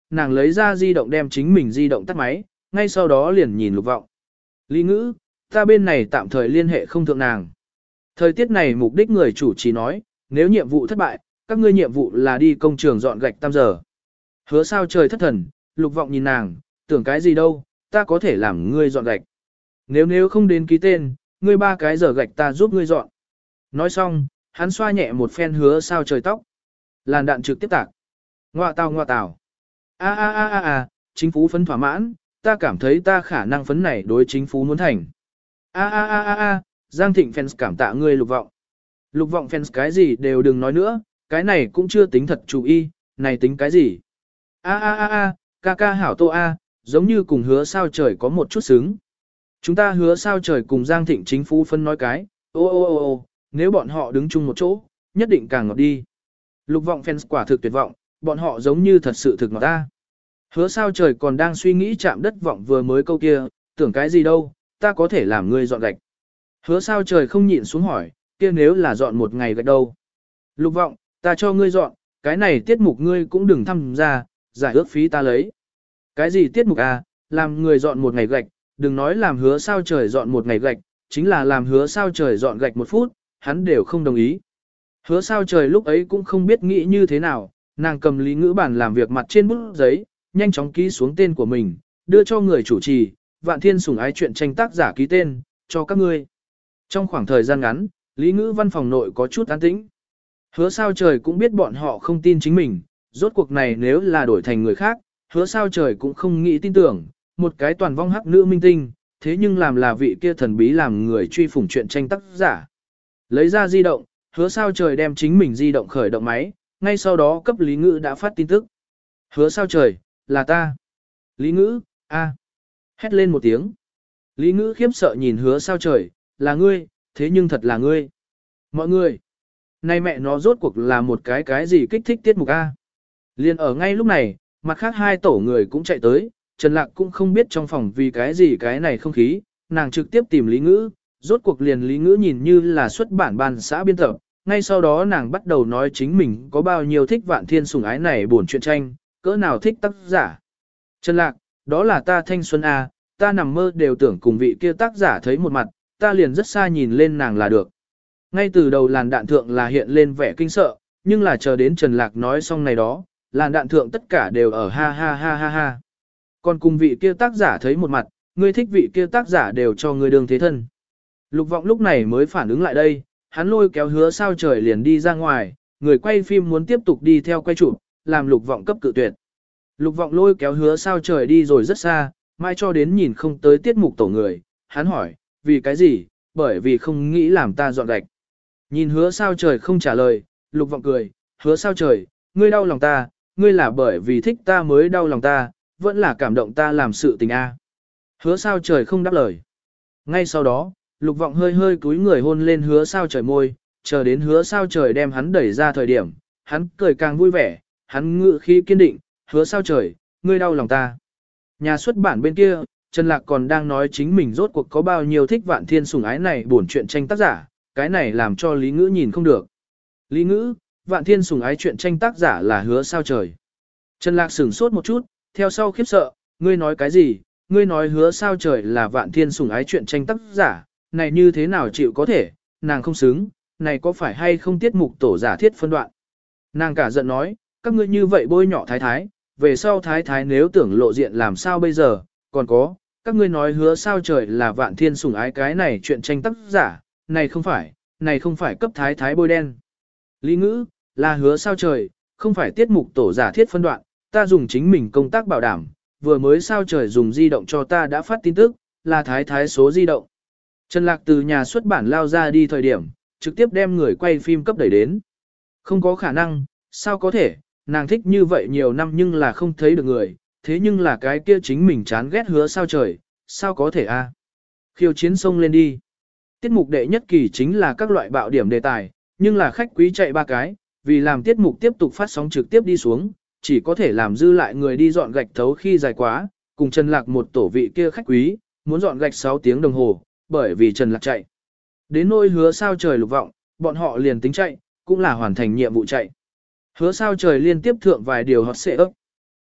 Speaker 1: nàng lấy ra di động đem chính mình di động tắt máy, ngay sau đó liền nhìn Lục Vọng. Lý Ngữ, ta bên này tạm thời liên hệ không thượng nàng. Thời tiết này mục đích người chủ trì nói, nếu nhiệm vụ thất bại, các ngươi nhiệm vụ là đi công trường dọn gạch tam giờ. Hứa sao trời thất thần, Lục Vọng nhìn nàng, tưởng cái gì đâu, ta có thể làm ngươi dọn gạch. Nếu nếu không đến ký tên, ngươi ba cái giờ gạch ta giúp ngươi dọn. Nói xong, hắn xoa nhẹ một phen hứa sao trời tóc. Làn đạn trực tiếp tạc. Ngoạ tào ngoạ tào. A a a a a, chính phủ phấn thỏa mãn, ta cảm thấy ta khả năng phấn này đối chính phủ muốn thành. A a a a a, Giang Thịnh fans cảm tạ ngươi Lục Vọng. Lục Vọng fans cái gì đều đừng nói nữa, cái này cũng chưa tính thật chủ y, này tính cái gì? A a a a, ca ca hảo tô a, giống như cùng hứa sao trời có một chút xứng. Chúng ta hứa sao trời cùng Giang Thịnh chính phủ phân nói cái, ô ô ô ô, nếu bọn họ đứng chung một chỗ, nhất định càng ngọt đi. Lục Vọng fans quả thực tuyệt vọng, bọn họ giống như thật sự thực ngọt ta. Hứa sao trời còn đang suy nghĩ chạm đất vọng vừa mới câu kia, tưởng cái gì đâu, ta có thể làm ngươi dọn gạch. Hứa sao trời không nhịn xuống hỏi, kia nếu là dọn một ngày gạch đâu. Lục Vọng, ta cho ngươi dọn, cái này tiết mục ngươi cũng đừng tham gia, giải ước phí ta lấy. Cái gì tiết mục à, làm người dọn một ngày gạch, đừng nói làm hứa sao trời dọn một ngày gạch, chính là làm hứa sao trời dọn gạch một phút, hắn đều không đồng ý. Hứa sao trời lúc ấy cũng không biết nghĩ như thế nào, nàng cầm Lý Ngữ bản làm việc mặt trên bút giấy, nhanh chóng ký xuống tên của mình, đưa cho người chủ trì, Vạn Thiên Sủng Ái truyện tranh tác giả ký tên, cho các ngươi. Trong khoảng thời gian ngắn, Lý Ngữ văn phòng nội có chút an tĩnh. Hứa sao trời cũng biết bọn họ không tin chính mình, rốt cuộc này nếu là đổi thành người khác, hứa sao trời cũng không nghĩ tin tưởng, một cái toàn vong hắc nữ minh tinh, thế nhưng làm là vị kia thần bí làm người truy phủng truyện tranh tác giả. Lấy ra di động, hứa sao trời đem chính mình di động khởi động máy, ngay sau đó cấp Lý Ngữ đã phát tin tức. Hứa sao trời, là ta. Lý Ngữ, a, hét lên một tiếng. Lý Ngữ khiếp sợ nhìn hứa sao trời, là ngươi, thế nhưng thật là ngươi. Mọi người, nay mẹ nó rốt cuộc là một cái cái gì kích thích tiết mục a. Liên ở ngay lúc này, mặt khác hai tổ người cũng chạy tới, Trần Lạc cũng không biết trong phòng vì cái gì cái này không khí, nàng trực tiếp tìm Lý Ngữ, rốt cuộc liền Lý Ngữ nhìn như là xuất bản ban xã biên tập, ngay sau đó nàng bắt đầu nói chính mình có bao nhiêu thích Vạn Thiên Sủng Ái này buồn truyện tranh, cỡ nào thích tác giả. Trần Lạc, đó là ta thanh xuân A, ta nằm mơ đều tưởng cùng vị kia tác giả thấy một mặt, ta liền rất xa nhìn lên nàng là được. Ngay từ đầu làn đạn thượng là hiện lên vẻ kinh sợ, nhưng là chờ đến Trần Lạc nói xong này đó, làn đạn thượng tất cả đều ở ha ha ha ha ha. Còn cùng vị kia tác giả thấy một mặt, ngươi thích vị kia tác giả đều cho ngươi đương thế thân. Lục Vọng lúc này mới phản ứng lại đây, hắn lôi kéo hứa sao trời liền đi ra ngoài, người quay phim muốn tiếp tục đi theo quay chụp, làm Lục Vọng cấp cự tuyệt. Lục Vọng lôi kéo hứa sao trời đi rồi rất xa, mai cho đến nhìn không tới tiết mục tổ người, hắn hỏi, vì cái gì, bởi vì không nghĩ làm ta dọn gạch. Nhìn hứa sao trời không trả lời, Lục Vọng cười, hứa sao trời, ngươi đau lòng ta, ngươi là bởi vì thích ta mới đau lòng ta, vẫn là cảm động ta làm sự tình a. Hứa sao trời không đáp lời. Ngay sau đó, Lục Vọng hơi hơi cúi người hôn lên hứa sao trời môi, chờ đến hứa sao trời đem hắn đẩy ra thời điểm, hắn cười càng vui vẻ, hắn ngự khí kiên định, hứa sao trời, ngươi đau lòng ta. Nhà xuất bản bên kia, Trần Lạc còn đang nói chính mình rốt cuộc có bao nhiêu thích Vạn Thiên Sủng Ái này buồn truyện tranh tác giả, cái này làm cho Lý Ngữ nhìn không được. Lý Ngữ, Vạn Thiên Sủng Ái truyện tranh tác giả là hứa sao trời. Trần Lạc sửng sốt một chút, theo sau khiếp sợ, ngươi nói cái gì, ngươi nói hứa sao trời là Vạn Thiên Sủng Ái truyện tranh tác giả, này như thế nào chịu có thể, nàng không xứng, này có phải hay không tiết mục tổ giả thiết phân đoạn. Nàng cả giận nói, các ngươi như vậy bôi nhọ thái thái, về sau thái thái nếu tưởng lộ diện làm sao bây giờ, còn có, các ngươi nói hứa sao trời là Vạn Thiên Sủng Ái cái này chuyện tranh tác giả, này không phải, này không phải cấp thái thái bôi đen. Lý Ngữ, là hứa sao trời, không phải tiết mục tổ giả thiết phân đoạn, ta dùng chính mình công tác bảo đảm, vừa mới sao trời dùng di động cho ta đã phát tin tức, là thái thái số di động. Trần Lạc từ nhà xuất bản lao ra đi thời điểm, trực tiếp đem người quay phim cấp đẩy đến. Không có khả năng, sao có thể, nàng thích như vậy nhiều năm nhưng là không thấy được người, thế nhưng là cái kia chính mình chán ghét hứa sao trời, sao có thể a? Khiêu chiến xông lên đi. Tiết mục đệ nhất kỳ chính là các loại bạo điểm đề tài, nhưng là khách quý chạy ba cái, vì làm tiết mục tiếp tục phát sóng trực tiếp đi xuống, chỉ có thể làm dư lại người đi dọn gạch thấu khi dài quá, cùng Trần Lạc một tổ vị kia khách quý, muốn dọn gạch sáu tiếng đồng hồ, bởi vì Trần Lạc chạy. Đến nỗi hứa sao trời Lục Vọng, bọn họ liền tính chạy, cũng là hoàn thành nhiệm vụ chạy. Hứa sao trời liên tiếp thượng vài điều hot xệ ấp.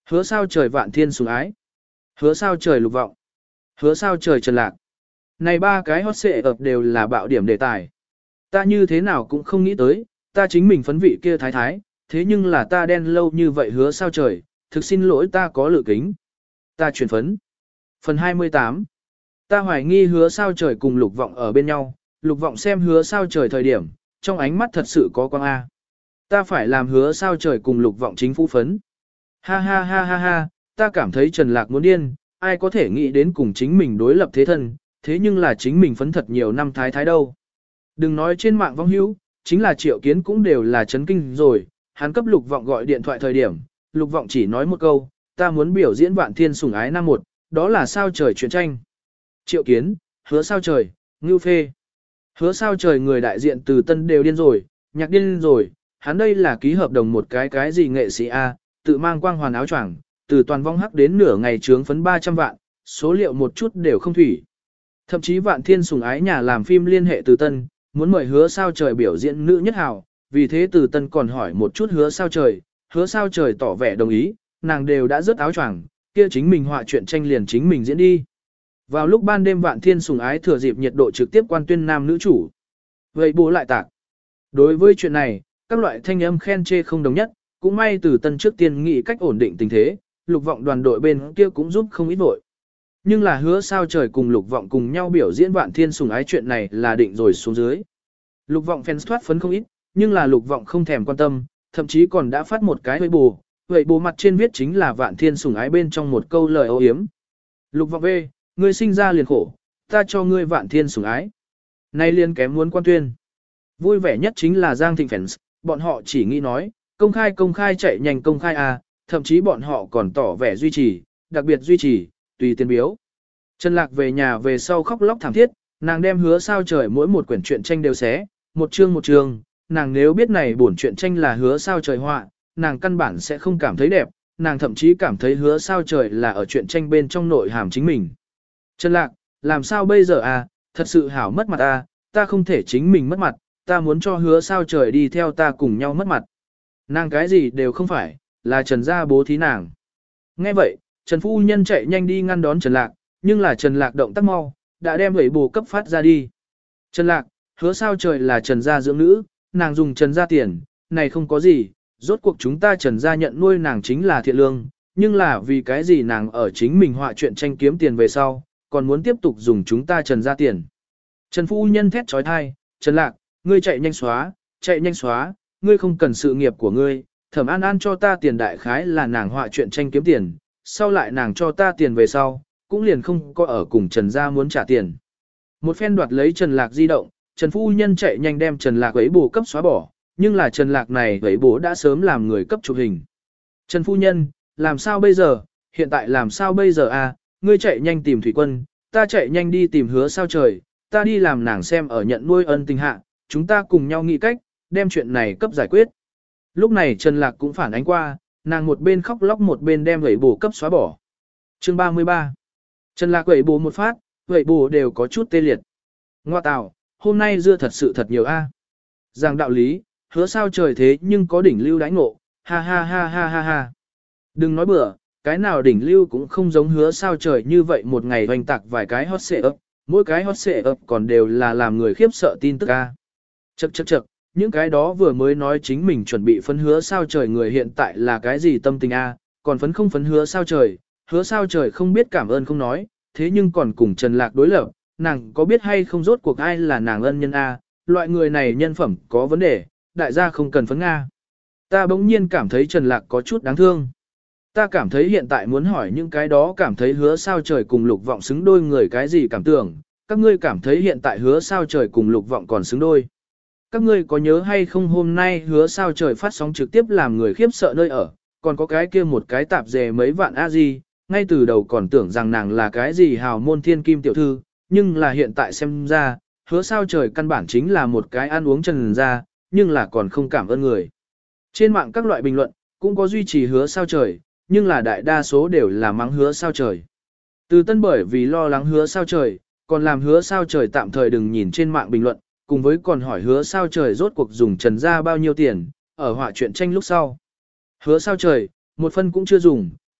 Speaker 1: Hứa sao trời vạn thiên sủng ái. Hứa sao trời lục vọng. Hứa sao trời trần lạc. Này ba cái hot xệ ập đều là bạo điểm đề tài. Ta như thế nào cũng không nghĩ tới, ta chính mình phấn vị kia thái thái, thế nhưng là ta đen lâu như vậy hứa sao trời, thực xin lỗi ta có lựa kính. Ta chuyển phấn. Phần hai mươi tám. Ta hoài nghi hứa sao trời cùng lục vọng ở bên nhau, lục vọng xem hứa sao trời thời điểm, trong ánh mắt thật sự có quang A. Ta phải làm hứa sao trời cùng lục vọng chính phủ phấn. Ha ha ha ha ha, ta cảm thấy Trần Lạc muốn điên, ai có thể nghĩ đến cùng chính mình đối lập thế thân, thế nhưng là chính mình phấn thật nhiều năm thái thái đâu. Đừng nói trên mạng vong hữu, chính là Triệu Kiến cũng đều là chấn kinh rồi, hắn cấp lục vọng gọi điện thoại thời điểm, lục vọng chỉ nói một câu, ta muốn biểu diễn vạn thiên sủng ái năm một, đó là sao trời truyện tranh. Triệu Kiến, hứa sao trời, ngưu phê. Hứa sao trời người đại diện từ tân đều điên rồi, nhạc điên rồi, hắn đây là ký hợp đồng một cái cái gì nghệ sĩ A, tự mang quang hoàn áo choàng, từ toàn vong hắc đến nửa ngày trướng phấn ba trăm vạn, số liệu một chút đều không thủy. Thậm chí vạn thiên sủng ái nhà làm phim liên hệ từ tân, muốn mời hứa sao trời biểu diễn nữ nhất hào, vì thế từ tân còn hỏi một chút hứa sao trời, hứa sao trời tỏ vẻ đồng ý, nàng đều đã rớt áo choàng, kia chính mình họa chuyện tranh liền chính mình diễn đi. Vào lúc ban đêm vạn thiên sủng ái thừa dịp nhiệt độ trực tiếp quan tuyên nam nữ chủ. Vậy bố lại tạc. Đối với chuyện này, các loại thanh âm khen chê không đồng nhất, cũng may từ tân trước tiên nghĩ cách ổn định tình thế, lục vọng đoàn đội bên kia cũng giúp không ít vội. Nhưng là hứa sao trời cùng lục vọng cùng nhau biểu diễn vạn thiên sủng ái chuyện này là định rồi xuống dưới. Lục vọng fans thoát phấn không ít, nhưng là lục vọng không thèm quan tâm, thậm chí còn đã phát một cái hơi bù, vậy bù mặt trên viết chính là vạn thiên sủng ái bên trong một câu lời ô hiếm. Lục vọng về, ngươi sinh ra liền khổ, ta cho ngươi vạn thiên sủng ái. Nay liền kém muốn quan tuyên. Vui vẻ nhất chính là Giang Thịnh fans, bọn họ chỉ nghĩ nói, công khai công khai chạy nhanh công khai à, thậm chí bọn họ còn tỏ vẻ duy trì, đặc biệt duy trì, tùy tiền biếu. Trần Lạc về nhà về sau khóc lóc thảm thiết, nàng đem hứa sao trời mỗi một quyển truyện tranh đều xé, một chương một chương, nàng nếu biết này bổn truyện tranh là hứa sao trời họa, nàng căn bản sẽ không cảm thấy đẹp, nàng thậm chí cảm thấy hứa sao trời là ở truyện tranh bên trong nội hàm chính mình. Trần Lạc, làm sao bây giờ à, thật sự hảo mất mặt à, ta không thể chính mình mất mặt, ta muốn cho hứa sao trời đi theo ta cùng nhau mất mặt. Nàng cái gì đều không phải, là Trần gia bố thí nàng. Nghe vậy, Trần Phu Nhân chạy nhanh đi ngăn đón Trần Lạc, nhưng là Trần Lạc động tác mau, đã đem gửi bù cấp phát ra đi. Trần Lạc, hứa sao trời là Trần gia dưỡng nữ, nàng dùng Trần gia tiền, này không có gì, rốt cuộc chúng ta Trần gia nhận nuôi nàng chính là thiện lương, nhưng là vì cái gì nàng ở chính mình họa chuyện tranh kiếm tiền về sau, còn muốn tiếp tục dùng chúng ta Trần gia tiền. Trần Phu Nhân thét trói thai, Trần Lạc, ngươi chạy nhanh xóa, chạy nhanh xóa, ngươi không cần sự nghiệp của ngươi, Thẩm An An cho ta tiền đại khái là nàng họa chuyện tranh kiếm tiền, sau lại nàng cho ta tiền về sau, cũng liền không có ở cùng Trần gia muốn trả tiền. Một phen đoạt lấy Trần Lạc di động, Trần Phu Nhân chạy nhanh đem Trần Lạc ấy bù cấp xóa bỏ, nhưng là Trần Lạc này ấy bố đã sớm làm người cấp chụp hình. Trần Phu Nhân, làm sao bây giờ, hiện tại làm sao bây giờ à, ngươi chạy nhanh tìm Thủy Quân, ta chạy nhanh đi tìm hứa sao trời, ta đi làm nàng xem ở nhận nuôi ân tình hạ, chúng ta cùng nhau nghĩ cách, đem chuyện này cấp giải quyết. Lúc này Trần Lạc cũng phản ánh qua, nàng một bên khóc lóc một bên đem ấy bù cấp xóa bỏ. Chương ba mươi ba. Trần Lạc ấy bù một phát, ấy bù đều có chút tê liệt. Ngoa tào, hôm nay dưa thật sự thật nhiều a. À. Rằng đạo lý, hứa sao trời thế nhưng có đỉnh lưu đãi ngộ, ha ha ha ha ha ha. Đừng nói bừa, cái nào đỉnh lưu cũng không giống hứa sao trời như vậy một ngày hoành tạc vài cái hot xệ ấp, mỗi cái hot xệ ấp còn đều là làm người khiếp sợ tin tức a. Chậc chậc chậc, những cái đó vừa mới nói chính mình chuẩn bị phấn hứa sao trời người hiện tại là cái gì tâm tình a, còn phấn không phấn hứa sao trời, hứa sao trời không biết cảm ơn không nói, thế nhưng còn cùng Trần Lạc đối lập, nàng có biết hay không rốt cuộc ai là nàng ân nhân a, loại người này nhân phẩm có vấn đề, đại gia không cần phấn Nga. Ta bỗng nhiên cảm thấy Trần Lạc có chút đáng thương. Ta cảm thấy hiện tại muốn hỏi những cái đó cảm thấy hứa sao trời cùng lục vọng xứng đôi người cái gì cảm tưởng, các ngươi cảm thấy hiện tại hứa sao trời cùng lục vọng còn xứng đôi. Các ngươi có nhớ hay không hôm nay hứa sao trời phát sóng trực tiếp làm người khiếp sợ nơi ở, còn có cái kia một cái tạp dề mấy vạn a di, ngay từ đầu còn tưởng rằng nàng là cái gì hào môn thiên kim tiểu thư, nhưng là hiện tại xem ra, hứa sao trời căn bản chính là một cái ăn uống trần ra, nhưng là còn không cảm ơn người. Trên mạng các loại bình luận, cũng có duy trì hứa sao trời, nhưng là đại đa số đều là mắng hứa sao trời. Từ tân bởi vì lo lắng hứa sao trời, còn làm hứa sao trời tạm thời đừng nhìn trên mạng bình luận, cùng với còn hỏi hứa sao trời rốt cuộc dùng trần ra bao nhiêu tiền, ở họa chuyện tranh lúc sau. Hứa sao trời, một phân cũng chưa dùng,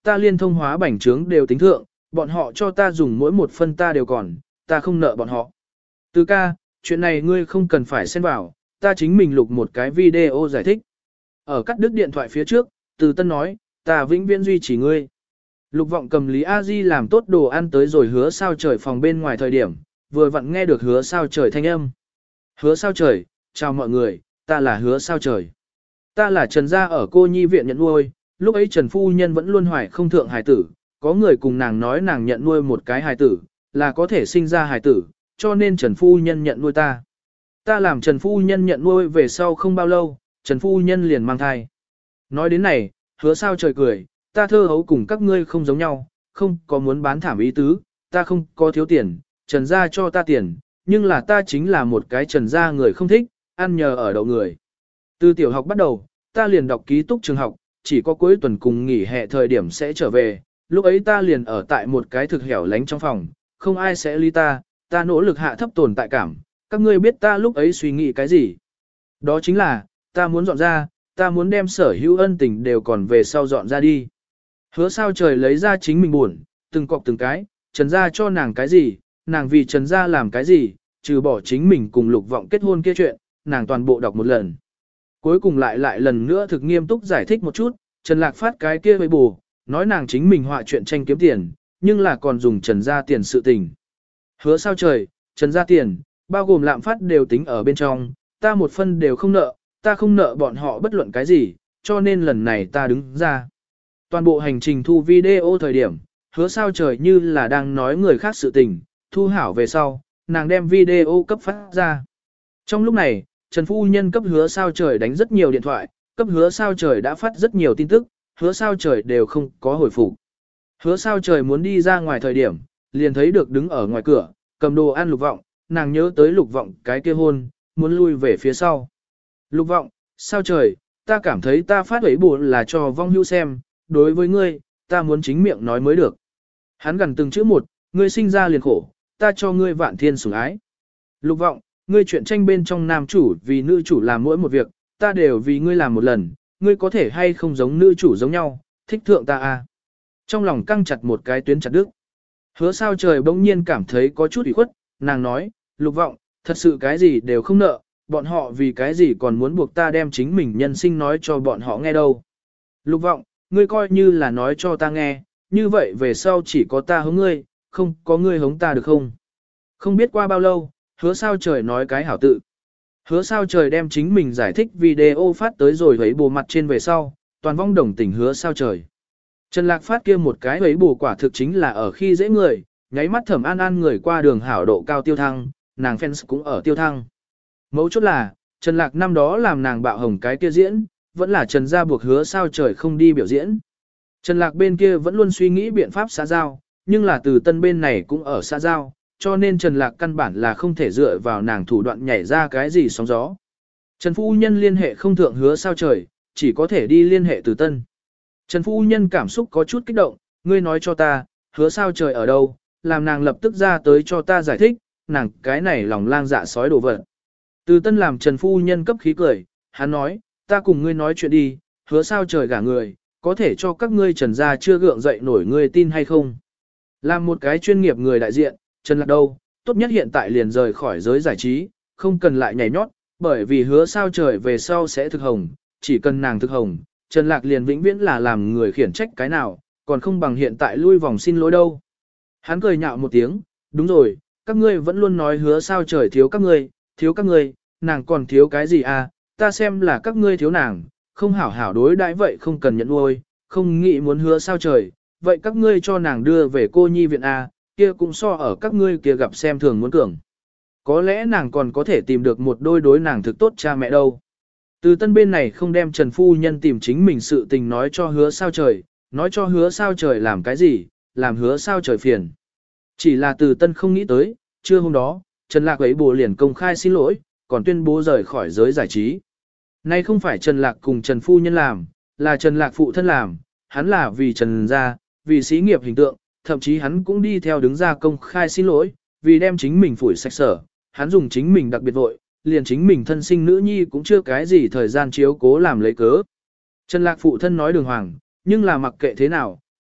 Speaker 1: ta liên thông hóa bảnh trướng đều tính thượng, bọn họ cho ta dùng mỗi một phân ta đều còn, ta không nợ bọn họ. Từ ca, chuyện này ngươi không cần phải xen vào, ta chính mình lục một cái video giải thích. Ở cắt đứt điện thoại phía trước, Từ Tân nói, ta vĩnh viễn duy trì ngươi. Lục Vọng cầm Lý A Di làm tốt đồ ăn tới rồi Hứa Sao Trời phòng bên ngoài thời điểm, vừa vặn nghe được Hứa Sao Trời thanh âm. Hứa Sao Trời, chào mọi người, ta là Hứa Sao Trời. Ta là Trần gia ở cô nhi viện nhận nuôi, lúc ấy Trần Phu Nhân vẫn luôn hoài không thượng hài tử, có người cùng nàng nói nàng nhận nuôi một cái hài tử, là có thể sinh ra hài tử, cho nên Trần Phu Nhân nhận nuôi ta. Ta làm Trần Phu Nhân nhận nuôi về sau không bao lâu, Trần Phu Nhân liền mang thai. Nói đến này, Hứa Sao Trời cười, ta thơ hấu cùng các ngươi không giống nhau, không có muốn bán thảm ý tứ, ta không có thiếu tiền, Trần gia cho ta tiền, nhưng là ta chính là một cái Trần gia người không thích, ăn nhờ ở đậu người. Từ tiểu học bắt đầu, ta liền đọc ký túc trường học, chỉ có cuối tuần cùng nghỉ hè thời điểm sẽ trở về, lúc ấy ta liền ở tại một cái thực hẻo lánh trong phòng, không ai sẽ ly ta, ta nỗ lực hạ thấp tồn tại cảm, các ngươi biết ta lúc ấy suy nghĩ cái gì? Đó chính là, ta muốn dọn ra, ta muốn đem sở hữu ân tình đều còn về sau dọn ra đi. Hứa Sao Trời lấy ra chính mình buồn, từng cọc từng cái, Trần gia cho nàng cái gì, nàng vì Trần gia làm cái gì, trừ bỏ chính mình cùng Lục Vọng kết hôn kia chuyện, nàng toàn bộ đọc một lần. Cuối cùng lại lại lần nữa thực nghiêm túc giải thích một chút, Trần Lạc phát cái kia với bù, nói nàng chính mình họa chuyện tranh kiếm tiền, nhưng là còn dùng Trần gia tiền sự tình. Hứa Sao Trời, Trần gia tiền, bao gồm lạm phát đều tính ở bên trong, ta một phân đều không nợ, ta không nợ bọn họ bất luận cái gì, cho nên lần này ta đứng ra. Toàn bộ hành trình thu video thời điểm, Hứa Sao Trời như là đang nói người khác sự tình, thu hảo về sau, nàng đem video cấp phát ra. Trong lúc này, Trần Phu Nhân cấp Hứa Sao Trời đánh rất nhiều điện thoại, cấp Hứa Sao Trời đã phát rất nhiều tin tức, Hứa Sao Trời đều không có hồi phục. Hứa Sao Trời muốn đi ra ngoài thời điểm, liền thấy được đứng ở ngoài cửa, cầm đồ ăn Lục Vọng, nàng nhớ tới Lục Vọng cái kia hôn, muốn lui về phía sau. Lục Vọng, Sao Trời, ta cảm thấy ta phát ấy buồn là cho vong hưu xem, đối với ngươi, ta muốn chính miệng nói mới được. Hắn gần từng chữ một, ngươi sinh ra liền khổ, ta cho ngươi vạn thiên sủng ái. Lục Vọng, ngươi chuyện tranh bên trong nam chủ vì nữ chủ làm mỗi một việc, ta đều vì ngươi làm một lần, ngươi có thể hay không giống nữ chủ giống nhau, thích thượng ta à. Trong lòng căng chặt một cái tuyến chặt đứt. Hứa Sao Trời bỗng nhiên cảm thấy có chút ủy khuất, nàng nói, Lục Vọng, thật sự cái gì đều không nợ, bọn họ vì cái gì còn muốn buộc ta đem chính mình nhân sinh nói cho bọn họ nghe đâu. Lục Vọng, ngươi coi như là nói cho ta nghe, như vậy về sau chỉ có ta hống ngươi, không có ngươi hống ta được không? Không biết qua bao lâu, Hứa Sao Trời nói cái hảo tự. Hứa Sao Trời đem chính mình giải thích video phát tới rồi thấy bù mặt trên về sau, toàn vong đồng tình Hứa Sao Trời. Trần Lạc phát kia một cái ấy bù quả thực chính là ở khi dễ người, nháy mắt Thẩm An An người qua đường hảo độ cao tiêu thăng, nàng fans cũng ở tiêu thăng. Mấu chốt là, Trần Lạc năm đó làm nàng bạo hồng cái kia diễn, vẫn là Trần gia buộc Hứa Sao Trời không đi biểu diễn. Trần Lạc bên kia vẫn luôn suy nghĩ biện pháp xã giao, nhưng là Từ Tân bên này cũng ở xã giao, cho nên Trần Lạc căn bản là không thể dựa vào nàng thủ đoạn nhảy ra cái gì sóng gió. Trần Phu Nhân liên hệ không thượng Hứa Sao Trời, chỉ có thể đi liên hệ Từ Tân. Trần Phu Nhân cảm xúc có chút kích động, ngươi nói cho ta, Hứa Sao Trời ở đâu, làm nàng lập tức ra tới cho ta giải thích, nàng cái này lòng lang dạ sói đổ vật. Từ Tân làm Trần Phu Nhân cấp khí cười, hắn nói, ta cùng ngươi nói chuyện đi, Hứa Sao Trời gả người, có thể cho các ngươi Trần gia chưa gượng dậy nổi ngươi tin hay không. Làm một cái chuyên nghiệp người đại diện, Trần Lạc đâu, tốt nhất hiện tại liền rời khỏi giới giải trí, không cần lại nhảy nhót, bởi vì Hứa Sao Trời về sau sẽ thực hồng, chỉ cần nàng thực hồng, Trần Lạc liền vĩnh viễn là làm người khiển trách cái nào, còn không bằng hiện tại lui vòng xin lỗi đâu. Hắn cười nhạo một tiếng, đúng rồi, các ngươi vẫn luôn nói Hứa Sao Trời thiếu các ngươi, thiếu các ngươi, nàng còn thiếu cái gì à, ta xem là các ngươi thiếu nàng, không hảo hảo đối đãi vậy không cần nhận nuôi, không nghĩ muốn Hứa Sao Trời, vậy các ngươi cho nàng đưa về cô nhi viện à, kia cũng so ở các ngươi kia gặp xem thường muốn cường. Có lẽ nàng còn có thể tìm được một đôi đối nàng thực tốt cha mẹ đâu. Từ Tân bên này không đem Trần Phu Nhân tìm chính mình sự tình nói cho Hứa Sao Trời, nói cho Hứa Sao Trời làm cái gì, làm Hứa Sao Trời phiền. Chỉ là Từ Tân không nghĩ tới, trưa hôm đó, Trần Lạc ấy bồ liền công khai xin lỗi, còn tuyên bố rời khỏi giới giải trí. Nay không phải Trần Lạc cùng Trần Phu Nhân làm, là Trần Lạc phụ thân làm, hắn là vì Trần gia, vì sĩ nghiệp hình tượng, thậm chí hắn cũng đi theo đứng ra công khai xin lỗi, vì đem chính mình phủi sạch sở, hắn dùng chính mình đặc biệt vội, liền chính mình thân sinh nữ nhi cũng chưa cái gì thời gian chiếu cố làm lấy cớ. Trần Lạc phụ thân nói đường hoàng, nhưng là mặc kệ thế nào,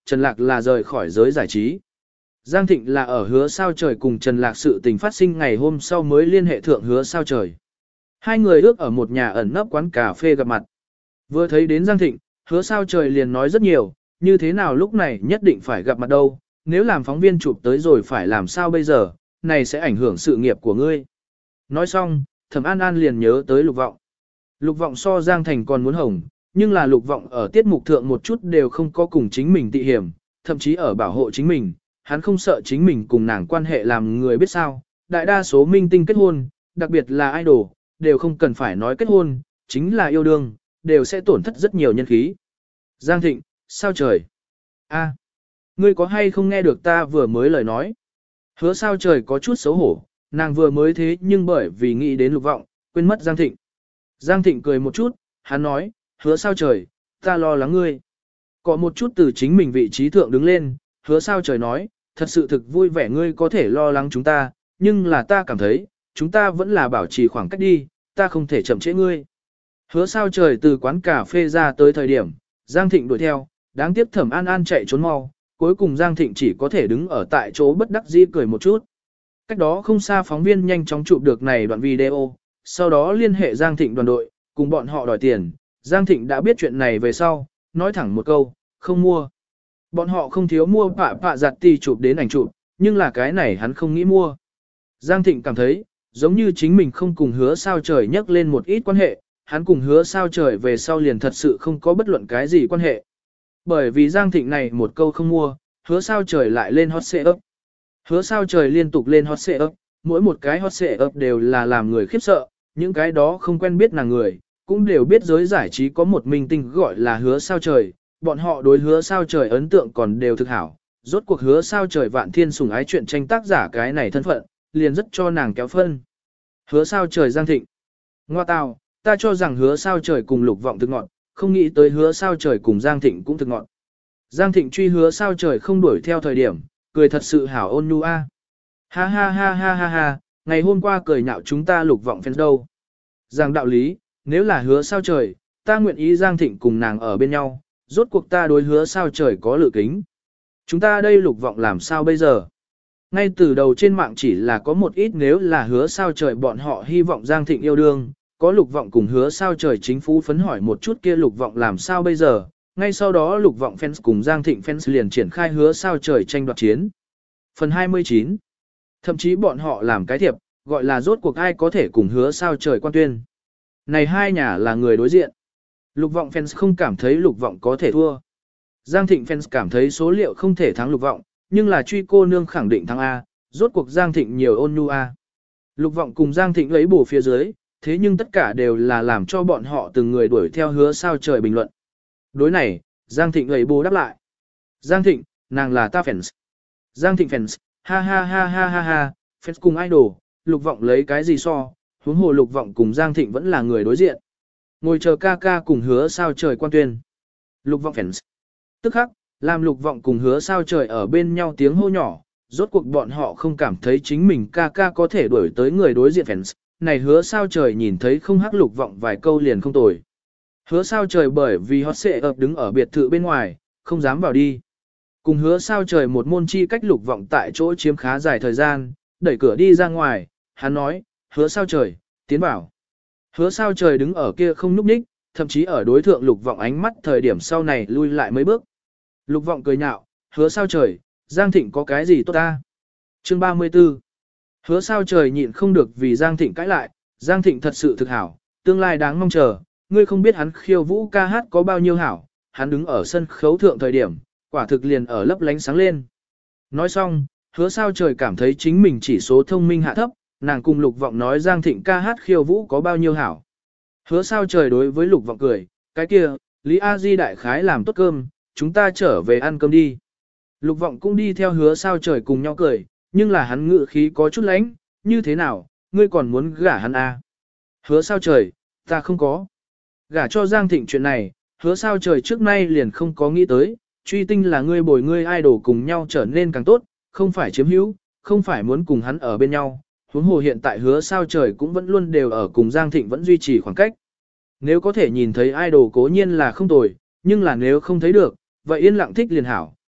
Speaker 1: Trần Lạc là rời khỏi giới giải trí. Giang Thịnh là ở Hứa Sao Trời cùng Trần Lạc sự tình phát sinh ngày hôm sau mới liên hệ thượng Hứa Sao Trời. Hai người ước ở một nhà ẩn nấp quán cà phê gặp mặt. Vừa thấy đến Giang Thịnh, Hứa Sao Trời liền nói rất nhiều, như thế nào lúc này nhất định phải gặp mặt đâu, nếu làm phóng viên chụp tới rồi phải làm sao bây giờ, này sẽ ảnh hưởng sự nghiệp của ngươi. Nói xong, Thẩm An An liền nhớ tới Lục Vọng. Lục Vọng so Giang Thành còn muốn hồng, nhưng là Lục Vọng ở tiết mục thượng một chút đều không có cùng chính mình tị hiểm, thậm chí ở bảo hộ chính mình, hắn không sợ chính mình cùng nàng quan hệ làm người biết sao. Đại đa số minh tinh kết hôn, đặc biệt là idol, đều không cần phải nói kết hôn, chính là yêu đương, đều sẽ tổn thất rất nhiều nhân khí. Giang Thịnh, sao trời? A, ngươi có hay không nghe được ta vừa mới lời nói? Hứa Sao Trời có chút xấu hổ, nàng vừa mới thế nhưng bởi vì nghĩ đến Lục Vọng, quên mất Giang Thịnh. Giang Thịnh cười một chút, hắn nói, Hứa Sao Trời, ta lo lắng ngươi. Có một chút từ chính mình vị trí thượng đứng lên, Hứa Sao Trời nói, thật sự thực vui vẻ ngươi có thể lo lắng chúng ta, nhưng là ta cảm thấy, chúng ta vẫn là bảo trì khoảng cách đi, ta không thể chậm trễ ngươi. Hứa Sao Trời từ quán cà phê ra tới thời điểm, Giang Thịnh đuổi theo, đáng tiếc Thẩm An An chạy trốn mau, cuối cùng Giang Thịnh chỉ có thể đứng ở tại chỗ bất đắc dĩ cười một chút. Cách đó không xa phóng viên nhanh chóng chụp được này đoạn video, sau đó liên hệ Giang Thịnh đoàn đội, cùng bọn họ đòi tiền. Giang Thịnh đã biết chuyện này về sau, nói thẳng một câu, không mua. Bọn họ không thiếu mua pạ pạ giặt tì chụp đến ảnh chụp, nhưng là cái này hắn không nghĩ mua. Giang Thịnh cảm thấy, giống như chính mình không cùng Hứa Sao Trời nhắc lên một ít quan hệ, hắn cùng Hứa Sao Trời về sau liền thật sự không có bất luận cái gì quan hệ. Bởi vì Giang Thịnh này một câu không mua, Hứa Sao Trời lại lên hot search. Hứa Sao Trời liên tục lên hot search, mỗi một cái hot search đều là làm người khiếp sợ, những cái đó không quen biết nàng người, cũng đều biết giới giải trí có một minh tinh gọi là Hứa Sao Trời, bọn họ đối Hứa Sao Trời ấn tượng còn đều thực hảo. Rốt cuộc Hứa Sao Trời vạn thiên sủng ái chuyện tranh tác giả cái này thân phận, liền rất cho nàng kéo phân. Hứa Sao Trời Giang Thịnh. Ngoa tào, ta cho rằng Hứa Sao Trời cùng Lục Vọng thực ngọn, không nghĩ tới Hứa Sao Trời cùng Giang Thịnh cũng thực ngọn. Giang Thịnh truy Hứa Sao Trời không đuổi theo thời điểm, cười thật sự hảo ôn nhu a. Ha ha ha ha ha ha, ngày hôm qua cười nhạo chúng ta Lục Vọng fans đâu. Giang đạo lý, nếu là Hứa Sao Trời, ta nguyện ý Giang Thịnh cùng nàng ở bên nhau, rốt cuộc ta đối Hứa Sao Trời có lự kính. Chúng ta đây Lục Vọng làm sao bây giờ? Ngay từ đầu trên mạng chỉ là có một ít nếu là Hứa Sao Trời bọn họ hy vọng Giang Thịnh yêu đương, có Lục Vọng cùng Hứa Sao Trời chính phủ phấn hỏi một chút kia Lục Vọng làm sao bây giờ, ngay sau đó Lục Vọng fans cùng Giang Thịnh fans liền triển khai Hứa Sao Trời tranh đoạt chiến. Phần hai mươi chín. Thậm chí bọn họ làm cái thiệp, gọi là rốt cuộc ai có thể cùng Hứa Sao Trời quan tuyên. Này hai nhà là người đối diện. Lục Vọng fans không cảm thấy Lục Vọng có thể thua. Giang Thịnh fans cảm thấy số liệu không thể thắng Lục Vọng, nhưng là truy cô nương khẳng định thắng A, rốt cuộc Giang Thịnh nhiều ôn nhu A. Lục Vọng cùng Giang Thịnh lấy bổ phía dưới, thế nhưng tất cả đều là làm cho bọn họ từng người đuổi theo Hứa Sao Trời bình luận. Đối này, Giang Thịnh lấy bổ đáp lại. Giang Thịnh, nàng là ta fans. Giang Thịnh fans, ha ha ha ha ha ha, fans cùng idol, Lục Vọng lấy cái gì so, huống hồ Lục Vọng cùng Giang Thịnh vẫn là người đối diện. Ngồi chờ ca ca cùng Hứa Sao Trời quan tuyên. Lục Vọng fans. Tức khắc, làm Lục Vọng cùng Hứa Sao Trời ở bên nhau tiếng hô nhỏ, rốt cuộc bọn họ không cảm thấy chính mình ca ca có thể đuổi tới người đối diện fans. Này Hứa Sao Trời nhìn thấy không hắc Lục Vọng vài câu liền không tồi. Hứa Sao Trời bởi vì hot xệ ập đứng ở biệt thự bên ngoài, không dám vào đi. Cùng Hứa Sao Trời một môn chi cách Lục Vọng tại chỗ chiếm khá dài thời gian, đẩy cửa đi ra ngoài, hắn nói, Hứa Sao Trời, tiến vào. Hứa Sao Trời đứng ở kia không nhúc nhích, thậm chí ở đối thượng Lục Vọng ánh mắt thời điểm sau này lui lại mấy bước. Lục Vọng cười nhạo, Hứa Sao Trời, Giang Thịnh có cái gì tốt ta? Chương ba mươi tư. Hứa Sao Trời nhịn không được vì Giang Thịnh cãi lại, Giang Thịnh thật sự thực hảo, tương lai đáng mong chờ, ngươi không biết hắn khiêu vũ ca hát có bao nhiêu hảo, hắn đứng ở sân khấu thượng thời điểm, quả thực liền ở lấp lánh sáng lên. Nói xong, Hứa Sao Trời cảm thấy chính mình chỉ số thông minh hạ thấp, nàng cùng Lục Vọng nói Giang Thịnh ca hát khiêu vũ có bao nhiêu hảo. Hứa Sao Trời đối với Lục Vọng cười, cái kia, Lý A Di đại khái làm tốt cơm, chúng ta trở về ăn cơm đi. Lục Vọng cũng đi theo Hứa Sao Trời cùng nhau cười, nhưng là hắn ngự khí có chút lánh, như thế nào, ngươi còn muốn gả hắn à? Hứa Sao Trời, ta không có. Gả cho Giang Thịnh chuyện này, Hứa Sao Trời trước nay liền không có nghĩ tới, truy tinh là ngươi bồi ngươi idol cùng nhau trở nên càng tốt, không phải chiếm hữu, không phải muốn cùng hắn ở bên nhau. Huống hồ hiện tại Hứa Sao Trời cũng vẫn luôn đều ở cùng Giang Thịnh vẫn duy trì khoảng cách. Nếu có thể nhìn thấy idol cố nhiên là không tồi, nhưng là nếu không thấy được, vậy yên lặng thích liền hảo,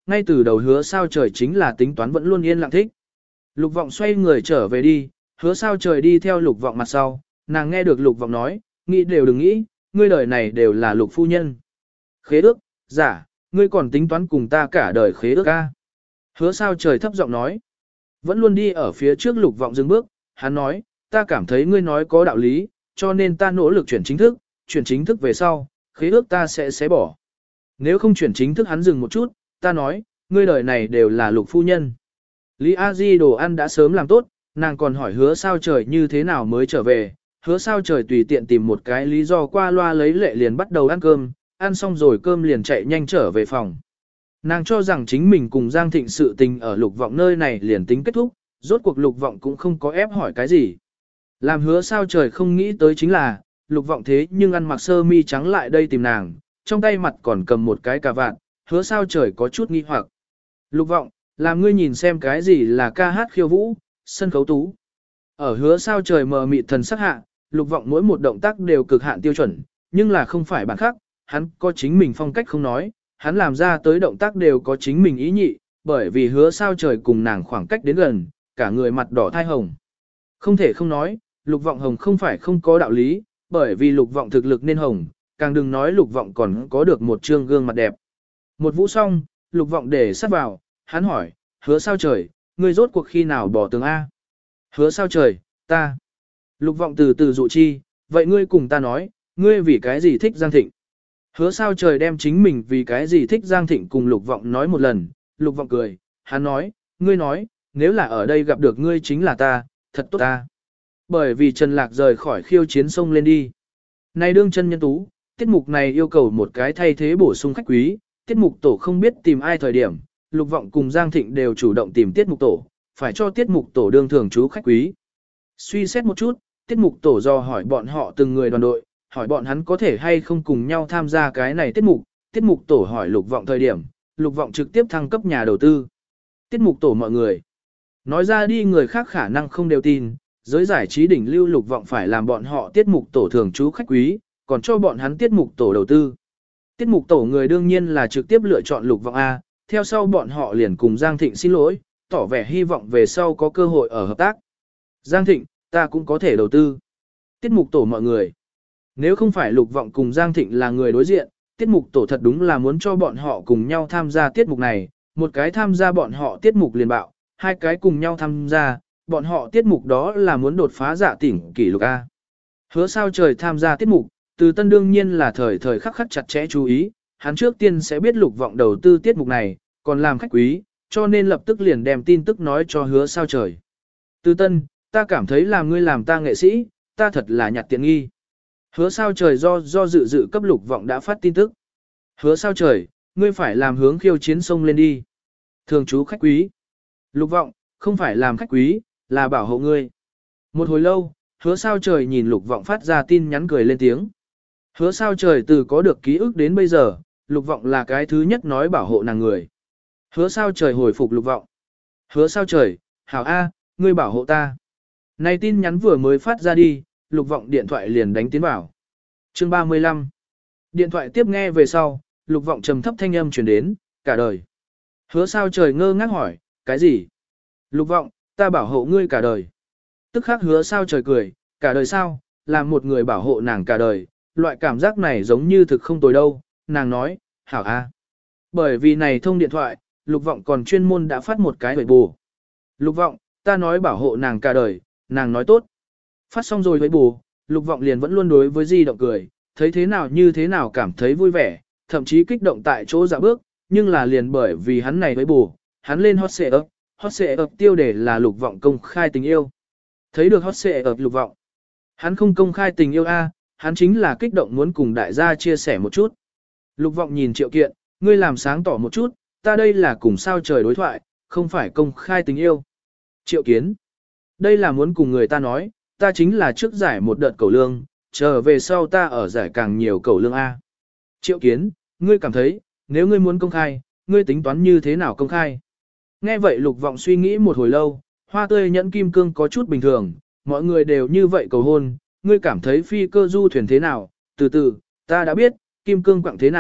Speaker 1: ngay từ đầu hứa sao trời chính là tính toán vẫn luôn yên lặng thích. Lục vọng xoay người trở về đi, hứa sao trời đi theo lục vọng mặt sau, nàng nghe được lục vọng nói, nghĩ đều đừng nghĩ, ngươi đời này đều là lục phu nhân. Khế ước, giả, ngươi còn tính toán cùng ta cả đời khế ước a? Hứa sao trời thấp giọng nói, vẫn luôn đi ở phía trước lục vọng dừng bước, hắn nói, ta cảm thấy ngươi nói có đạo lý, cho nên ta nỗ lực chuyển chính thức, chuyển chính thức về sau, khế ước ta sẽ xé bỏ. Nếu không chuyển chính thức hắn dừng một chút, ta nói, ngươi đời này đều là lục phu nhân. Lý A Di đồ ăn đã sớm làm tốt, nàng còn hỏi hứa sao trời như thế nào mới trở về, hứa sao trời tùy tiện tìm một cái lý do qua loa lấy lệ liền bắt đầu ăn cơm, ăn xong rồi cơm liền chạy nhanh trở về phòng. Nàng cho rằng chính mình cùng Giang Thịnh sự tình ở lục vọng nơi này liền tính kết thúc, rốt cuộc lục vọng cũng không có ép hỏi cái gì. Làm hứa sao trời không nghĩ tới chính là, lục vọng thế nhưng ăn mặc sơ mi trắng lại đây tìm nàng, trong tay mặt còn cầm một cái cà vạt, hứa sao trời có chút nghi hoặc. Lục vọng, làm ngươi nhìn xem cái gì là ca hát khiêu vũ, sân khấu tú. Ở hứa sao trời mờ mịt thần sắc hạ, lục vọng mỗi một động tác đều cực hạn tiêu chuẩn, nhưng là không phải bản khác, hắn có chính mình phong cách không nói, hắn làm ra tới động tác đều có chính mình ý nhị, bởi vì hứa sao trời cùng nàng khoảng cách đến gần, cả người mặt đỏ thai hồng. Không thể không nói, lục vọng hồng không phải không có đạo lý, bởi vì lục vọng thực lực nên hồng, càng đừng nói lục vọng còn có được một trương gương mặt đẹp. Một vũ xong, lục vọng để sát vào, hắn hỏi, hứa sao trời, ngươi rốt cuộc khi nào bỏ tường A? Hứa sao trời, ta. Lục vọng từ từ dụ chi, vậy ngươi cùng ta nói, ngươi vì cái gì thích Giang Thịnh? Hứa sao trời đem chính mình vì cái gì thích Giang Thịnh cùng lục vọng nói một lần, lục vọng cười, hắn nói, ngươi nói, nếu là ở đây gặp được ngươi chính là ta, thật tốt ta. Bởi vì Trần Lạc rời khỏi khiêu chiến sông lên đi. Này đương chân nhân tú, tiết mục này yêu cầu một cái thay thế bổ sung khách quý, tiết mục tổ không biết tìm ai thời điểm, lục vọng cùng Giang Thịnh đều chủ động tìm tiết mục tổ, phải cho tiết mục tổ đương thường trú khách quý. Suy xét một chút, tiết mục tổ do hỏi bọn họ từng người đoàn đội, hỏi bọn hắn có thể hay không cùng nhau tham gia cái này tiết mục, tiết mục tổ hỏi lục vọng thời điểm, lục vọng trực tiếp thăng cấp nhà đầu tư. Tiết mục tổ mọi người, nói ra đi người khác khả năng không đều tin, giới giải trí đỉnh lưu lục vọng phải làm bọn họ tiết mục tổ thường trú khách quý, còn cho bọn hắn tiết mục tổ đầu tư. Tiết mục tổ người đương nhiên là trực tiếp lựa chọn lục vọng A, theo sau bọn họ liền cùng Giang Thịnh xin lỗi, tỏ vẻ hy vọng về sau có cơ hội ở hợp tác. Giang Thịnh, ta cũng có thể đầu tư. Tiết mục tổ mọi người. Nếu không phải lục vọng cùng Giang Thịnh là người đối diện, tiết mục tổ thật đúng là muốn cho bọn họ cùng nhau tham gia tiết mục này, một cái tham gia bọn họ tiết mục liền bạo, hai cái cùng nhau tham gia, bọn họ tiết mục đó là muốn đột phá dạ tỉnh kỷ lục A. Hứa sao trời tham gia tiết mục, Từ Tân đương nhiên là thời thời khắc khắc chặt chẽ chú ý, hắn trước tiên sẽ biết lục vọng đầu tư tiết mục này, còn làm khách quý, cho nên lập tức liền đem tin tức nói cho hứa sao trời. Từ Tân, ta cảm thấy làm ngươi làm ta nghệ sĩ, ta thật là nhặt tiện nghi. Hứa sao trời do do dự dự cấp lục vọng đã phát tin tức. Hứa sao trời, ngươi phải làm hướng khiêu chiến sông lên đi. Thường chú khách quý. Lục vọng, không phải làm khách quý, là bảo hộ ngươi. Một hồi lâu, hứa sao trời nhìn lục vọng phát ra tin nhắn cười lên tiếng. Hứa sao trời từ có được ký ức đến bây giờ, lục vọng là cái thứ nhất nói bảo hộ nàng người. Hứa sao trời hồi phục lục vọng. Hứa sao trời, hảo A, ngươi bảo hộ ta. Này tin nhắn vừa mới phát ra đi, lục vọng điện thoại liền đánh tiến vào. Chương ba mươi lăm. Điện thoại tiếp nghe về sau, lục vọng trầm thấp thanh âm truyền đến, cả đời. Hứa sao trời ngơ ngác hỏi, cái gì? Lục vọng, ta bảo hộ ngươi cả đời. Tức khắc hứa sao trời cười, cả đời sao, làm một người bảo hộ nàng cả đời, loại cảm giác này giống như thực không tồi đâu, nàng nói, hảo a. Bởi vì này thông điện thoại, lục vọng còn chuyên môn đã phát một cái bệ bù. Lục vọng, ta nói bảo hộ nàng cả đời, nàng nói tốt. Phát xong rồi với bù, lục vọng liền vẫn luôn đối với di động cười, thấy thế nào như thế nào cảm thấy vui vẻ, thậm chí kích động tại chỗ dạ bước, nhưng là liền bởi vì hắn này với bù, hắn lên hot xệ ấp, hot xệ ấp tiêu đề là lục vọng công khai tình yêu. Thấy được hot xệ ấp lục vọng. Hắn không công khai tình yêu a, hắn chính là kích động muốn cùng đại gia chia sẻ một chút. Lục vọng nhìn Triệu Kiện, ngươi làm sáng tỏ một chút, ta đây là cùng sao trời đối thoại, không phải công khai tình yêu. Triệu Kiến, đây là muốn cùng người ta nói, ta chính là trước giải một đợt cầu lương, chờ về sau ta ở giải càng nhiều cầu lương A. Triệu Kiến, ngươi cảm thấy, nếu ngươi muốn công khai, ngươi tính toán như thế nào công khai? Nghe vậy lục vọng suy nghĩ một hồi lâu, hoa tươi nhẫn kim cương có chút bình thường, mọi người đều như vậy cầu hôn, ngươi cảm thấy phi cơ du thuyền thế nào? Từ từ, ta đã biết, kim cương quặng thế nào,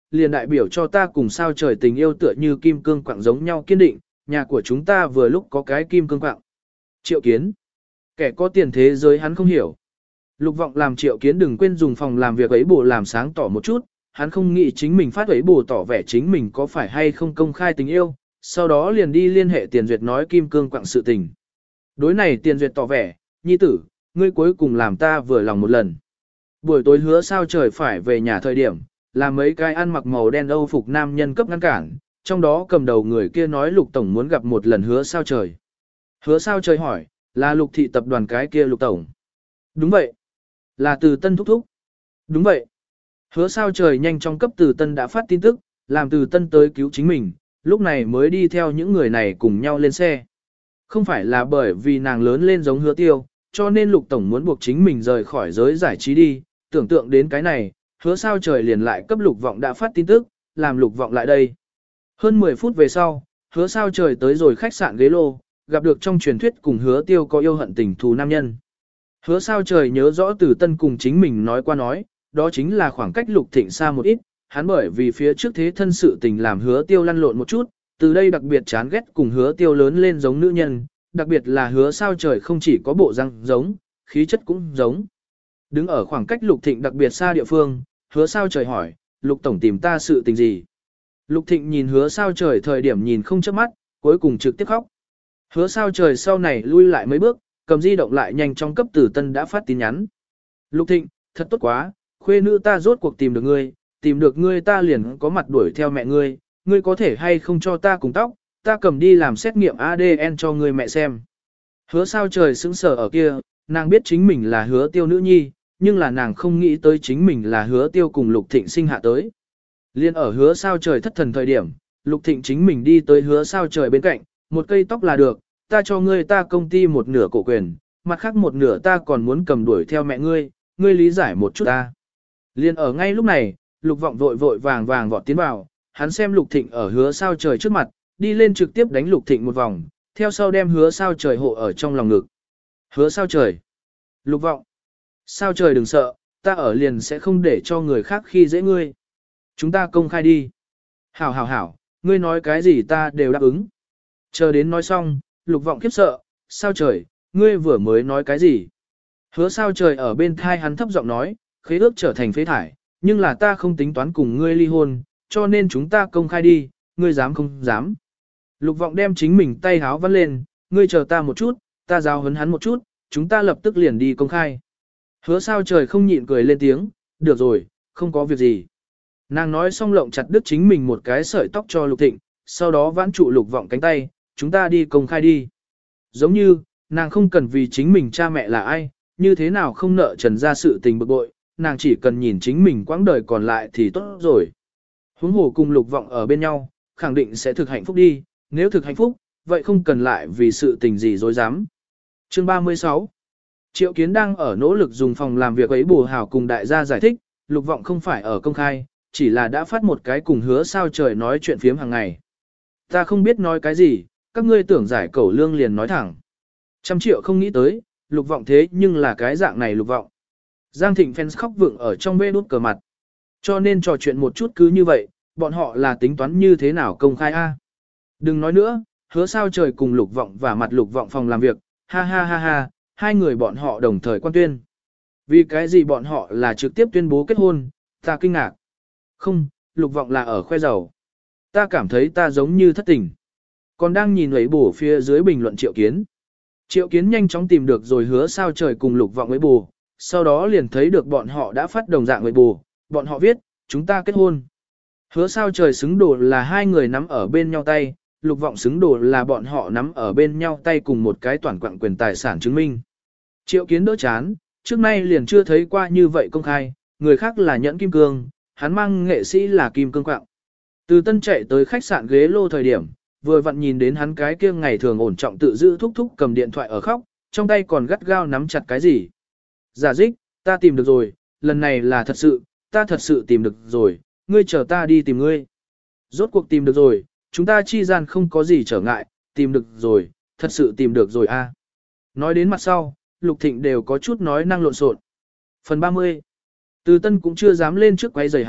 Speaker 1: liền đại biểu cho ta cùng sao trời tình yêu tựa như kim cương quặng giống nhau kiên định, nhà của chúng ta vừa lúc có cái kim cương quặng. Triệu Kiến. Kẻ có tiền thế giới hắn không hiểu. Lục Vọng làm Triệu Kiến đừng quên dùng phòng làm việc ấy bổ làm sáng tỏ một chút, hắn không nghĩ chính mình phát ấy bổ tỏ vẻ chính mình có phải hay không công khai tình yêu, sau đó liền đi liên hệ Tiền Duyệt nói kim cương quặng sự tình. Đối này Tiền Duyệt tỏ vẻ, nhi tử, ngươi cuối cùng làm ta vừa lòng một lần. Buổi tối hứa sao trời phải về nhà thời điểm, là mấy cái ăn mặc màu đen âu phục nam nhân cấp ngăn cản, trong đó cầm đầu người kia nói Lục Tổng muốn gặp một lần hứa sao trời. Hứa sao trời hỏi, là Lục thị tập đoàn cái kia Lục Tổng. Đúng vậy. Là Từ Tân thúc thúc. Đúng vậy. Hứa sao trời nhanh trong cấp Từ Tân đã phát tin tức, làm Từ Tân tới cứu chính mình, lúc này mới đi theo những người này cùng nhau lên xe. Không phải là bởi vì nàng lớn lên giống Hứa Tiêu, cho nên Lục Tổng muốn buộc chính mình rời khỏi giới giải trí đi, tưởng tượng đến cái này, hứa sao trời liền lại cấp Lục Vọng đã phát tin tức, làm Lục Vọng lại đây. Hơn mười phút về sau, hứa sao trời tới rồi khách sạn ghế lô, gặp được trong truyền thuyết cùng Hứa Tiêu có yêu hận tình thù nam nhân. Hứa sao trời nhớ rõ Từ Tân cùng chính mình nói qua nói, đó chính là khoảng cách Lục Thịnh xa một ít, hắn bởi vì phía trước thế thân sự tình làm Hứa Tiêu lăn lộn một chút, từ đây đặc biệt chán ghét cùng Hứa Tiêu lớn lên giống nữ nhân, đặc biệt là hứa sao trời không chỉ có bộ răng giống, khí chất cũng giống. Đứng ở khoảng cách Lục Thịnh đặc biệt xa địa phương, hứa sao trời hỏi, Lục Tổng tìm ta sự tình gì? Lục Thịnh nhìn hứa sao trời thời điểm nhìn không chớp mắt, cuối cùng trực tiếp khóc. Hứa sao trời sau này lui lại mấy bước, cầm di động lại nhanh trong cấp Từ Tân đã phát tin nhắn. Lục Thịnh, thật tốt quá, khuê nữ ta rốt cuộc tìm được ngươi, tìm được ngươi ta liền có mặt đuổi theo mẹ ngươi, ngươi có thể hay không cho ta cùng tóc, ta cầm đi làm xét nghiệm a đê en cho ngươi mẹ xem. Hứa sao trời sững sờ ở kia, nàng biết chính mình là Hứa Tiêu nữ nhi, nhưng là nàng không nghĩ tới chính mình là Hứa Tiêu cùng Lục Thịnh sinh hạ tới. Liên ở hứa sao trời thất thần thời điểm, Lục Thịnh chính mình đi tới hứa sao trời bên cạnh, một cây tóc là được, ta cho ngươi ta công ty một nửa cổ quyền, mặt khác một nửa ta còn muốn cầm đuổi theo mẹ ngươi, ngươi lý giải một chút ta. Liên ở ngay lúc này, Lục Vọng vội vội vàng vàng vọt tiến vào, hắn xem Lục Thịnh ở hứa sao trời trước mặt, đi lên trực tiếp đánh Lục Thịnh một vòng, theo sau đem hứa sao trời hộ ở trong lòng ngực. Hứa sao trời. Lục Vọng. Sao trời đừng sợ, ta ở liền sẽ không để cho người khác khi dễ ngươi. Chúng ta công khai đi. Hảo hảo hảo, ngươi nói cái gì ta đều đáp ứng. Chờ đến nói xong, Lục Vọng khiếp sợ, sao trời, ngươi vừa mới nói cái gì? Hứa sao trời ở bên thai hắn thấp giọng nói, khế ước trở thành phế thải, nhưng là ta không tính toán cùng ngươi ly hôn, cho nên chúng ta công khai đi, ngươi dám không dám. Lục Vọng đem chính mình tay háo vắt lên, ngươi chờ ta một chút, ta giao hấn hắn một chút, chúng ta lập tức liền đi công khai. Hứa sao trời không nhịn cười lên tiếng, được rồi, không có việc gì. Nàng nói xong lộng chặt đứt chính mình một cái sợi tóc cho Lục Thịnh, sau đó vãn trụ Lục Vọng cánh tay, chúng ta đi công khai đi. Giống như, nàng không cần vì chính mình cha mẹ là ai, như thế nào không nợ trần ra sự tình bực bội, nàng chỉ cần nhìn chính mình quãng đời còn lại thì tốt rồi. Huống hồ cùng Lục Vọng ở bên nhau, khẳng định sẽ thực hạnh phúc đi, nếu thực hạnh phúc, vậy không cần lại vì sự tình gì dối dám. Chương ba mươi sáu. Triệu Kiến đang ở nỗ lực dùng phòng làm việc ấy bù hào cùng đại gia giải thích, Lục Vọng không phải ở công khai, chỉ là đã phát một cái cùng hứa sao trời nói chuyện phiếm hàng ngày. Ta không biết nói cái gì, các ngươi tưởng giải cẩu lương liền nói thẳng. Trăm triệu không nghĩ tới, Lục Vọng thế nhưng là cái dạng này Lục Vọng. Giang Thịnh fans khóc vượng ở trong bê đút cờ mặt. Cho nên trò chuyện một chút cứ như vậy, bọn họ là tính toán như thế nào công khai a? Đừng nói nữa, hứa sao trời cùng Lục Vọng và mặt Lục Vọng phòng làm việc, ha ha ha ha, hai người bọn họ đồng thời quan tuyên. Vì cái gì bọn họ là trực tiếp tuyên bố kết hôn, ta kinh ngạc. Không, Lục Vọng là ở khoe giàu. Ta cảm thấy ta giống như thất tình. Còn đang nhìn ấy bổ phía dưới bình luận Triệu Kiến. Triệu Kiến nhanh chóng tìm được rồi hứa sao trời cùng Lục Vọng ấy bù, sau đó liền thấy được bọn họ đã phát đồng dạng ấy bù, bọn họ viết, chúng ta kết hôn. Hứa sao trời xứng đồ là hai người nắm ở bên nhau tay, Lục Vọng xứng đồ là bọn họ nắm ở bên nhau tay cùng một cái toàn quặng quyền tài sản chứng minh. Triệu Kiến đỡ chán, trước nay liền chưa thấy qua như vậy công khai, người khác là nhẫn kim cương, hắn mang nghệ sĩ là kim cương quặng. Từ Tân chạy tới khách sạn ghế lô thời điểm, vừa vặn nhìn đến hắn cái kia ngày thường ổn trọng tự giữ thúc thúc cầm điện thoại ở khóc, trong tay còn gắt gao nắm chặt cái gì. Giả dích, ta tìm được rồi, lần này là thật sự, ta thật sự tìm được rồi, ngươi chờ ta đi tìm ngươi. Rốt cuộc tìm được rồi, chúng ta chi gian không có gì trở ngại, tìm được rồi, thật sự tìm được rồi a. Nói đến mặt sau, Lục Thịnh đều có chút nói năng lộn xộn. Phần ba mươi. Từ Tân cũng chưa dám lên trước quay giày hắn,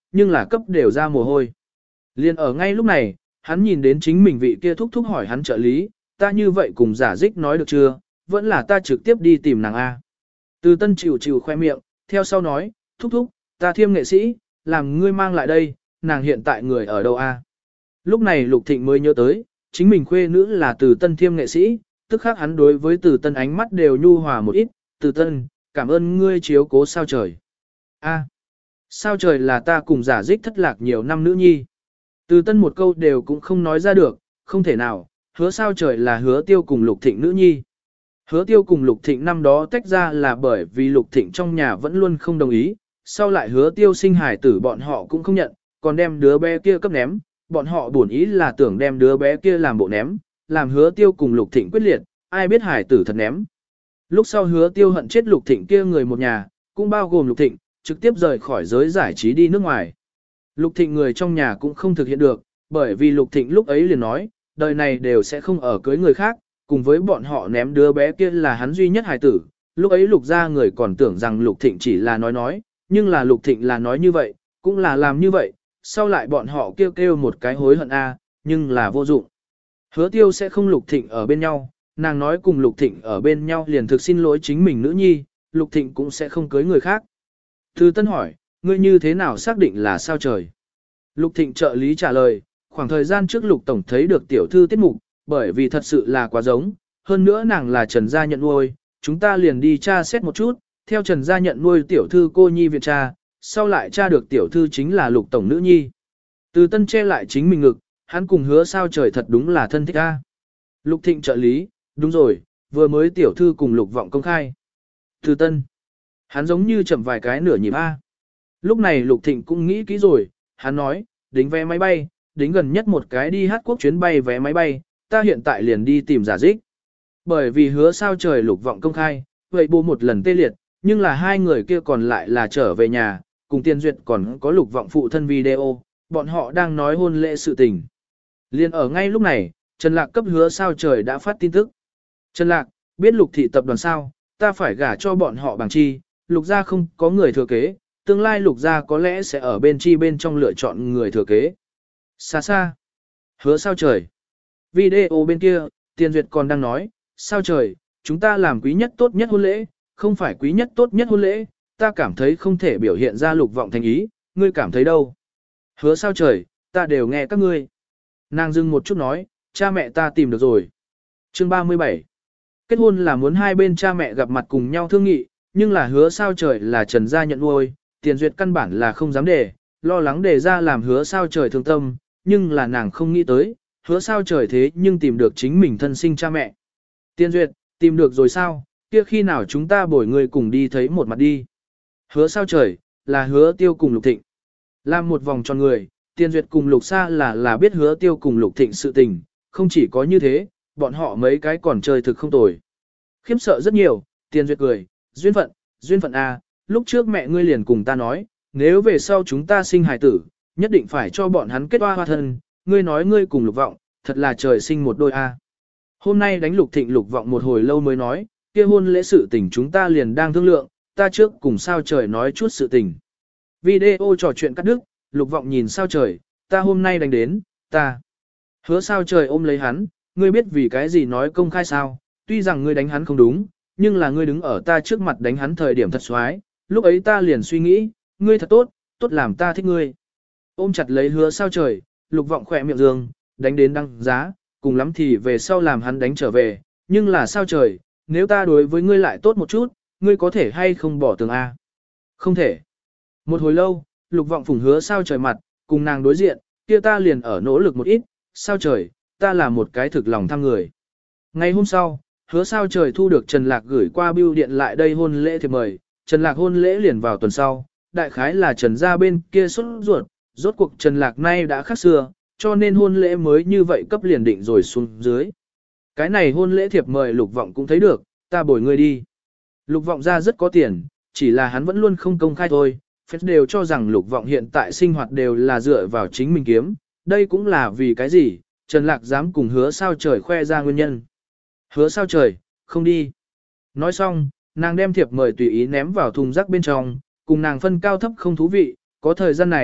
Speaker 1: nhưng là cấp đều ra mồ hôi. Liên ở ngay lúc này, hắn nhìn đến chính mình vị kia thúc thúc hỏi hắn trợ lý, ta như vậy cùng giả dích nói được chưa, vẫn là ta trực tiếp đi tìm nàng A. Từ Tân chịu chịu khoe miệng, theo sau nói, thúc thúc, ta thiêm nghệ sĩ, làm ngươi mang lại đây, nàng hiện tại người ở đâu A. Lúc này Lục Thịnh mới nhớ tới, chính mình khuê nữ là Từ Tân thiêm nghệ sĩ, tức khác hắn đối với Từ Tân ánh mắt đều nhu hòa một ít, Từ Tân, cảm ơn ngươi chiếu cố sao trời. A. Sao trời là ta cùng giả dích thất lạc nhiều năm nữ nhi. Từ Tân một câu đều cũng không nói ra được, không thể nào, hứa sao trời là hứa tiêu cùng Lục Thịnh nữ nhi. Hứa tiêu cùng Lục Thịnh năm đó tách ra là bởi vì Lục Thịnh trong nhà vẫn luôn không đồng ý, sau lại hứa tiêu sinh hài tử bọn họ cũng không nhận, còn đem đứa bé kia cấp ném, bọn họ buồn ý là tưởng đem đứa bé kia làm bộ ném, làm hứa tiêu cùng Lục Thịnh quyết liệt, ai biết hài tử thật ném. Lúc sau hứa tiêu hận chết Lục Thịnh kia người một nhà, cũng bao gồm Lục Thịnh, trực tiếp rời khỏi giới giải trí đi nước ngoài. Lục Thịnh người trong nhà cũng không thực hiện được, bởi vì Lục Thịnh lúc ấy liền nói, đời này đều sẽ không ở cưới người khác, cùng với bọn họ ném đứa bé kia là hắn duy nhất hài tử. Lúc ấy Lục gia người còn tưởng rằng Lục Thịnh chỉ là nói nói, nhưng là Lục Thịnh là nói như vậy, cũng là làm như vậy, sau lại bọn họ kêu kêu một cái hối hận a, nhưng là vô dụng. Hứa tiêu sẽ không Lục Thịnh ở bên nhau, nàng nói cùng Lục Thịnh ở bên nhau liền thực xin lỗi chính mình nữ nhi, Lục Thịnh cũng sẽ không cưới người khác. Từ Tân hỏi, ngươi như thế nào xác định là sao trời? Lục Thịnh trợ lý trả lời, khoảng thời gian trước Lục Tổng thấy được tiểu thư tiết mục, bởi vì thật sự là quá giống, hơn nữa nàng là Trần Gia nhận nuôi, chúng ta liền đi tra xét một chút, theo Trần Gia nhận nuôi tiểu thư cô nhi viện tra, sau lại tra được tiểu thư chính là Lục Tổng nữ nhi. Từ Tân che lại chính mình ngực, hắn cùng hứa sao trời thật đúng là thân thích a. Lục Thịnh trợ lý, đúng rồi, vừa mới tiểu thư cùng Lục Vọng công khai. Từ Tân, hắn giống như chậm vài cái nửa nhịp a. Lúc này Lục Thịnh cũng nghĩ kỹ rồi, hắn nói, đính vé máy bay, đính gần nhất một cái đi hát quốc chuyến bay vé máy bay, ta hiện tại liền đi tìm giả dích. Bởi vì hứa sao trời Lục Vọng công khai, vậy bố một lần tê liệt, nhưng là hai người kia còn lại là trở về nhà, cùng Tiên Duyệt còn có Lục Vọng phụ thân video, bọn họ đang nói hôn lễ sự tình. Liên ở ngay lúc này, Trần Lạc cấp hứa sao trời đã phát tin tức. Trần Lạc, biết Lục thị tập đoàn sao, ta phải gả cho bọn họ bằng chi, Lục gia không có người thừa kế, tương lai Lục gia có lẽ sẽ ở bên chi bên trong lựa chọn người thừa kế. Xa xa. Hứa sao trời. Video bên kia, Tiên Duyệt còn đang nói, sao trời, chúng ta làm quý nhất tốt nhất hôn lễ, không phải quý nhất tốt nhất hôn lễ, ta cảm thấy không thể biểu hiện ra Lục Vọng thành ý, ngươi cảm thấy đâu? Hứa sao trời, ta đều nghe các ngươi. Nàng dừng một chút nói, cha mẹ ta tìm được rồi. Chương ba mươi bảy. Kết hôn là muốn hai bên cha mẹ gặp mặt cùng nhau thương nghị, nhưng là hứa sao trời là Trần gia nhận nuôi, Tiền Duyệt căn bản là không dám để, lo lắng đề ra làm hứa sao trời thương tâm, nhưng là nàng không nghĩ tới, hứa sao trời thế nhưng tìm được chính mình thân sinh cha mẹ. Tiền Duyệt, tìm được rồi sao, kia khi nào chúng ta bồi người cùng đi thấy một mặt đi. Hứa sao trời, là hứa tiêu cùng Lục Thịnh. Làm một vòng tròn người, Tiền Duyệt cùng Lục Sa là là biết hứa tiêu cùng Lục Thịnh sự tình, không chỉ có như thế, bọn họ mấy cái còn chơi thực không tồi. Khiếp sợ rất nhiều, Tiền Duyệt cười, duyên phận, duyên phận A, lúc trước mẹ ngươi liền cùng ta nói, nếu về sau chúng ta sinh hài tử, nhất định phải cho bọn hắn kết hoa hoa thân, ngươi nói ngươi cùng Lục Vọng, thật là trời sinh một đôi A. Hôm nay đánh Lục Thịnh Lục Vọng một hồi lâu mới nói, kia hôn lễ sự tình chúng ta liền đang thương lượng, ta trước cùng sao trời nói chút sự tình. Video trò chuyện cắt đứt, Lục Vọng nhìn sao trời, ta hôm nay đánh đến, ta. Hứa sao trời ôm lấy hắn, ngươi biết vì cái gì nói công khai sao, tuy rằng ngươi đánh hắn không đúng, nhưng là ngươi đứng ở ta trước mặt đánh hắn thời điểm thật xoái, lúc ấy ta liền suy nghĩ, ngươi thật tốt, tốt làm ta thích ngươi. Ôm chặt lấy hứa sao trời, Lục Vọng khỏe miệng dương, đánh đến đăng giá, cùng lắm thì về sau làm hắn đánh trở về, nhưng là sao trời, nếu ta đối với ngươi lại tốt một chút, ngươi có thể hay không bỏ tường A. Không thể. Một hồi lâu, Lục Vọng phủng hứa sao trời mặt, cùng nàng đối diện, kia ta liền ở nỗ lực một ít, sao trời, ta là một cái thực lòng tham người. Ngày hôm sau, hứa sao trời thu được Trần Lạc gửi qua bưu điện lại đây hôn lễ thiệp mời, Trần Lạc hôn lễ liền vào tuần sau, đại khái là Trần gia bên kia xuất ruột, rốt cuộc Trần Lạc nay đã khác xưa, cho nên hôn lễ mới như vậy cấp liền định rồi xuống dưới. Cái này hôn lễ thiệp mời Lục Vọng cũng thấy được, ta bồi ngươi đi. Lục Vọng ra rất có tiền, chỉ là hắn vẫn luôn không công khai thôi, fans đều cho rằng Lục Vọng hiện tại sinh hoạt đều là dựa vào chính mình kiếm, đây cũng là vì cái gì, Trần Lạc dám cùng hứa sao trời khoe ra nguyên nhân. Hứa sao trời, không đi. Nói xong, nàng đem thiệp mời tùy ý ném vào thùng rác bên trong, cùng nàng phân cao thấp không thú vị, có thời gian này,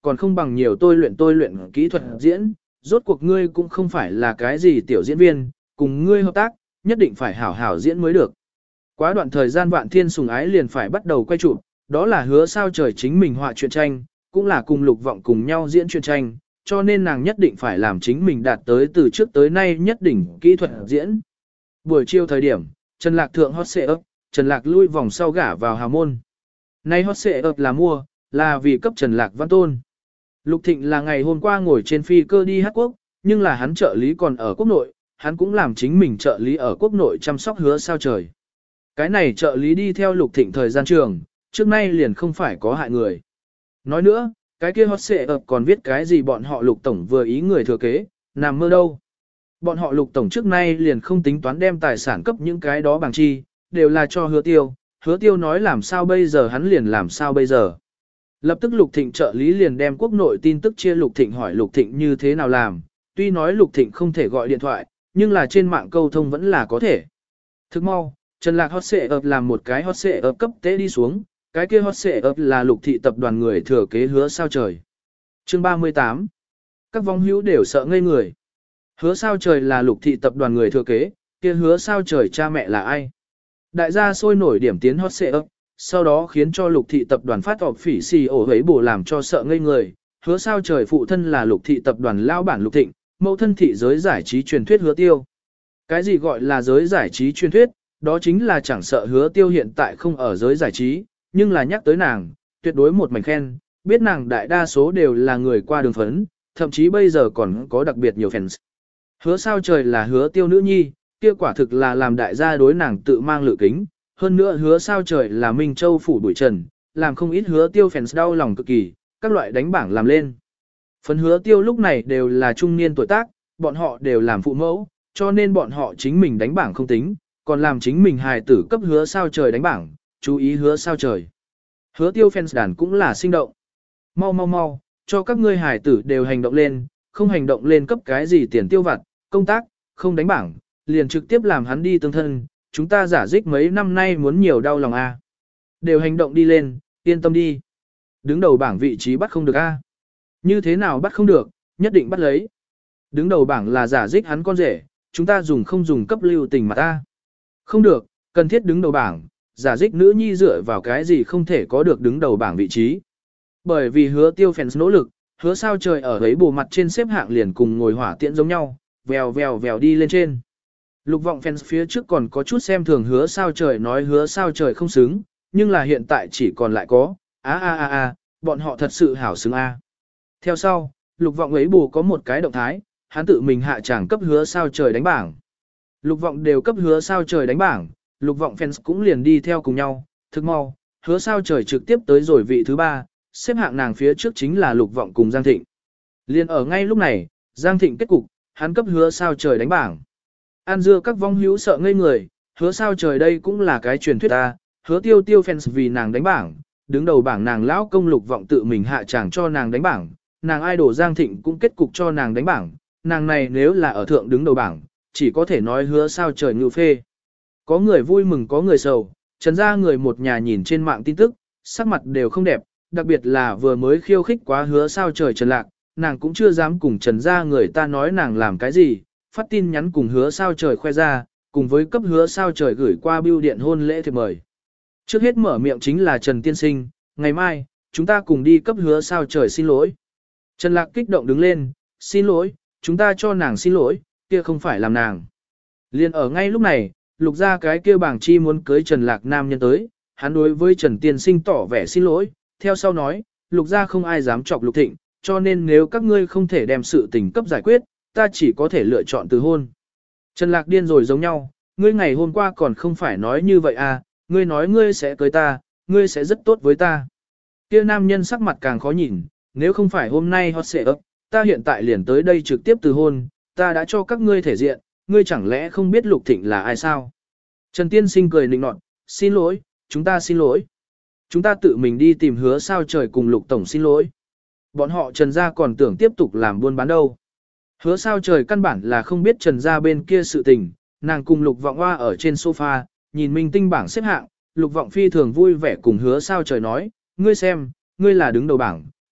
Speaker 1: còn không bằng nhiều tôi luyện tôi luyện kỹ thuật diễn, rốt cuộc ngươi cũng không phải là cái gì tiểu diễn viên, cùng ngươi hợp tác, nhất định phải hảo hảo diễn mới được. Quá đoạn thời gian Vạn Thiên Sùng Ái liền phải bắt đầu quay chụp, đó là Hứa Sao Trời chính mình họa truyện tranh, cũng là cùng Lục Vọng cùng nhau diễn truyện tranh, cho nên nàng nhất định phải làm chính mình đạt tới từ trước tới nay nhất đỉnh kỹ thuật diễn. Buổi chiều thời điểm, Trần Lạc thượng hot xệ ấp, Trần Lạc lui vòng sau gả vào hào môn. Nay hot xệ ấp là mua, là vì cấp Trần Lạc văn tôn. Lục Thịnh là ngày hôm qua ngồi trên phi cơ đi Hát Quốc, nhưng là hắn trợ lý còn ở quốc nội, hắn cũng làm chính mình trợ lý ở quốc nội chăm sóc Hứa Sao Trời. Cái này trợ lý đi theo Lục Thịnh thời gian trường, trước nay liền không phải có hại người. Nói nữa, cái kia hot xệ ập còn viết cái gì bọn họ Lục Tổng vừa ý người thừa kế, nằm mơ đâu. Bọn họ Lục Tổng trước nay liền không tính toán đem tài sản cấp những cái đó bằng chi, đều là cho Hứa Tiêu, Hứa Tiêu nói làm sao bây giờ hắn liền làm sao bây giờ. Lập tức Lục Thịnh trợ lý liền đem quốc nội tin tức chia Lục Thịnh hỏi Lục Thịnh như thế nào làm, tuy nói Lục Thịnh không thể gọi điện thoại, nhưng là trên mạng câu thông vẫn là có thể. Thức mau, Trần Lạc hot xệ ập làm một cái hot xệ ập cấp tế đi xuống, cái kia hot xệ ập là Lục thị tập đoàn người thừa kế Hứa Sao Trời. Chương ba mươi tám. Các vong hữu đều sợ ngây người. Hứa Sao Trời là Lục thị tập đoàn người thừa kế, kia Hứa Sao Trời cha mẹ là ai? Đại gia sôi nổi điểm tiến hot xệ ập, sau đó khiến cho Lục thị tập đoàn phát họp phỉ xì ổ ấy bổ làm cho sợ ngây người. Hứa Sao Trời phụ thân là Lục thị tập đoàn lao bản Lục Thịnh, mẫu thân thị giới giải trí truyền thuyết Hứa Tiêu. Cái gì gọi là giới giải trí truyền thuyết? Đó chính là chẳng sợ Hứa Tiêu hiện tại không ở giới giải trí, nhưng là nhắc tới nàng, tuyệt đối một mảnh khen, biết nàng đại đa số đều là người qua đường phấn, thậm chí bây giờ còn có đặc biệt nhiều fans. Hứa Sao Trời là Hứa Tiêu nữ nhi, kia quả thực là làm đại gia đối nàng tự mang lự kính, hơn nữa Hứa Sao Trời là Minh Châu phủ bụi trần, làm không ít Hứa Tiêu fans đau lòng cực kỳ, các loại đánh bảng làm lên. Phần Hứa Tiêu lúc này đều là trung niên tuổi tác, bọn họ đều làm phụ mẫu, cho nên bọn họ chính mình đánh bảng không tính, còn làm chính mình hài tử cấp Hứa Sao Trời đánh bảng, chú ý Hứa Sao Trời. Hứa Tiêu fans đàn cũng là sinh động. Mau mau mau, cho các ngươi hài tử đều hành động lên, không hành động lên cấp cái gì tiền tiêu vặt, công tác, không đánh bảng, liền trực tiếp làm hắn đi tương thân, chúng ta giả dích mấy năm nay muốn nhiều đau lòng a. Đều hành động đi lên, yên tâm đi. Đứng đầu bảng vị trí bắt không được a. Như thế nào bắt không được, nhất định bắt lấy. Đứng đầu bảng là giả dích hắn con rể, chúng ta dùng không dùng cấp lưu tình mà ta. Không được, cần thiết đứng đầu bảng, giả dích nữ nhi dựa vào cái gì không thể có được đứng đầu bảng vị trí. Bởi vì Hứa Tiêu fans nỗ lực, Hứa Sao Trời ở ấy bù mặt trên xếp hạng liền cùng ngồi hỏa tiễn giống nhau, vèo vèo vèo đi lên trên. Lục Vọng fans phía trước còn có chút xem thường Hứa Sao Trời nói Hứa Sao Trời không xứng, nhưng là hiện tại chỉ còn lại có, a a a a, bọn họ thật sự hảo xứng a. Theo sau, Lục Vọng ấy bù có một cái động thái, hắn tự mình hạ tràng cấp Hứa Sao Trời đánh bảng. Lục Vọng đều cấp Hứa Sao Trời đánh bảng, Lục Vọng fans cũng liền đi theo cùng nhau, thực mau, Hứa Sao Trời trực tiếp tới rồi vị thứ ba, xếp hạng nàng phía trước chính là Lục Vọng cùng Giang Thịnh. Liên ở ngay lúc này, Giang Thịnh kết cục, hắn cấp Hứa Sao Trời đánh bảng. An dưa các vong hữu sợ ngây người, Hứa Sao Trời đây cũng là cái truyền thuyết ta, Hứa Tiêu Tiêu fans vì nàng đánh bảng, đứng đầu bảng nàng lão công Lục Vọng tự mình hạ tràng cho nàng đánh bảng, nàng idol Giang Thịnh cũng kết cục cho nàng đánh bảng, nàng này nếu là ở thượng đứng đầu bảng, chỉ có thể nói Hứa Sao Trời ngưu phê. Có người vui mừng có người sầu, Trần gia người một nhà nhìn trên mạng tin tức, sắc mặt đều không đẹp, đặc biệt là vừa mới khiêu khích quá Hứa Sao Trời Trần Lạc, nàng cũng chưa dám cùng Trần gia người ta nói nàng làm cái gì, phát tin nhắn cùng Hứa Sao Trời khoe ra, cùng với cấp Hứa Sao Trời gửi qua bưu điện hôn lễ thiệp mời. Trước hết mở miệng chính là Trần Tiên Sinh, ngày mai, chúng ta cùng đi cấp Hứa Sao Trời xin lỗi. Trần Lạc kích động đứng lên, xin lỗi, chúng ta cho nàng xin lỗi, kia không phải làm nàng. Liên ở ngay lúc này, Lục gia cái kia bảng chi muốn cưới Trần Lạc nam nhân tới, hắn đối với Trần Tiên Sinh tỏ vẻ xin lỗi, theo sau nói, Lục gia không ai dám chọc Lục Thịnh, cho nên nếu các ngươi không thể đem sự tình cấp giải quyết, ta chỉ có thể lựa chọn từ hôn. Trần Lạc điên rồi giống nhau, ngươi ngày hôm qua còn không phải nói như vậy à, ngươi nói ngươi sẽ cưới ta, ngươi sẽ rất tốt với ta. Kia nam nhân sắc mặt càng khó nhìn, nếu không phải hôm nay hot sẽ ấp, ta hiện tại liền tới đây trực tiếp từ hôn, ta đã cho các ngươi thể diện, ngươi chẳng lẽ không biết Lục Thịnh là ai sao? Trần Tiên Sinh cười nịnh nọt, xin lỗi, chúng ta xin lỗi. Chúng ta tự mình đi tìm Hứa Sao Trời cùng Lục Tổng xin lỗi. Bọn họ Trần gia còn tưởng tiếp tục làm buôn bán đâu. Hứa Sao Trời căn bản là không biết Trần gia bên kia sự tình, nàng cùng Lục Vọng Hoa ở trên sofa, nhìn minh tinh bảng xếp hạng, Lục Vọng phi thường vui vẻ cùng Hứa Sao Trời nói, ngươi xem, ngươi là đứng đầu bảng,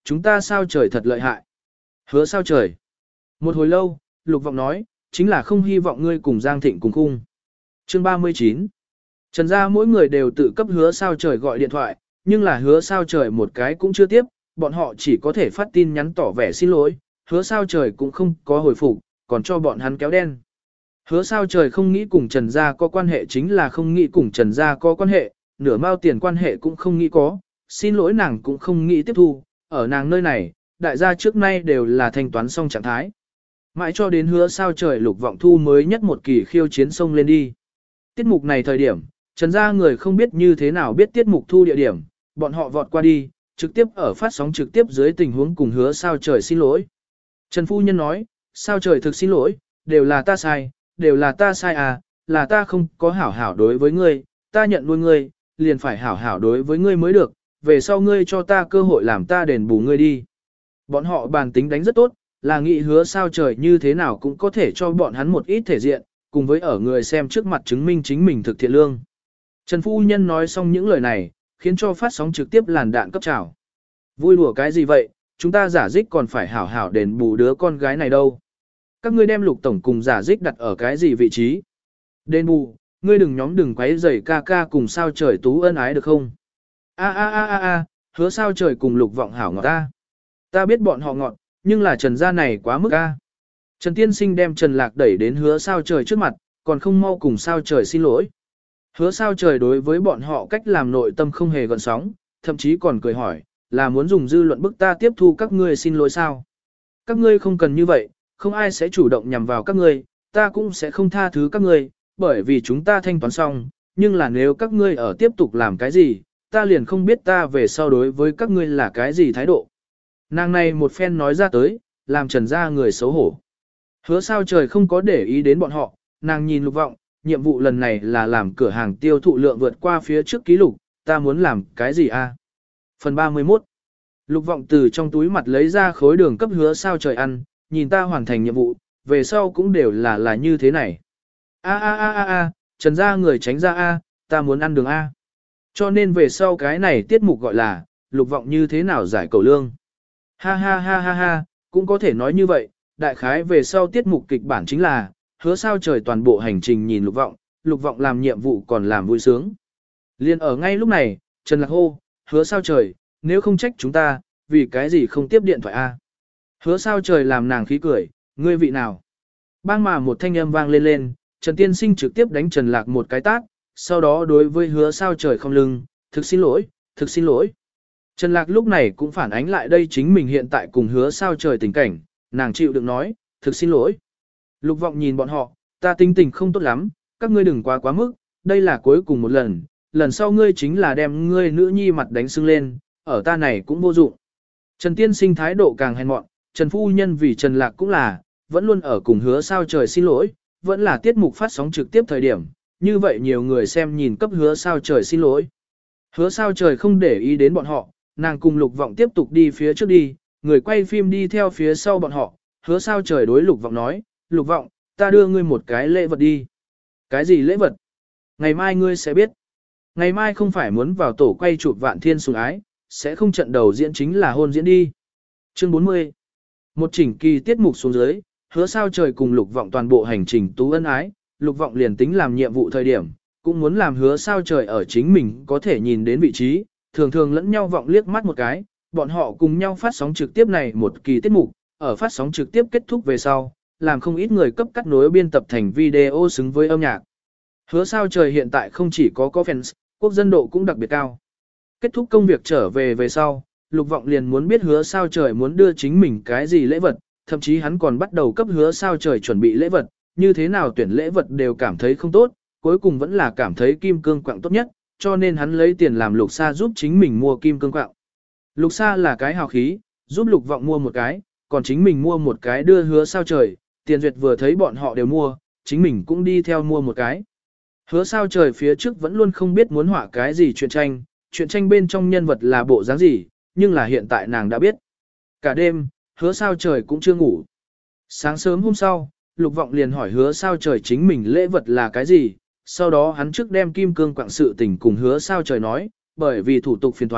Speaker 1: chúng ta sao trời thật lợi hại. Hứa sao trời. Một hồi lâu, Lục Vọng nói, chính là không hy vọng ngươi cùng Giang Thịnh cùng khung. Chương ba mươi chín. Trần gia mỗi người đều tự cấp hứa sao trời gọi điện thoại, nhưng là hứa sao trời một cái cũng chưa tiếp, bọn họ chỉ có thể phát tin nhắn tỏ vẻ xin lỗi, hứa sao trời cũng không có hồi phục, còn cho bọn hắn kéo đen. Hứa sao trời không nghĩ cùng Trần gia có quan hệ chính là không nghĩ cùng Trần gia có quan hệ, nửa mao tiền quan hệ cũng không nghĩ có, xin lỗi nàng cũng không nghĩ tiếp thu, ở nàng nơi này, đại gia trước nay đều là thanh toán xong trạng thái. Mãi cho đến hứa sao trời Lục Vọng thu mới nhất một kỳ khiêu chiến sông lên đi. Tiết mục này thời điểm, Trần gia người không biết như thế nào biết tiết mục thu địa điểm, bọn họ vọt qua đi, trực tiếp ở phát sóng trực tiếp dưới tình huống cùng hứa sao trời xin lỗi. Trần Phu Nhân nói, sao trời thực xin lỗi, đều là ta sai, đều là ta sai à, là ta không có hảo hảo đối với ngươi, ta nhận nuôi ngươi, liền phải hảo hảo đối với ngươi mới được, về sau ngươi cho ta cơ hội làm ta đền bù ngươi đi. Bọn họ bàn tính đánh rất tốt, là nghĩ hứa sao trời như thế nào cũng có thể cho bọn hắn một ít thể diện, cùng với ở người xem trước mặt chứng minh chính mình thực thiện lương. Trần Phu Nhân nói xong những lời này, khiến cho phát sóng trực tiếp làn đạn cấp trào. Vui đùa cái gì vậy, chúng ta giả dích còn phải hảo hảo đền bù đứa con gái này đâu. Các ngươi đem Lục tổng cùng giả dích đặt ở cái gì vị trí? Đền bù, ngươi đừng nhóm đừng quấy rầy ca ca cùng sao trời tú ân ái được không? A a a a a, hứa sao trời cùng Lục Vọng hảo ngọt ta. Ta biết bọn họ ngọt, nhưng là Trần gia này quá mức a. Trần Tiên Sinh đem Trần Lạc đẩy đến hứa sao trời trước mặt, còn không mau cùng sao trời xin lỗi. Hứa sao trời đối với bọn họ cách làm nội tâm không hề gợn sóng, thậm chí còn cười hỏi, là muốn dùng dư luận bức ta tiếp thu các ngươi xin lỗi sao? Các ngươi không cần như vậy, không ai sẽ chủ động nhằm vào các ngươi, ta cũng sẽ không tha thứ các ngươi, bởi vì chúng ta thanh toán xong, nhưng là nếu các ngươi ở tiếp tục làm cái gì, ta liền không biết ta về sau đối với các ngươi là cái gì thái độ. Nàng này một phen nói ra tới, làm Trần gia người xấu hổ. Hứa sao trời không có để ý đến bọn họ, nàng nhìn Lục Vọng, nhiệm vụ lần này là làm cửa hàng tiêu thụ lượng vượt qua phía trước ký lục, ta muốn làm cái gì a? Phần ba mươi mốt. Lục Vọng từ trong túi mặt lấy ra khối đường cấp hứa sao trời ăn, nhìn ta hoàn thành nhiệm vụ, về sau cũng đều là là như thế này. A a a a a, Trần gia người tránh ra a, ta muốn ăn đường a. Cho nên về sau cái này tiết mục gọi là, Lục Vọng như thế nào giải cầu lương. Ha ha ha ha ha, cũng có thể nói như vậy, đại khái về sau tiết mục kịch bản chính là, hứa sao trời toàn bộ hành trình nhìn Lục Vọng, Lục Vọng làm nhiệm vụ còn làm vui sướng. Liên ở ngay lúc này, Trần Lạc hô, hứa sao trời, nếu không trách chúng ta, vì cái gì không tiếp điện thoại a? Hứa sao trời làm nàng khí cười, ngươi vị nào? Bang mà một thanh âm vang lên lên, Trần Tiên Sinh trực tiếp đánh Trần Lạc một cái tát, sau đó đối với hứa sao trời không lưng, thực xin lỗi, thực xin lỗi. Trần Lạc lúc này cũng phản ánh lại đây chính mình hiện tại cùng hứa sao trời tình cảnh, nàng chịu đựng nói, thực xin lỗi. Lục Vọng nhìn bọn họ, ta tính tình không tốt lắm, các ngươi đừng quá quá mức, đây là cuối cùng một lần, lần sau ngươi chính là đem ngươi nữ nhi mặt đánh sưng lên, ở ta này cũng vô dụng. Trần Tiên Sinh thái độ càng hèn mọn, Trần Phu Nhân vì Trần Lạc cũng là, vẫn luôn ở cùng hứa sao trời xin lỗi, vẫn là tiết mục phát sóng trực tiếp thời điểm, như vậy nhiều người xem nhìn cấp hứa sao trời xin lỗi. Hứa sao trời không để ý đến bọn họ, nàng cùng Lục Vọng tiếp tục đi phía trước đi, người quay phim đi theo phía sau bọn họ, hứa sao trời đối Lục Vọng nói, Lục Vọng, ta đưa ngươi một cái lễ vật đi. Cái gì lễ vật? Ngày mai ngươi sẽ biết. Ngày mai không phải muốn vào tổ quay chụp Vạn Thiên Sủng Ái, sẽ không trận đầu diễn chính là hôn diễn đi. Chương bốn mươi. Một chỉnh kỳ tiết mục xuống dưới, hứa sao trời cùng Lục Vọng toàn bộ hành trình tú ân ái, Lục Vọng liền tính làm nhiệm vụ thời điểm, cũng muốn làm hứa sao trời ở chính mình có thể nhìn đến vị trí, thường thường lẫn nhau vọng liếc mắt một cái, bọn họ cùng nhau phát sóng trực tiếp này một kỳ tiết mục, ở phát sóng trực tiếp kết thúc về sau, làm không ít người cấp cắt nối biên tập thành video xứng với âm nhạc. Hứa sao trời hiện tại không chỉ có có fans, quốc dân độ cũng đặc biệt cao. Kết thúc công việc trở về về sau, Lục Vọng liền muốn biết hứa sao trời muốn đưa chính mình cái gì lễ vật, thậm chí hắn còn bắt đầu cấp hứa sao trời chuẩn bị lễ vật, như thế nào tuyển lễ vật đều cảm thấy không tốt, cuối cùng vẫn là cảm thấy kim cương quặng tốt nhất, cho nên hắn lấy tiền làm Lục Sa giúp chính mình mua kim cương quặng. Lục Sa là cái hào khí, giúp Lục Vọng mua một cái, còn chính mình mua một cái đưa hứa sao trời, Tiền Duyệt vừa thấy bọn họ đều mua, chính mình cũng đi theo mua một cái. Hứa sao trời phía trước vẫn luôn không biết muốn họa cái gì chuyện tranh, chuyện tranh bên trong nhân vật là bộ dáng gì, nhưng là hiện tại nàng đã biết. Cả đêm, hứa sao trời cũng chưa ngủ. Sáng sớm hôm sau, Lục Vọng liền hỏi hứa sao trời chính mình lễ vật là cái gì, sau đó hắn trước đem kim cương quặng sự tình cùng hứa sao trời nói, bởi vì thủ tục phiền thoái,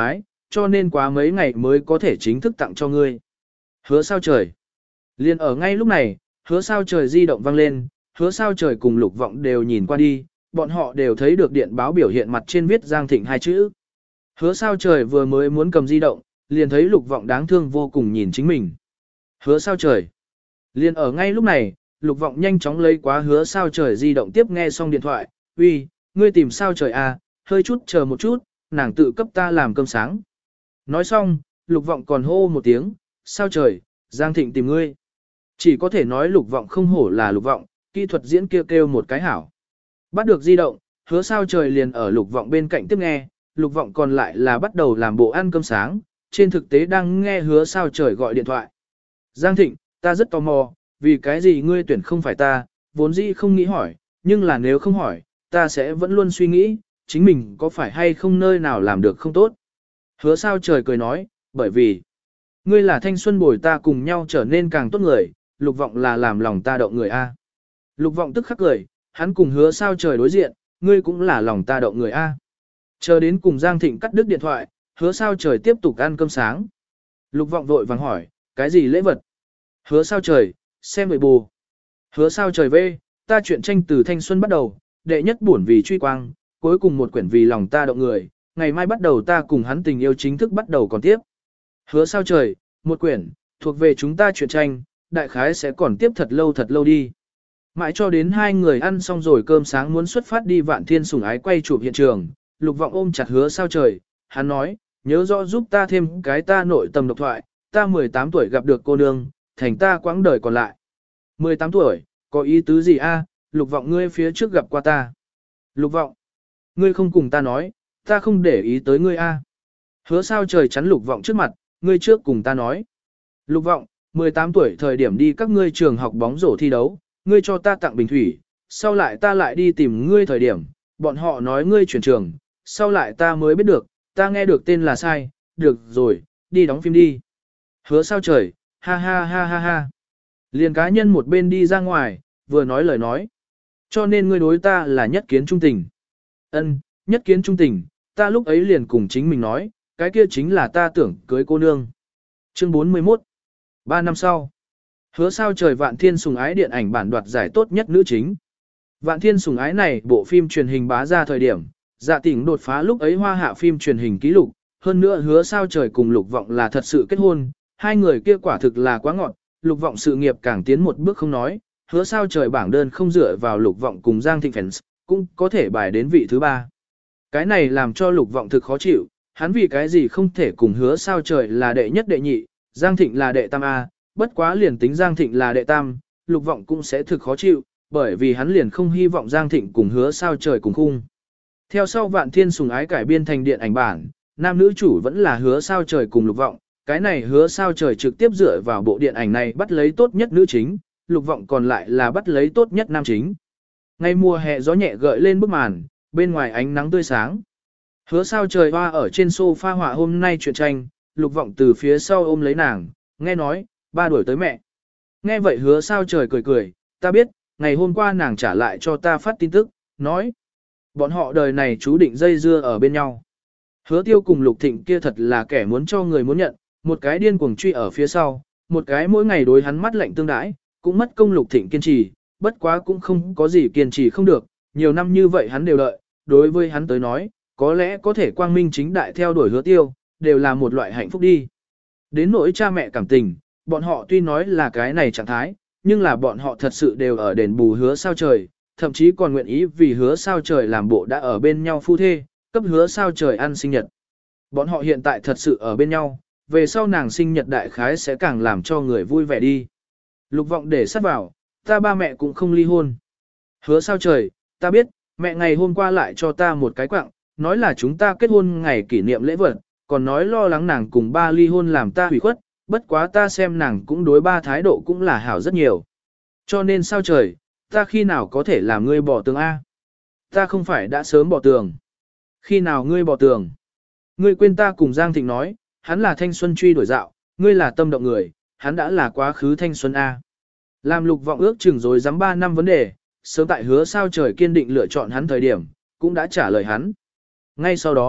Speaker 1: cho nên quá mấy ngày mới có thể chính thức tặng cho ngươi. Hứa sao trời. Liên ở ngay lúc này, hứa sao trời di động vang lên, hứa sao trời cùng Lục Vọng đều nhìn qua đi, bọn họ đều thấy được điện báo biểu hiện mặt trên viết Giang Thịnh hai chữ. Hứa sao trời vừa mới muốn cầm di động, liền thấy Lục Vọng đáng thương vô cùng nhìn chính mình. Hứa sao trời. Liên ở ngay lúc này, Lục Vọng nhanh chóng lấy quá hứa sao trời di động tiếp nghe xong điện thoại, uy, ngươi tìm sao trời à, hơi chút chờ một chút, nàng tự cấp ta làm cơm sáng. Nói xong, Lục Vọng còn hô một tiếng, sao trời, Giang Thịnh tìm ngươi. Chỉ có thể nói Lục Vọng không hổ là Lục Vọng, kỹ thuật diễn kêu kêu một cái hảo. Bắt được di động, hứa sao trời liền ở Lục Vọng bên cạnh tiếp nghe, Lục Vọng còn lại là bắt đầu làm bộ ăn cơm sáng, trên thực tế đang nghe hứa sao trời gọi điện thoại. Giang Thịnh, ta rất tò mò, vì cái gì ngươi tuyển không phải ta, vốn dĩ không nghĩ hỏi, nhưng là nếu không hỏi, ta sẽ vẫn luôn suy nghĩ, chính mình có phải hay không nơi nào làm được không tốt. Hứa sao trời cười nói, bởi vì, ngươi là thanh xuân bồi ta cùng nhau trở nên càng tốt người, Lục Vọng là làm lòng ta động người A. Lục Vọng tức khắc cười, hắn cùng hứa sao trời đối diện, ngươi cũng là lòng ta động người A. Chờ đến cùng Giang Thịnh cắt đứt điện thoại, hứa sao trời tiếp tục ăn cơm sáng. Lục Vọng vội vàng hỏi, cái gì lễ vật? Hứa sao trời, xem vậy bù. Hứa sao trời về, ta chuyện tranh từ thanh xuân bắt đầu, đệ nhất buồn vì truy quang, cuối cùng một quyển vì lòng ta động người, ngày mai bắt đầu ta cùng hắn tình yêu chính thức bắt đầu còn tiếp. Hứa sao trời, một quyển, thuộc về chúng ta chuyện tranh, đại khái sẽ còn tiếp thật lâu thật lâu đi. Mãi cho đến hai người ăn xong rồi cơm sáng muốn xuất phát đi Vạn Thiên sủng ái quay chụp hiện trường, Lục Vọng ôm chặt hứa sao trời, hắn nói, nhớ rõ giúp ta thêm cái ta nội tâm độc thoại, ta mười tám tuổi gặp được cô nương, thành ta quãng đời còn lại. mười tám tuổi, có ý tứ gì a? Lục Vọng ngươi phía trước gặp qua ta. Lục Vọng, ngươi không cùng ta nói, ta không để ý tới ngươi a. Hứa sao trời chắn Lục Vọng trước mặt, ngươi trước cùng ta nói. Lục Vọng, mười tám tuổi thời điểm đi các ngươi trường học bóng rổ thi đấu, ngươi cho ta tặng bình thủy, sau lại ta lại đi tìm ngươi thời điểm, bọn họ nói ngươi chuyển trường, sau lại ta mới biết được, ta nghe được tên là sai, được rồi, đi đóng phim đi. Hứa sao trời, ha ha ha ha ha. Liền cá nhân một bên đi ra ngoài, vừa nói lời nói. Cho nên ngươi đối ta là nhất kiến trung tình. Ân, nhất kiến trung tình, ta lúc ấy liền cùng chính mình nói, cái kia chính là ta tưởng cưới cô nương. Chương bốn mươi mốt. Ba năm sau. Hứa sao trời Vạn Thiên sủng ái điện ảnh bản đoạt giải tốt nhất nữ chính. Vạn Thiên sủng ái này bộ phim truyền hình bá ra thời điểm, Dạ Tỉnh đột phá lúc ấy hoa hạ phim truyền hình ký lục, hơn nữa hứa sao trời cùng Lục Vọng là thật sự kết hôn, hai người kia quả thực là quá ngọt, Lục Vọng sự nghiệp càng tiến một bước không nói, hứa sao trời bảng đơn không dựa vào Lục Vọng cùng Giang Thịnh fans, cũng có thể bài đến vị thứ ba. Cái này làm cho Lục Vọng thực khó chịu, hắn vì cái gì không thể cùng hứa sao trời là đệ nhất đệ nhị, Giang Thịnh là đệ tam A, bất quá liền tính Giang Thịnh là đệ tam, Lục Vọng cũng sẽ thực khó chịu, bởi vì hắn liền không hy vọng Giang Thịnh cùng hứa sao trời cùng khung. Theo sau Vạn Thiên sủng ái cải biên thành điện ảnh bản, nam nữ chủ vẫn là hứa sao trời cùng Lục Vọng, cái này hứa sao trời trực tiếp dựa vào bộ điện ảnh này bắt lấy tốt nhất nữ chính, Lục Vọng còn lại là bắt lấy tốt nhất nam chính. Ngày mùa hè gió nhẹ gợi lên bức màn, bên ngoài ánh nắng tươi sáng. Hứa sao trời hoa ở trên sofa họa hôm nay chuyện tranh, Lục Vọng từ phía sau ôm lấy nàng, nghe nói, ba đuổi tới mẹ. Nghe vậy hứa sao trời cười cười, ta biết, ngày hôm qua nàng trả lại cho ta phát tin tức, nói. Bọn họ đời này chú định dây dưa ở bên nhau. Hứa tiêu cùng Lục Thịnh kia thật là kẻ muốn cho người muốn nhận, một cái điên cuồng truy ở phía sau, một cái mỗi ngày đối hắn mắt lạnh tương đãi, cũng mất công Lục Thịnh kiên trì, bất quá cũng không có gì kiên trì không được, nhiều năm như vậy hắn đều đợi, đối với hắn tới nói, có lẽ có thể quang minh chính đại theo đuổi hứa tiêu, đều là một loại hạnh phúc đi. Đến nỗi cha mẹ cảm tình, bọn họ tuy nói là cái này trạng thái, nhưng là bọn họ thật sự đều ở đền bù hứa sao trời, thậm chí còn nguyện ý vì hứa sao trời làm bộ đã ở bên nhau phu thê, cấp hứa sao trời ăn sinh nhật. Bọn họ hiện tại thật sự ở bên nhau, về sau nàng sinh nhật đại khái sẽ càng làm cho người vui vẻ đi. Lục Vọng để sát vào, ta ba mẹ cũng không ly hôn. Hứa sao trời, ta biết, mẹ ngày hôm qua lại cho ta một cái quặng, nói là chúng ta kết hôn ngày kỷ niệm lễ vật, còn nói lo lắng nàng cùng ba ly hôn làm ta hủy khuất, bất quá ta xem nàng cũng đối ba thái độ cũng là hảo rất nhiều. Cho nên sao trời, ta khi nào có thể làm ngươi bỏ tường A? Ta không phải đã sớm bỏ tường. Khi nào ngươi bỏ tường? Ngươi quên ta cùng Giang Thịnh nói, hắn là thanh xuân truy đuổi dạo, ngươi là tâm động người, hắn đã là quá khứ thanh xuân A. Làm Lục Vọng ước chừng rồi dám ba năm vấn đề, sớm tại hứa sao trời kiên định lựa chọn hắn thời điểm, cũng đã trả lời hắn. Ngay sau đó,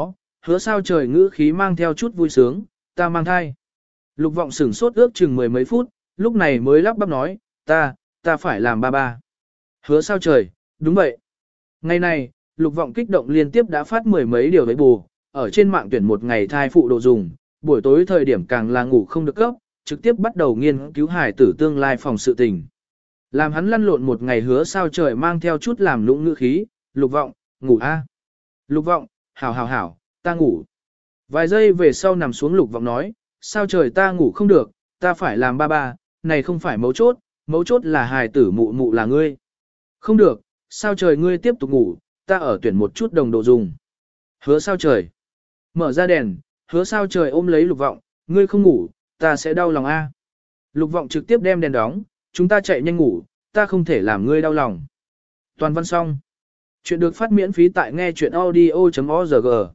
Speaker 1: hứa sao trời ngữ khí mang theo chút vui sướng, ta mang thai. Lục vọng sửng sốt ước chừng mười mấy phút, lúc này mới lắp bắp nói, ta, ta phải làm ba ba. Hứa sao trời, đúng vậy. Ngày này, lục vọng kích động liên tiếp đã phát mười mấy điều với bù, ở trên mạng tuyển một ngày thai phụ đồ dùng, buổi tối thời điểm càng là ngủ không được cấp, trực tiếp bắt đầu nghiên cứu hài tử tương lai phòng sự tình. Làm hắn lăn lộn một ngày hứa sao trời mang theo chút làm lũng ngữ khí, lục vọng, ngủ a. Lục vọng, hảo hảo hảo, ta ngủ. Vài giây về sau nằm xuống lục vọng nói, sao trời ta ngủ không được, ta phải làm ba ba, này không phải mấu chốt, mấu chốt là hài tử mụ mụ là ngươi. Không được, sao trời ngươi tiếp tục ngủ, ta ở tuyển một chút đồng đồ dùng. Hứa sao trời. Mở ra đèn, hứa sao trời ôm lấy lục vọng, ngươi không ngủ, ta sẽ đau lòng a. Lục vọng trực tiếp đem đèn đóng, chúng ta chạy nhanh ngủ, ta không thể làm ngươi đau lòng. Toàn văn xong. Chuyện được phát miễn phí tại nghe chuyện audio chấm org.